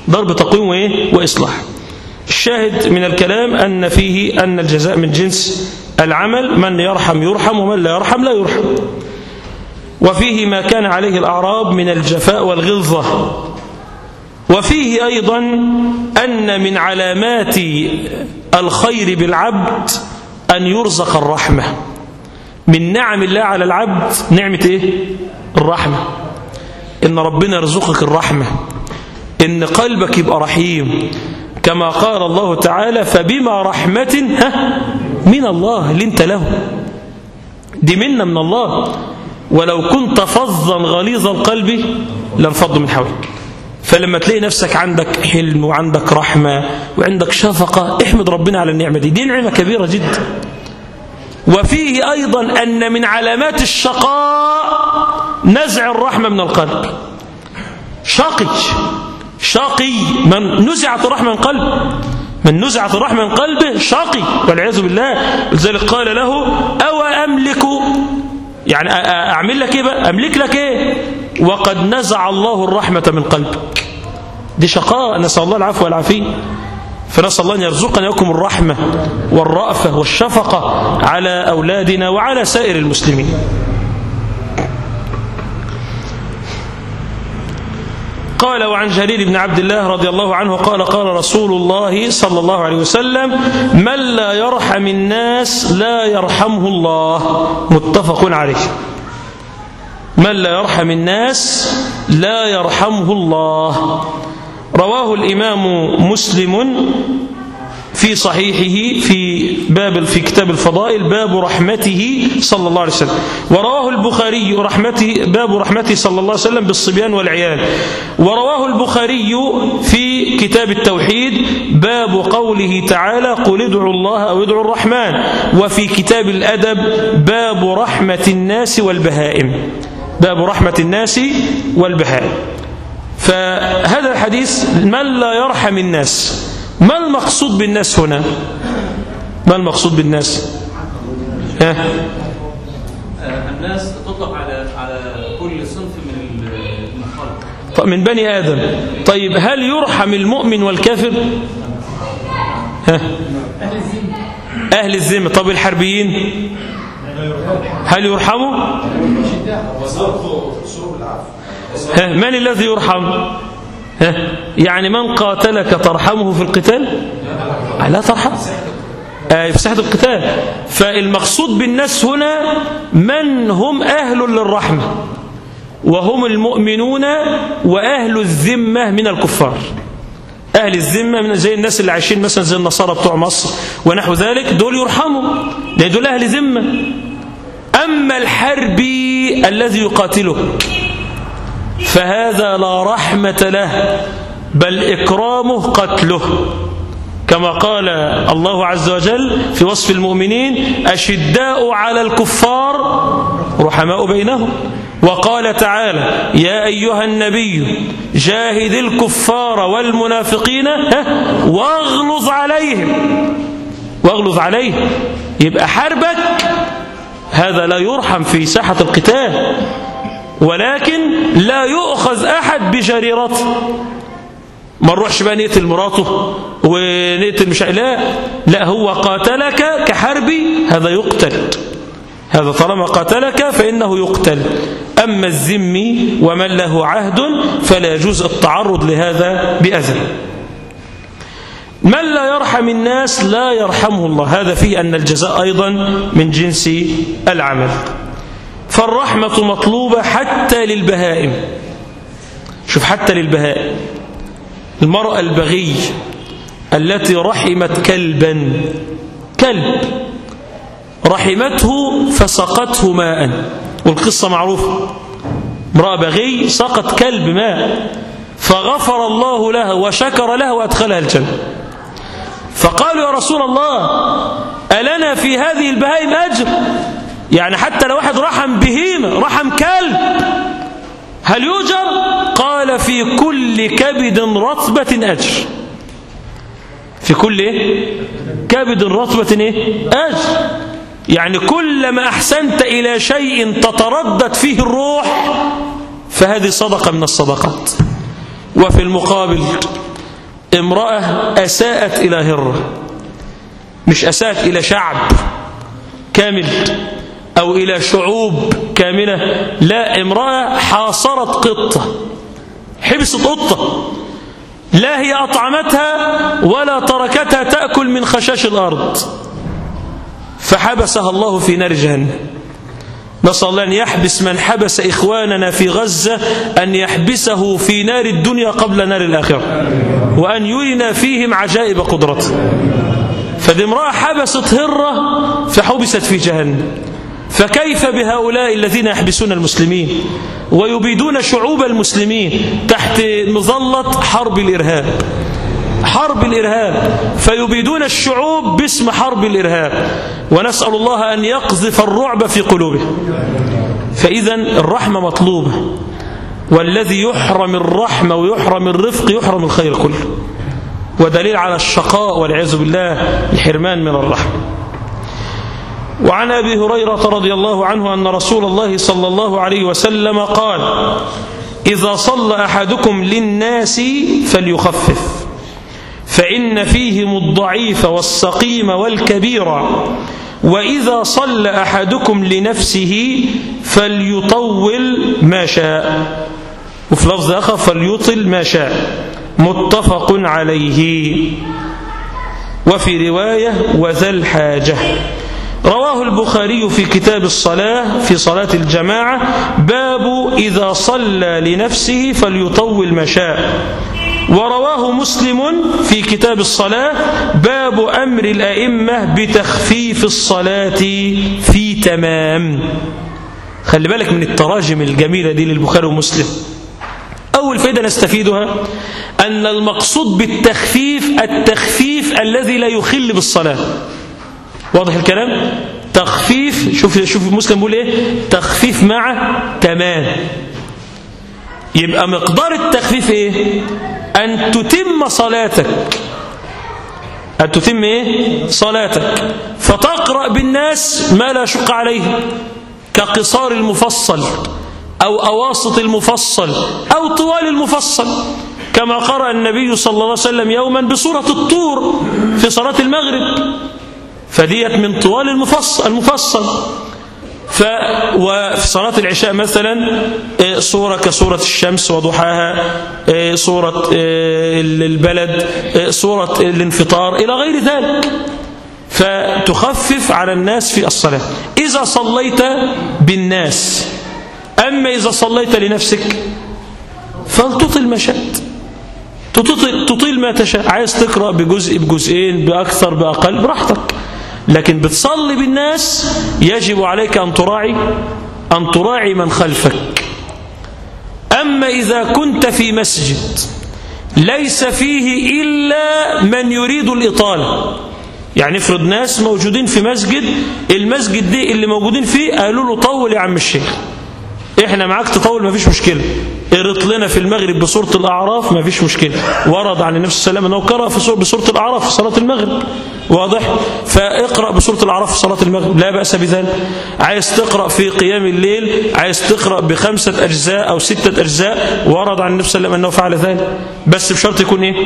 ضرب تقويم وإيه؟ وإصلاح. الشاهد من الكلام أن فيه أن الجزاء من جنس العمل، من يرحم يرحم ومن لا يرحم لا يرحم. وفيه ما كان عليه الأعراب من الجفاء والغلظة. وفيه أيضا أن من علامات الخير بالعبد أن يرزق الرحمة. من نعم الله على العبد نعمة إيه؟ الرحمة. إن ربنا يرزقك الرحمة، إن قلبك يبقى رحيم، كما قال الله تعالى فبما رحمة من الله لنت له. دي منة من الله، ولو كنت فظا غليظ القلب لانفضوا من حولك. فلما تلاقي نفسك عندك حلم وعندك رحمة وعندك شفقة، احمد ربنا على النعمة دي، دي نعمة كبيرة جدا. وفيه أيضا أن من علامات الشقاء نزع الرحمة من القلب. شقي شقي من نزعت الرحمة من قلبه، من نزعت الرحمة من قلبه شقي والعياذ بالله. لذلك قال له أو أملك، يعني أعمل لك إيه بقى؟ أملك لك إيه وقد نزع الله الرحمة من قلبك. دي شقاء، نسأل الله العفو والعافية. فنسأل الله أن يرزقنا لكم الرحمة والرأفة والشفقة على أولادنا وعلى سائر المسلمين. قال وعن جرير بن عبد الله رضي الله عنه قال قال رسول الله صلى الله عليه وسلم من لا يرحم الناس لا يرحمه الله. متفق عليه. من لا يرحم الناس لا يرحمه الله. رواه الإمام مسلم في صحيحه في باب في كتاب الفضائل باب رحمته صلى الله عليه وسلم. ورواه البخاري رحمته باب رحمته صلى الله عليه وسلم بالصبيان والعيال. ورواه البخاري في كتاب التوحيد باب قوله تعالى قل ادعوا الله أو ادعوا الرحمن. وفي كتاب الأدب باب رحمة الناس والبهائم، باب رحمة الناس والبهائم. فهذا الحديث من لا يرحم الناس، ما المقصود بالناس هنا؟ ما المقصود بالناس؟ ها؟ الناس تطلق على على كل صنف من الخلق من بني آدم. طيب هل يرحم المؤمن والكافر؟ ها؟ أهل الذمة. طب الحربيين هل يرحموا؟ ها؟ من الذي يرحم؟ ها؟ يعني من قاتلك ترحمه في القتال؟ لا ترحم آه في ساحة القتال. فالمقصود بالناس هنا من هم أهل للرحمة، وهم المؤمنون وأهل الذمة من الكفار. أهل الذمة من زي الناس اللي عايشين مثلا زي النصارى بتوع مصر ونحو ذلك، دول يرحموا لأن دول أهل ذمة. أما الحربي الذي يقاتلك فهذا لا رحمة له، بل إكرامه قتله، كما قال الله عز وجل في وصف المؤمنين أشداء على الكفار رحماء بينهم. وقال تعالى يا أيها النبي جاهد الكفار والمنافقين واغلظ عليهم، واغلظ عليهم. يبقى حربك هذا لا يرحم في ساحة القتال، ولكن لا يؤخذ أحد بجريرته. ما نروحش بقى نقتل مراته ونقتل مش لا لا هو قاتلك كحربي هذا يقتل، هذا طالما قاتلك فإنه يقتل. أما الذمي ومن له عهد فلا يجوز التعرض لهذا بأذى. من لا يرحم الناس لا يرحمه الله. هذا فيه أن الجزاء أيضا من جنس العمل. فالرحمة مطلوبة حتى للبهائم. شوف حتى للبهائم. المرأة البغي التي رحمت كلبا، كلب رحمته فسقته ماء، والقصة معروفة. امرأة بغي سقط كلب ماء فغفر الله لها وشكر لها وأدخلها الجنة. فقالوا يا رسول الله ألنا في هذه البهائم أجر؟ يعني حتى لو واحد رحم بهيمة رحم كلب هل يؤجر؟ قال في كل كبد رطبة أجر. في كل إيه؟ كبد رطبة إيه؟ أجر. يعني كلما أحسنت إلى شيء تتردد فيه الروح فهذه صدقة من الصدقات. وفي المقابل امرأة أساءت إلى هرة، مش أساءت إلى شعب كامل أو إلى شعوب كاملة، لا، امرأة حاصرت قطة، حبست قطة، لا هي أطعمتها ولا تركتها تأكل من خشاش الأرض، فحبسها الله في نار جهنم. نسأل الله أن يحبس من حبس إخواننا في غزة، أن يحبسه في نار الدنيا قبل نار الآخرة، وأن يرنا فيهم عجائب قدرته. فدي امرأة حبست هرة فحبست في جهنم، فكيف بهؤلاء الذين يحبسون المسلمين ويبيدون شعوب المسلمين تحت مظلة حرب الإرهاب، حرب الإرهاب، فيبيدون الشعوب باسم حرب الإرهاب، ونسأل الله أن يقذف الرعب في قلوبهم. فإذا الرحمة مطلوبة، والذي يحرم الرحمة ويحرم الرفق يحرم الخير كله، ودليل على الشقاء والعياذ بالله الحرمان من الرحمة. وعن أبي هريرة رضي الله عنه أن رسول الله صلى الله عليه وسلم قال: إذا صلى أحدكم للناس فليخفف، فإن فيهم الضعيف والسقيم والكبير، وإذا صلى أحدكم لنفسه فليطول ما شاء، وفي لفظ آخر فليطل ما شاء، متفق عليه. وفي رواية وذا الحاجة. رواه البخاري في كتاب الصلاة في صلاة الجماعة، باب إذا صلى لنفسه فليطول ما شاء. ورواه مسلم في كتاب الصلاة، باب أمر الأئمة بتخفيف الصلاة في تمام. خلي بالك من التراجم الجميلة دي للبخاري ومسلم. أول فائدة نستفيدها أن المقصود بالتخفيف التخفيف الذي لا يخل بالصلاة. واضح الكلام؟ تخفيف، شوف شوف مسلم بيقول ايه؟ تخفيف مع تمام. يبقى مقدار التخفيف ايه؟ أن تتم صلاتك، أن تتم ايه؟ صلاتك، فتقرأ بالناس ما لا شق عليه، كقصار المفصل أو أواسط المفصل أو طوال المفصل، كما قرأ النبي صلى الله عليه وسلم يوما بسورة الطور في صلاة المغرب، فديت من طوال المفصل المفصل. ف وفي صلاة العشاء مثلا صورة كصورة الشمس وضحاها، صورة البلد، صورة الانفطار إلى غير ذلك، فتخفف على الناس في الصلاة إذا صليت بالناس. أما إذا صليت لنفسك فلتطل ما شئت، تطيل, تطيل ما تشاء، عايز تقرأ بجزء بجزئين بأكثر بأقل براحتك، لكن بتصلي بالناس يجب عليك أن تراعي أن تراعي من خلفك. أما إذا كنت في مسجد ليس فيه إلا من يريد الإطالة، يعني افرض ناس موجودين في مسجد، المسجد دي اللي موجودين فيه قالوا له طول يا عم الشيخ، احنا معاك تطول ما فيش مشكلة، قرط لنا في المغرب بسورة الأعراف ما فيش مشكلة، ورد عن النبي صلى الله عليه وسلم أنه قرأ في بسورة الأعراف في صلاة المغرب، واضح؟ فاقرأ بسورة الأعراف في صلاة المغرب لا بأس بذلك. عايز تقرأ في قيام الليل، عايز تقرأ بخمسة أجزاء أو ستة أجزاء، ورد عن النبي صلى الله عليه وسلم أنه فعل ذلك، بس بشرط يكون إيه؟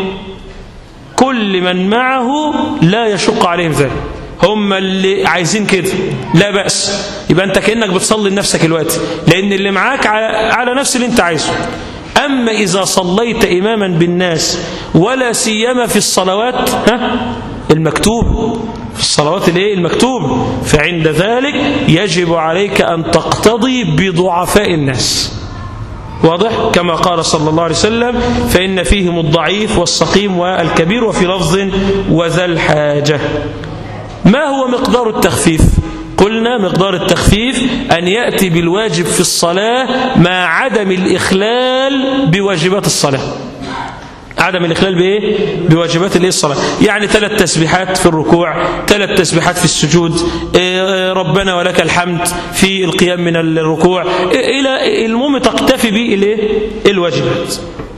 كل من معه لا يشق عليهم ذلك، هم اللي عايزين كده لا بأس، يبقى أنت كأنك بتصلي لنفسك الوقت، لأن اللي معاك على نفس اللي أنت عايزه. أما إذا صليت إماما بالناس ولا سيما في الصلوات المكتوب، في الصلوات الايه المكتوب، فعند ذلك يجب عليك أن تقتضي بضعفاء الناس، واضح؟ كما قال صلى الله عليه وسلم: فإن فيهم الضعيف والسقيم والكبير، وفي لفظ وذا الحاجة. ما هو مقدار التخفيف؟ قلنا مقدار التخفيف أن يأتي بالواجب في الصلاة مع عدم الإخلال بواجبات الصلاة. عدم الإخلال بإيه؟ بواجبات الإيه الصلاة، يعني ثلاث تسبيحات في الركوع، ثلاث تسبيحات في السجود، ربنا ولك الحمد في القيام من الركوع، إلى المهم تقتفي به الإيه؟ الواجبات.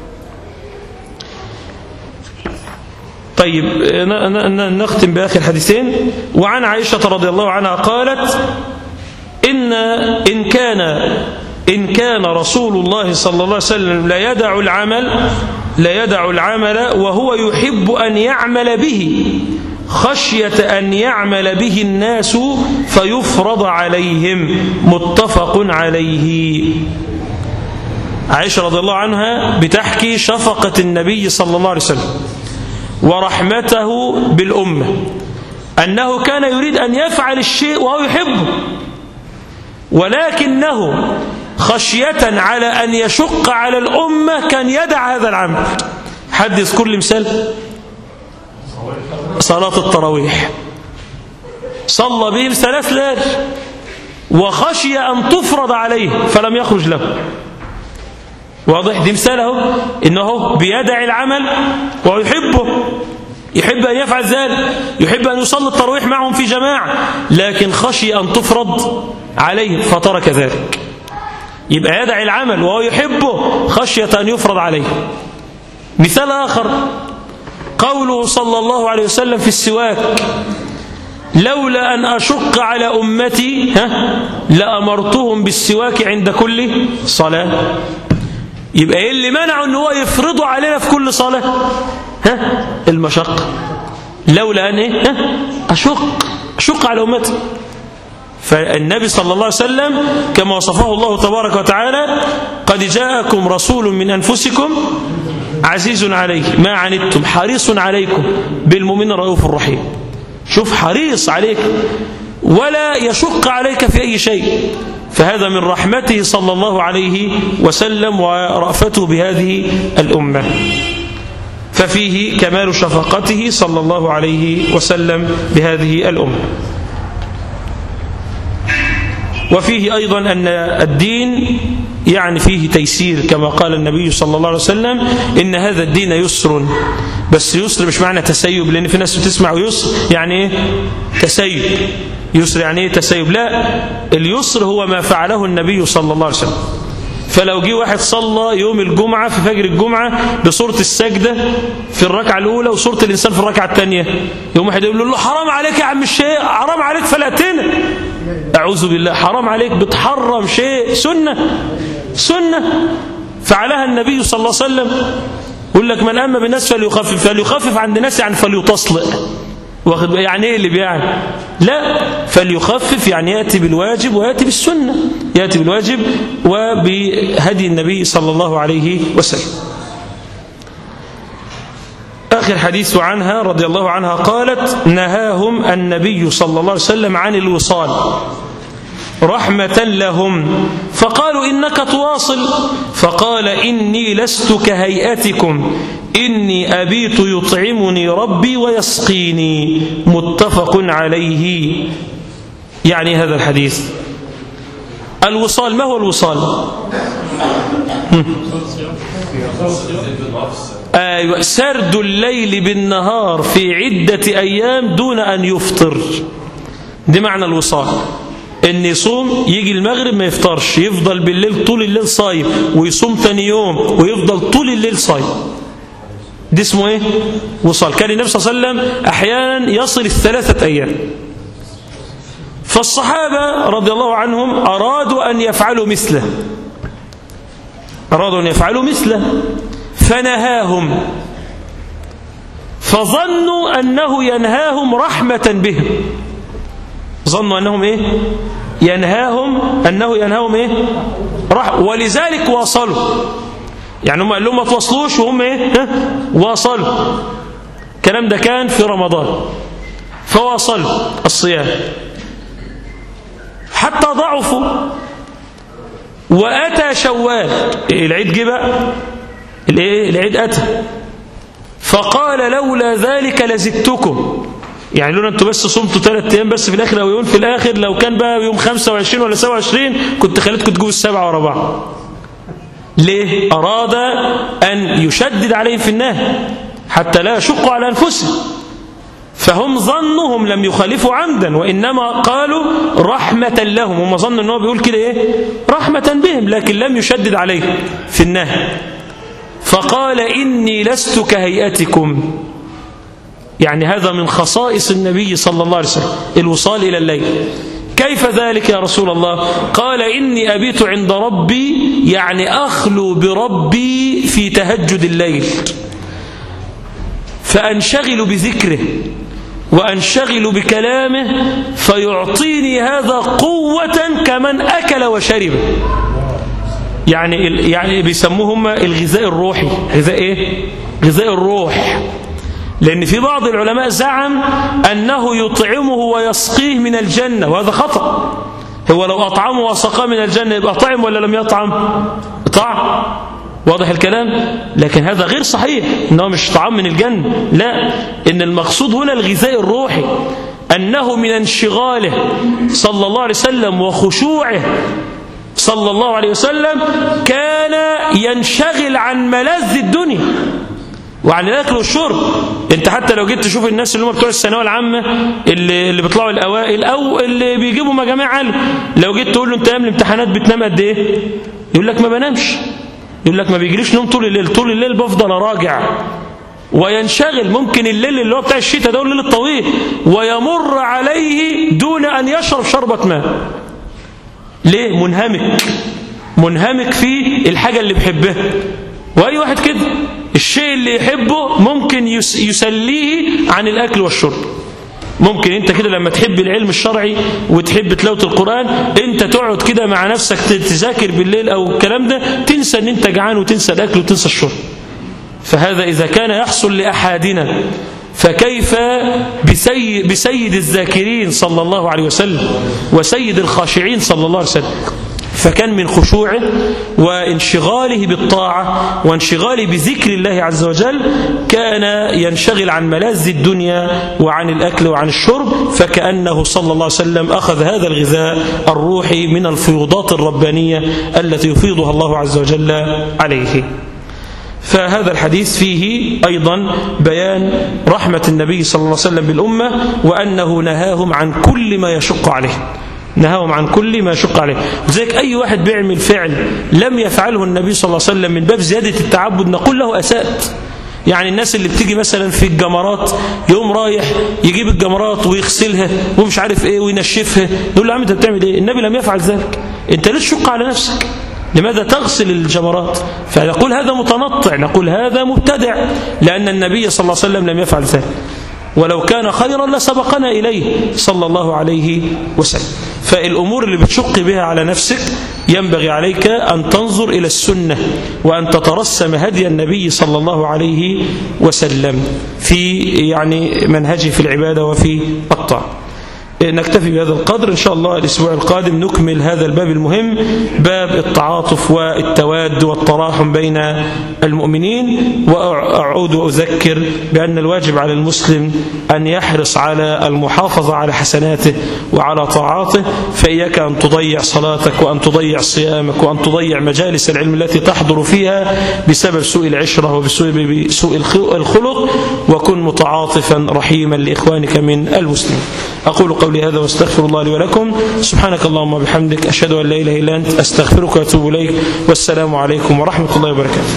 طيب نختم بآخر حديثين. وعن عائشة رضي الله عنها قالت: إن إن كان إن كان رسول الله صلى الله عليه وسلم لا يدع العمل لا يدع العمل وهو يحب أن يعمل به خشية أن يعمل به الناس فيفرض عليهم. متفق عليه. عائشة رضي الله عنها بتحكي شفقة النبي صلى الله عليه وسلم ورحمته بالأمة، أنه كان يريد أن يفعل الشيء وهو يحبه، ولكنه خشية على أن يشق على الأمة كان يدع هذا العمل. حد يذكر لي مثال؟ صلاة التراويح صلى بهم ثلاث ليال وخشي أن تفرض عليه فلم يخرج له. واضح؟ دي مثاله إنه بيدع العمل ويحبه، يحب أن يفعل ذلك، يحب أن يصلي التراويح معهم في جماعة، لكن خشي أن تفرض عليه فترك ذلك. يبقى يدع العمل وهو يحبه خشية أن يفرض عليه. مثال آخر قوله صلى الله عليه وسلم في السواك: لولا أن أشق على أمتي ها لأمرتهم بالسواك عند كل صلاة. يبقى إيه اللي منعه أن هو يفرضه علينا في كل صلاة؟ ها المشقة. لولا أن إيه ها أشق أشق على أمتي. فالنبي صلى الله عليه وسلم كما وصفه الله تبارك وتعالى: قد جاءكم رسول من أنفسكم عزيز عليه ما عنتم حريص عليكم بالمؤمنين رؤوف رحيم. شوف، حريص عليك ولا يشق عليك في أي شيء. فهذا من رحمته صلى الله عليه وسلم ورأفته بهذه الأمة، ففيه كمال شفقته صلى الله عليه وسلم بهذه الأمة. وفيه أيضا أن الدين يعني فيه تيسير، كما قال النبي صلى الله عليه وسلم: إن هذا الدين يسر. بس يسر مش معنى تسيب، لأن في ناس بتسمع يسر يعني إيه تسيب. يسر يعني إيه تسيب؟ لا، اليسر هو ما فعله النبي صلى الله عليه وسلم. فلو جه واحد صلى يوم الجمعة في فجر الجمعة بصورة السجدة في الركعة الأولى وصورة الإنسان في الركعة الثانية، يوم واحد يقول له: حرام عليك يا عم الشيخ، حرام عليك فلاتنا. أعوذ بالله، حرام عليك، بتحرم شيء سنة سنة فعلها النبي صلى الله عليه وسلم. يقول لك: من أما بالناس فليخفف. فليخفف عند الناس يعني فليتصلق. واخد يعني ايه اللي بيعني؟ لا، فليخفف يعني يأتي بالواجب ويأتي بالسنة، يأتي بالواجب وبهدي النبي صلى الله عليه وسلم. آخر حديث عنها رضي الله عنها قالت: نهاهم النبي صلى الله عليه وسلم عن الوصال رحمة لهم، فقالوا: إنك تواصل. فقال: إني لست كهيئتكم، إني أبيت يطعمني ربي ويسقيني. متفق عليه. يعني هذا الحديث الوصال. ما هو الوصال؟ أيوة، سرد الليل بالنهار في عدة أيام دون أن يفطر. دي معنى الوصال، إن يصوم يجي المغرب ما يفطرش، يفضل بالليل طول الليل صايم، ويصوم تاني يوم ويفضل طول الليل صايم. دي اسمه ايه؟ وصال. كان النبي صلى الله عليه وسلم احيانا يصل الثلاثة ايام، فالصحابة رضي الله عنهم ارادوا ان يفعلوا مثله ارادوا ان يفعلوا مثله فنهاهم، فظنوا انه ينهاهم رحمة بهم. ظنوا انهم ايه؟ ينهاهم انه ينهاهم ايه؟ رحمة، ولذلك واصلوا. يعني هم قال لهم ما تواصلوش وهم ايه؟ واصلوا. الكلام ده كان في رمضان، فواصلوا الصيام حتى ضعفوا. واتى شوال، العيد جه بقى، الايه؟ العيد اتى، فقال: لولا ذلك لزدتكم. يعني لولا انتوا بس صمتوا ثلاث ايام بس في الاخر او يوم في الاخر، لو كان بقى يوم خمسة وعشرين ولا سبعة وعشرين كنت خليتكم تجوا السبعه ورا بعض. ليه؟ أراد أن يشدد عليهم في النهي حتى لا يشقوا على أنفسهم. فهم ظنهم لم يخالفوا عمدا، وإنما قالوا رحمة لهم. هم ظنوا أنه بيقول كده إيه؟ رحمة بهم، لكن لم يشدد عليهم في النهي. فقال: إني لست كهيئتكم. يعني هذا من خصائص النبي صلى الله عليه وسلم، الوصال إلى الليل. كيف ذلك يا رسول الله؟ قال: إني أبيت عند ربي، يعني أخلو بربي في تهجد الليل، فأنشغل بذكره وأنشغل بكلامه فيعطيني هذا قوة كمن أكل وشرب. يعني يعني بيسموهم الغذاء الروحي. غذاء إيه؟ غذاء الروح. لأن في بعض العلماء زعم أنه يطعمه ويسقيه من الجنة، وهذا خطأ. هو لو أطعمه وسقاه من الجنة يبقى طعم ولا لم يطعم؟ طعم. واضح الكلام؟ لكن هذا غير صحيح، إنه مش طعام من الجنة، لا، إن المقصود هنا الغذاء الروحي، أنه من انشغاله صلى الله عليه وسلم وخشوعه صلى الله عليه وسلم كان ينشغل عن ملاذ الدنيا وعن الاكل والشرب. انت حتى لو جيت تشوف الناس اللي هم بتوع الثانويه العامه اللي اللي بيطلعوا الاوائل او اللي بيجيبوا مجاميع عاليه، لو جيت تقول له انت ايام الامتحانات بتنام قد ايه؟ يقول لك ما بنامش، يقول لك ما بيجيليش نوم طول الليل، طول الليل بفضل اراجع وينشغل. ممكن الليل اللي هو بتاع الشتاء ده الليل الطويل ويمر عليه دون ان يشرب شربة ماء. ليه؟ منهمك منهمك في الحاجه اللي بيحبها. واي واحد كده الشيء اللي يحبه ممكن يسليه عن الاكل والشرب. ممكن انت كده لما تحب العلم الشرعي وتحب تلاوة القرآن، انت تقعد كده مع نفسك تذاكر بالليل او الكلام ده، تنسى ان انت جعان وتنسى الاكل وتنسى الشرب. فهذا اذا كان يحصل لاحدنا فكيف بسيد, بسيد الذاكرين صلى الله عليه وسلم وسيد الخاشعين صلى الله عليه وسلم. فكان من خشوعه وانشغاله بالطاعة وانشغاله بذكر الله عز وجل كان ينشغل عن ملاذ الدنيا وعن الأكل وعن الشرب، فكأنه صلى الله عليه وسلم أخذ هذا الغذاء الروحي من الفيوضات الربانية التي يفيضها الله عز وجل عليه. فهذا الحديث فيه أيضا بيان رحمة النبي صلى الله عليه وسلم بالأمة، وأنه نهاهم عن كل ما يشق عليه، نهاهم عن كل ما يشق عليه. وذلك أي واحد بيعمل فعل لم يفعله النبي صلى الله عليه وسلم من باب زيادة التعبد نقول له أسأت. يعني الناس اللي بتيجي مثلا في الجمرات يوم رايح يجيب الجمرات ويغسلها ومش عارف ايه وينشفها، يقول له يا عم انت بتعمل ايه؟ النبي لم يفعل ذلك، انت ليش تشق على نفسك؟ لماذا تغسل الجمرات؟ فنقول هذا متنطع، نقول هذا مبتدع، لأن النبي صلى الله عليه وسلم لم يفعل ذلك، ولو كان خيرا لسبقنا إليه صلى الله عليه وسلم. فالأمور اللي بتشق بها على نفسك ينبغي عليك أن تنظر إلى السنة وأن تترسم هدي النبي صلى الله عليه وسلم في يعني منهجه في العبادة وفي الطاعة. نكتفي بهذا القدر، إن شاء الله الأسبوع القادم نكمل هذا الباب المهم، باب التعاطف والتواد والتراحم بين المؤمنين. وأعود وأذكر بأن الواجب على المسلم أن يحرص على المحافظة على حسناته وعلى طاعاته، فإياك أن تضيع صلاتك وأن تضيع صيامك وأن تضيع مجالس العلم التي تحضر فيها بسبب سوء العشرة وبسبب سوء الخلق، وكن متعاطفا رحيما لإخوانك من المسلمين. أقول قولي هذا واستغفر الله لي ولكم. سبحانك اللهم وبحمدك، أشهد أن لا إله إلا أنت، أستغفرك وأتوب إليك، والسلام عليكم ورحمة الله وبركاته.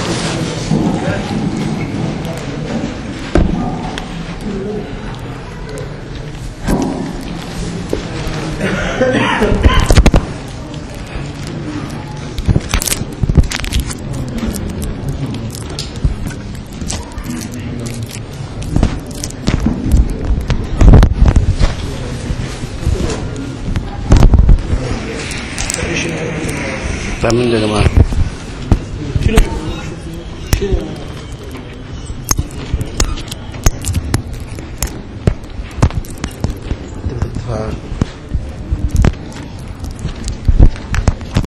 تعمل يا جماعة.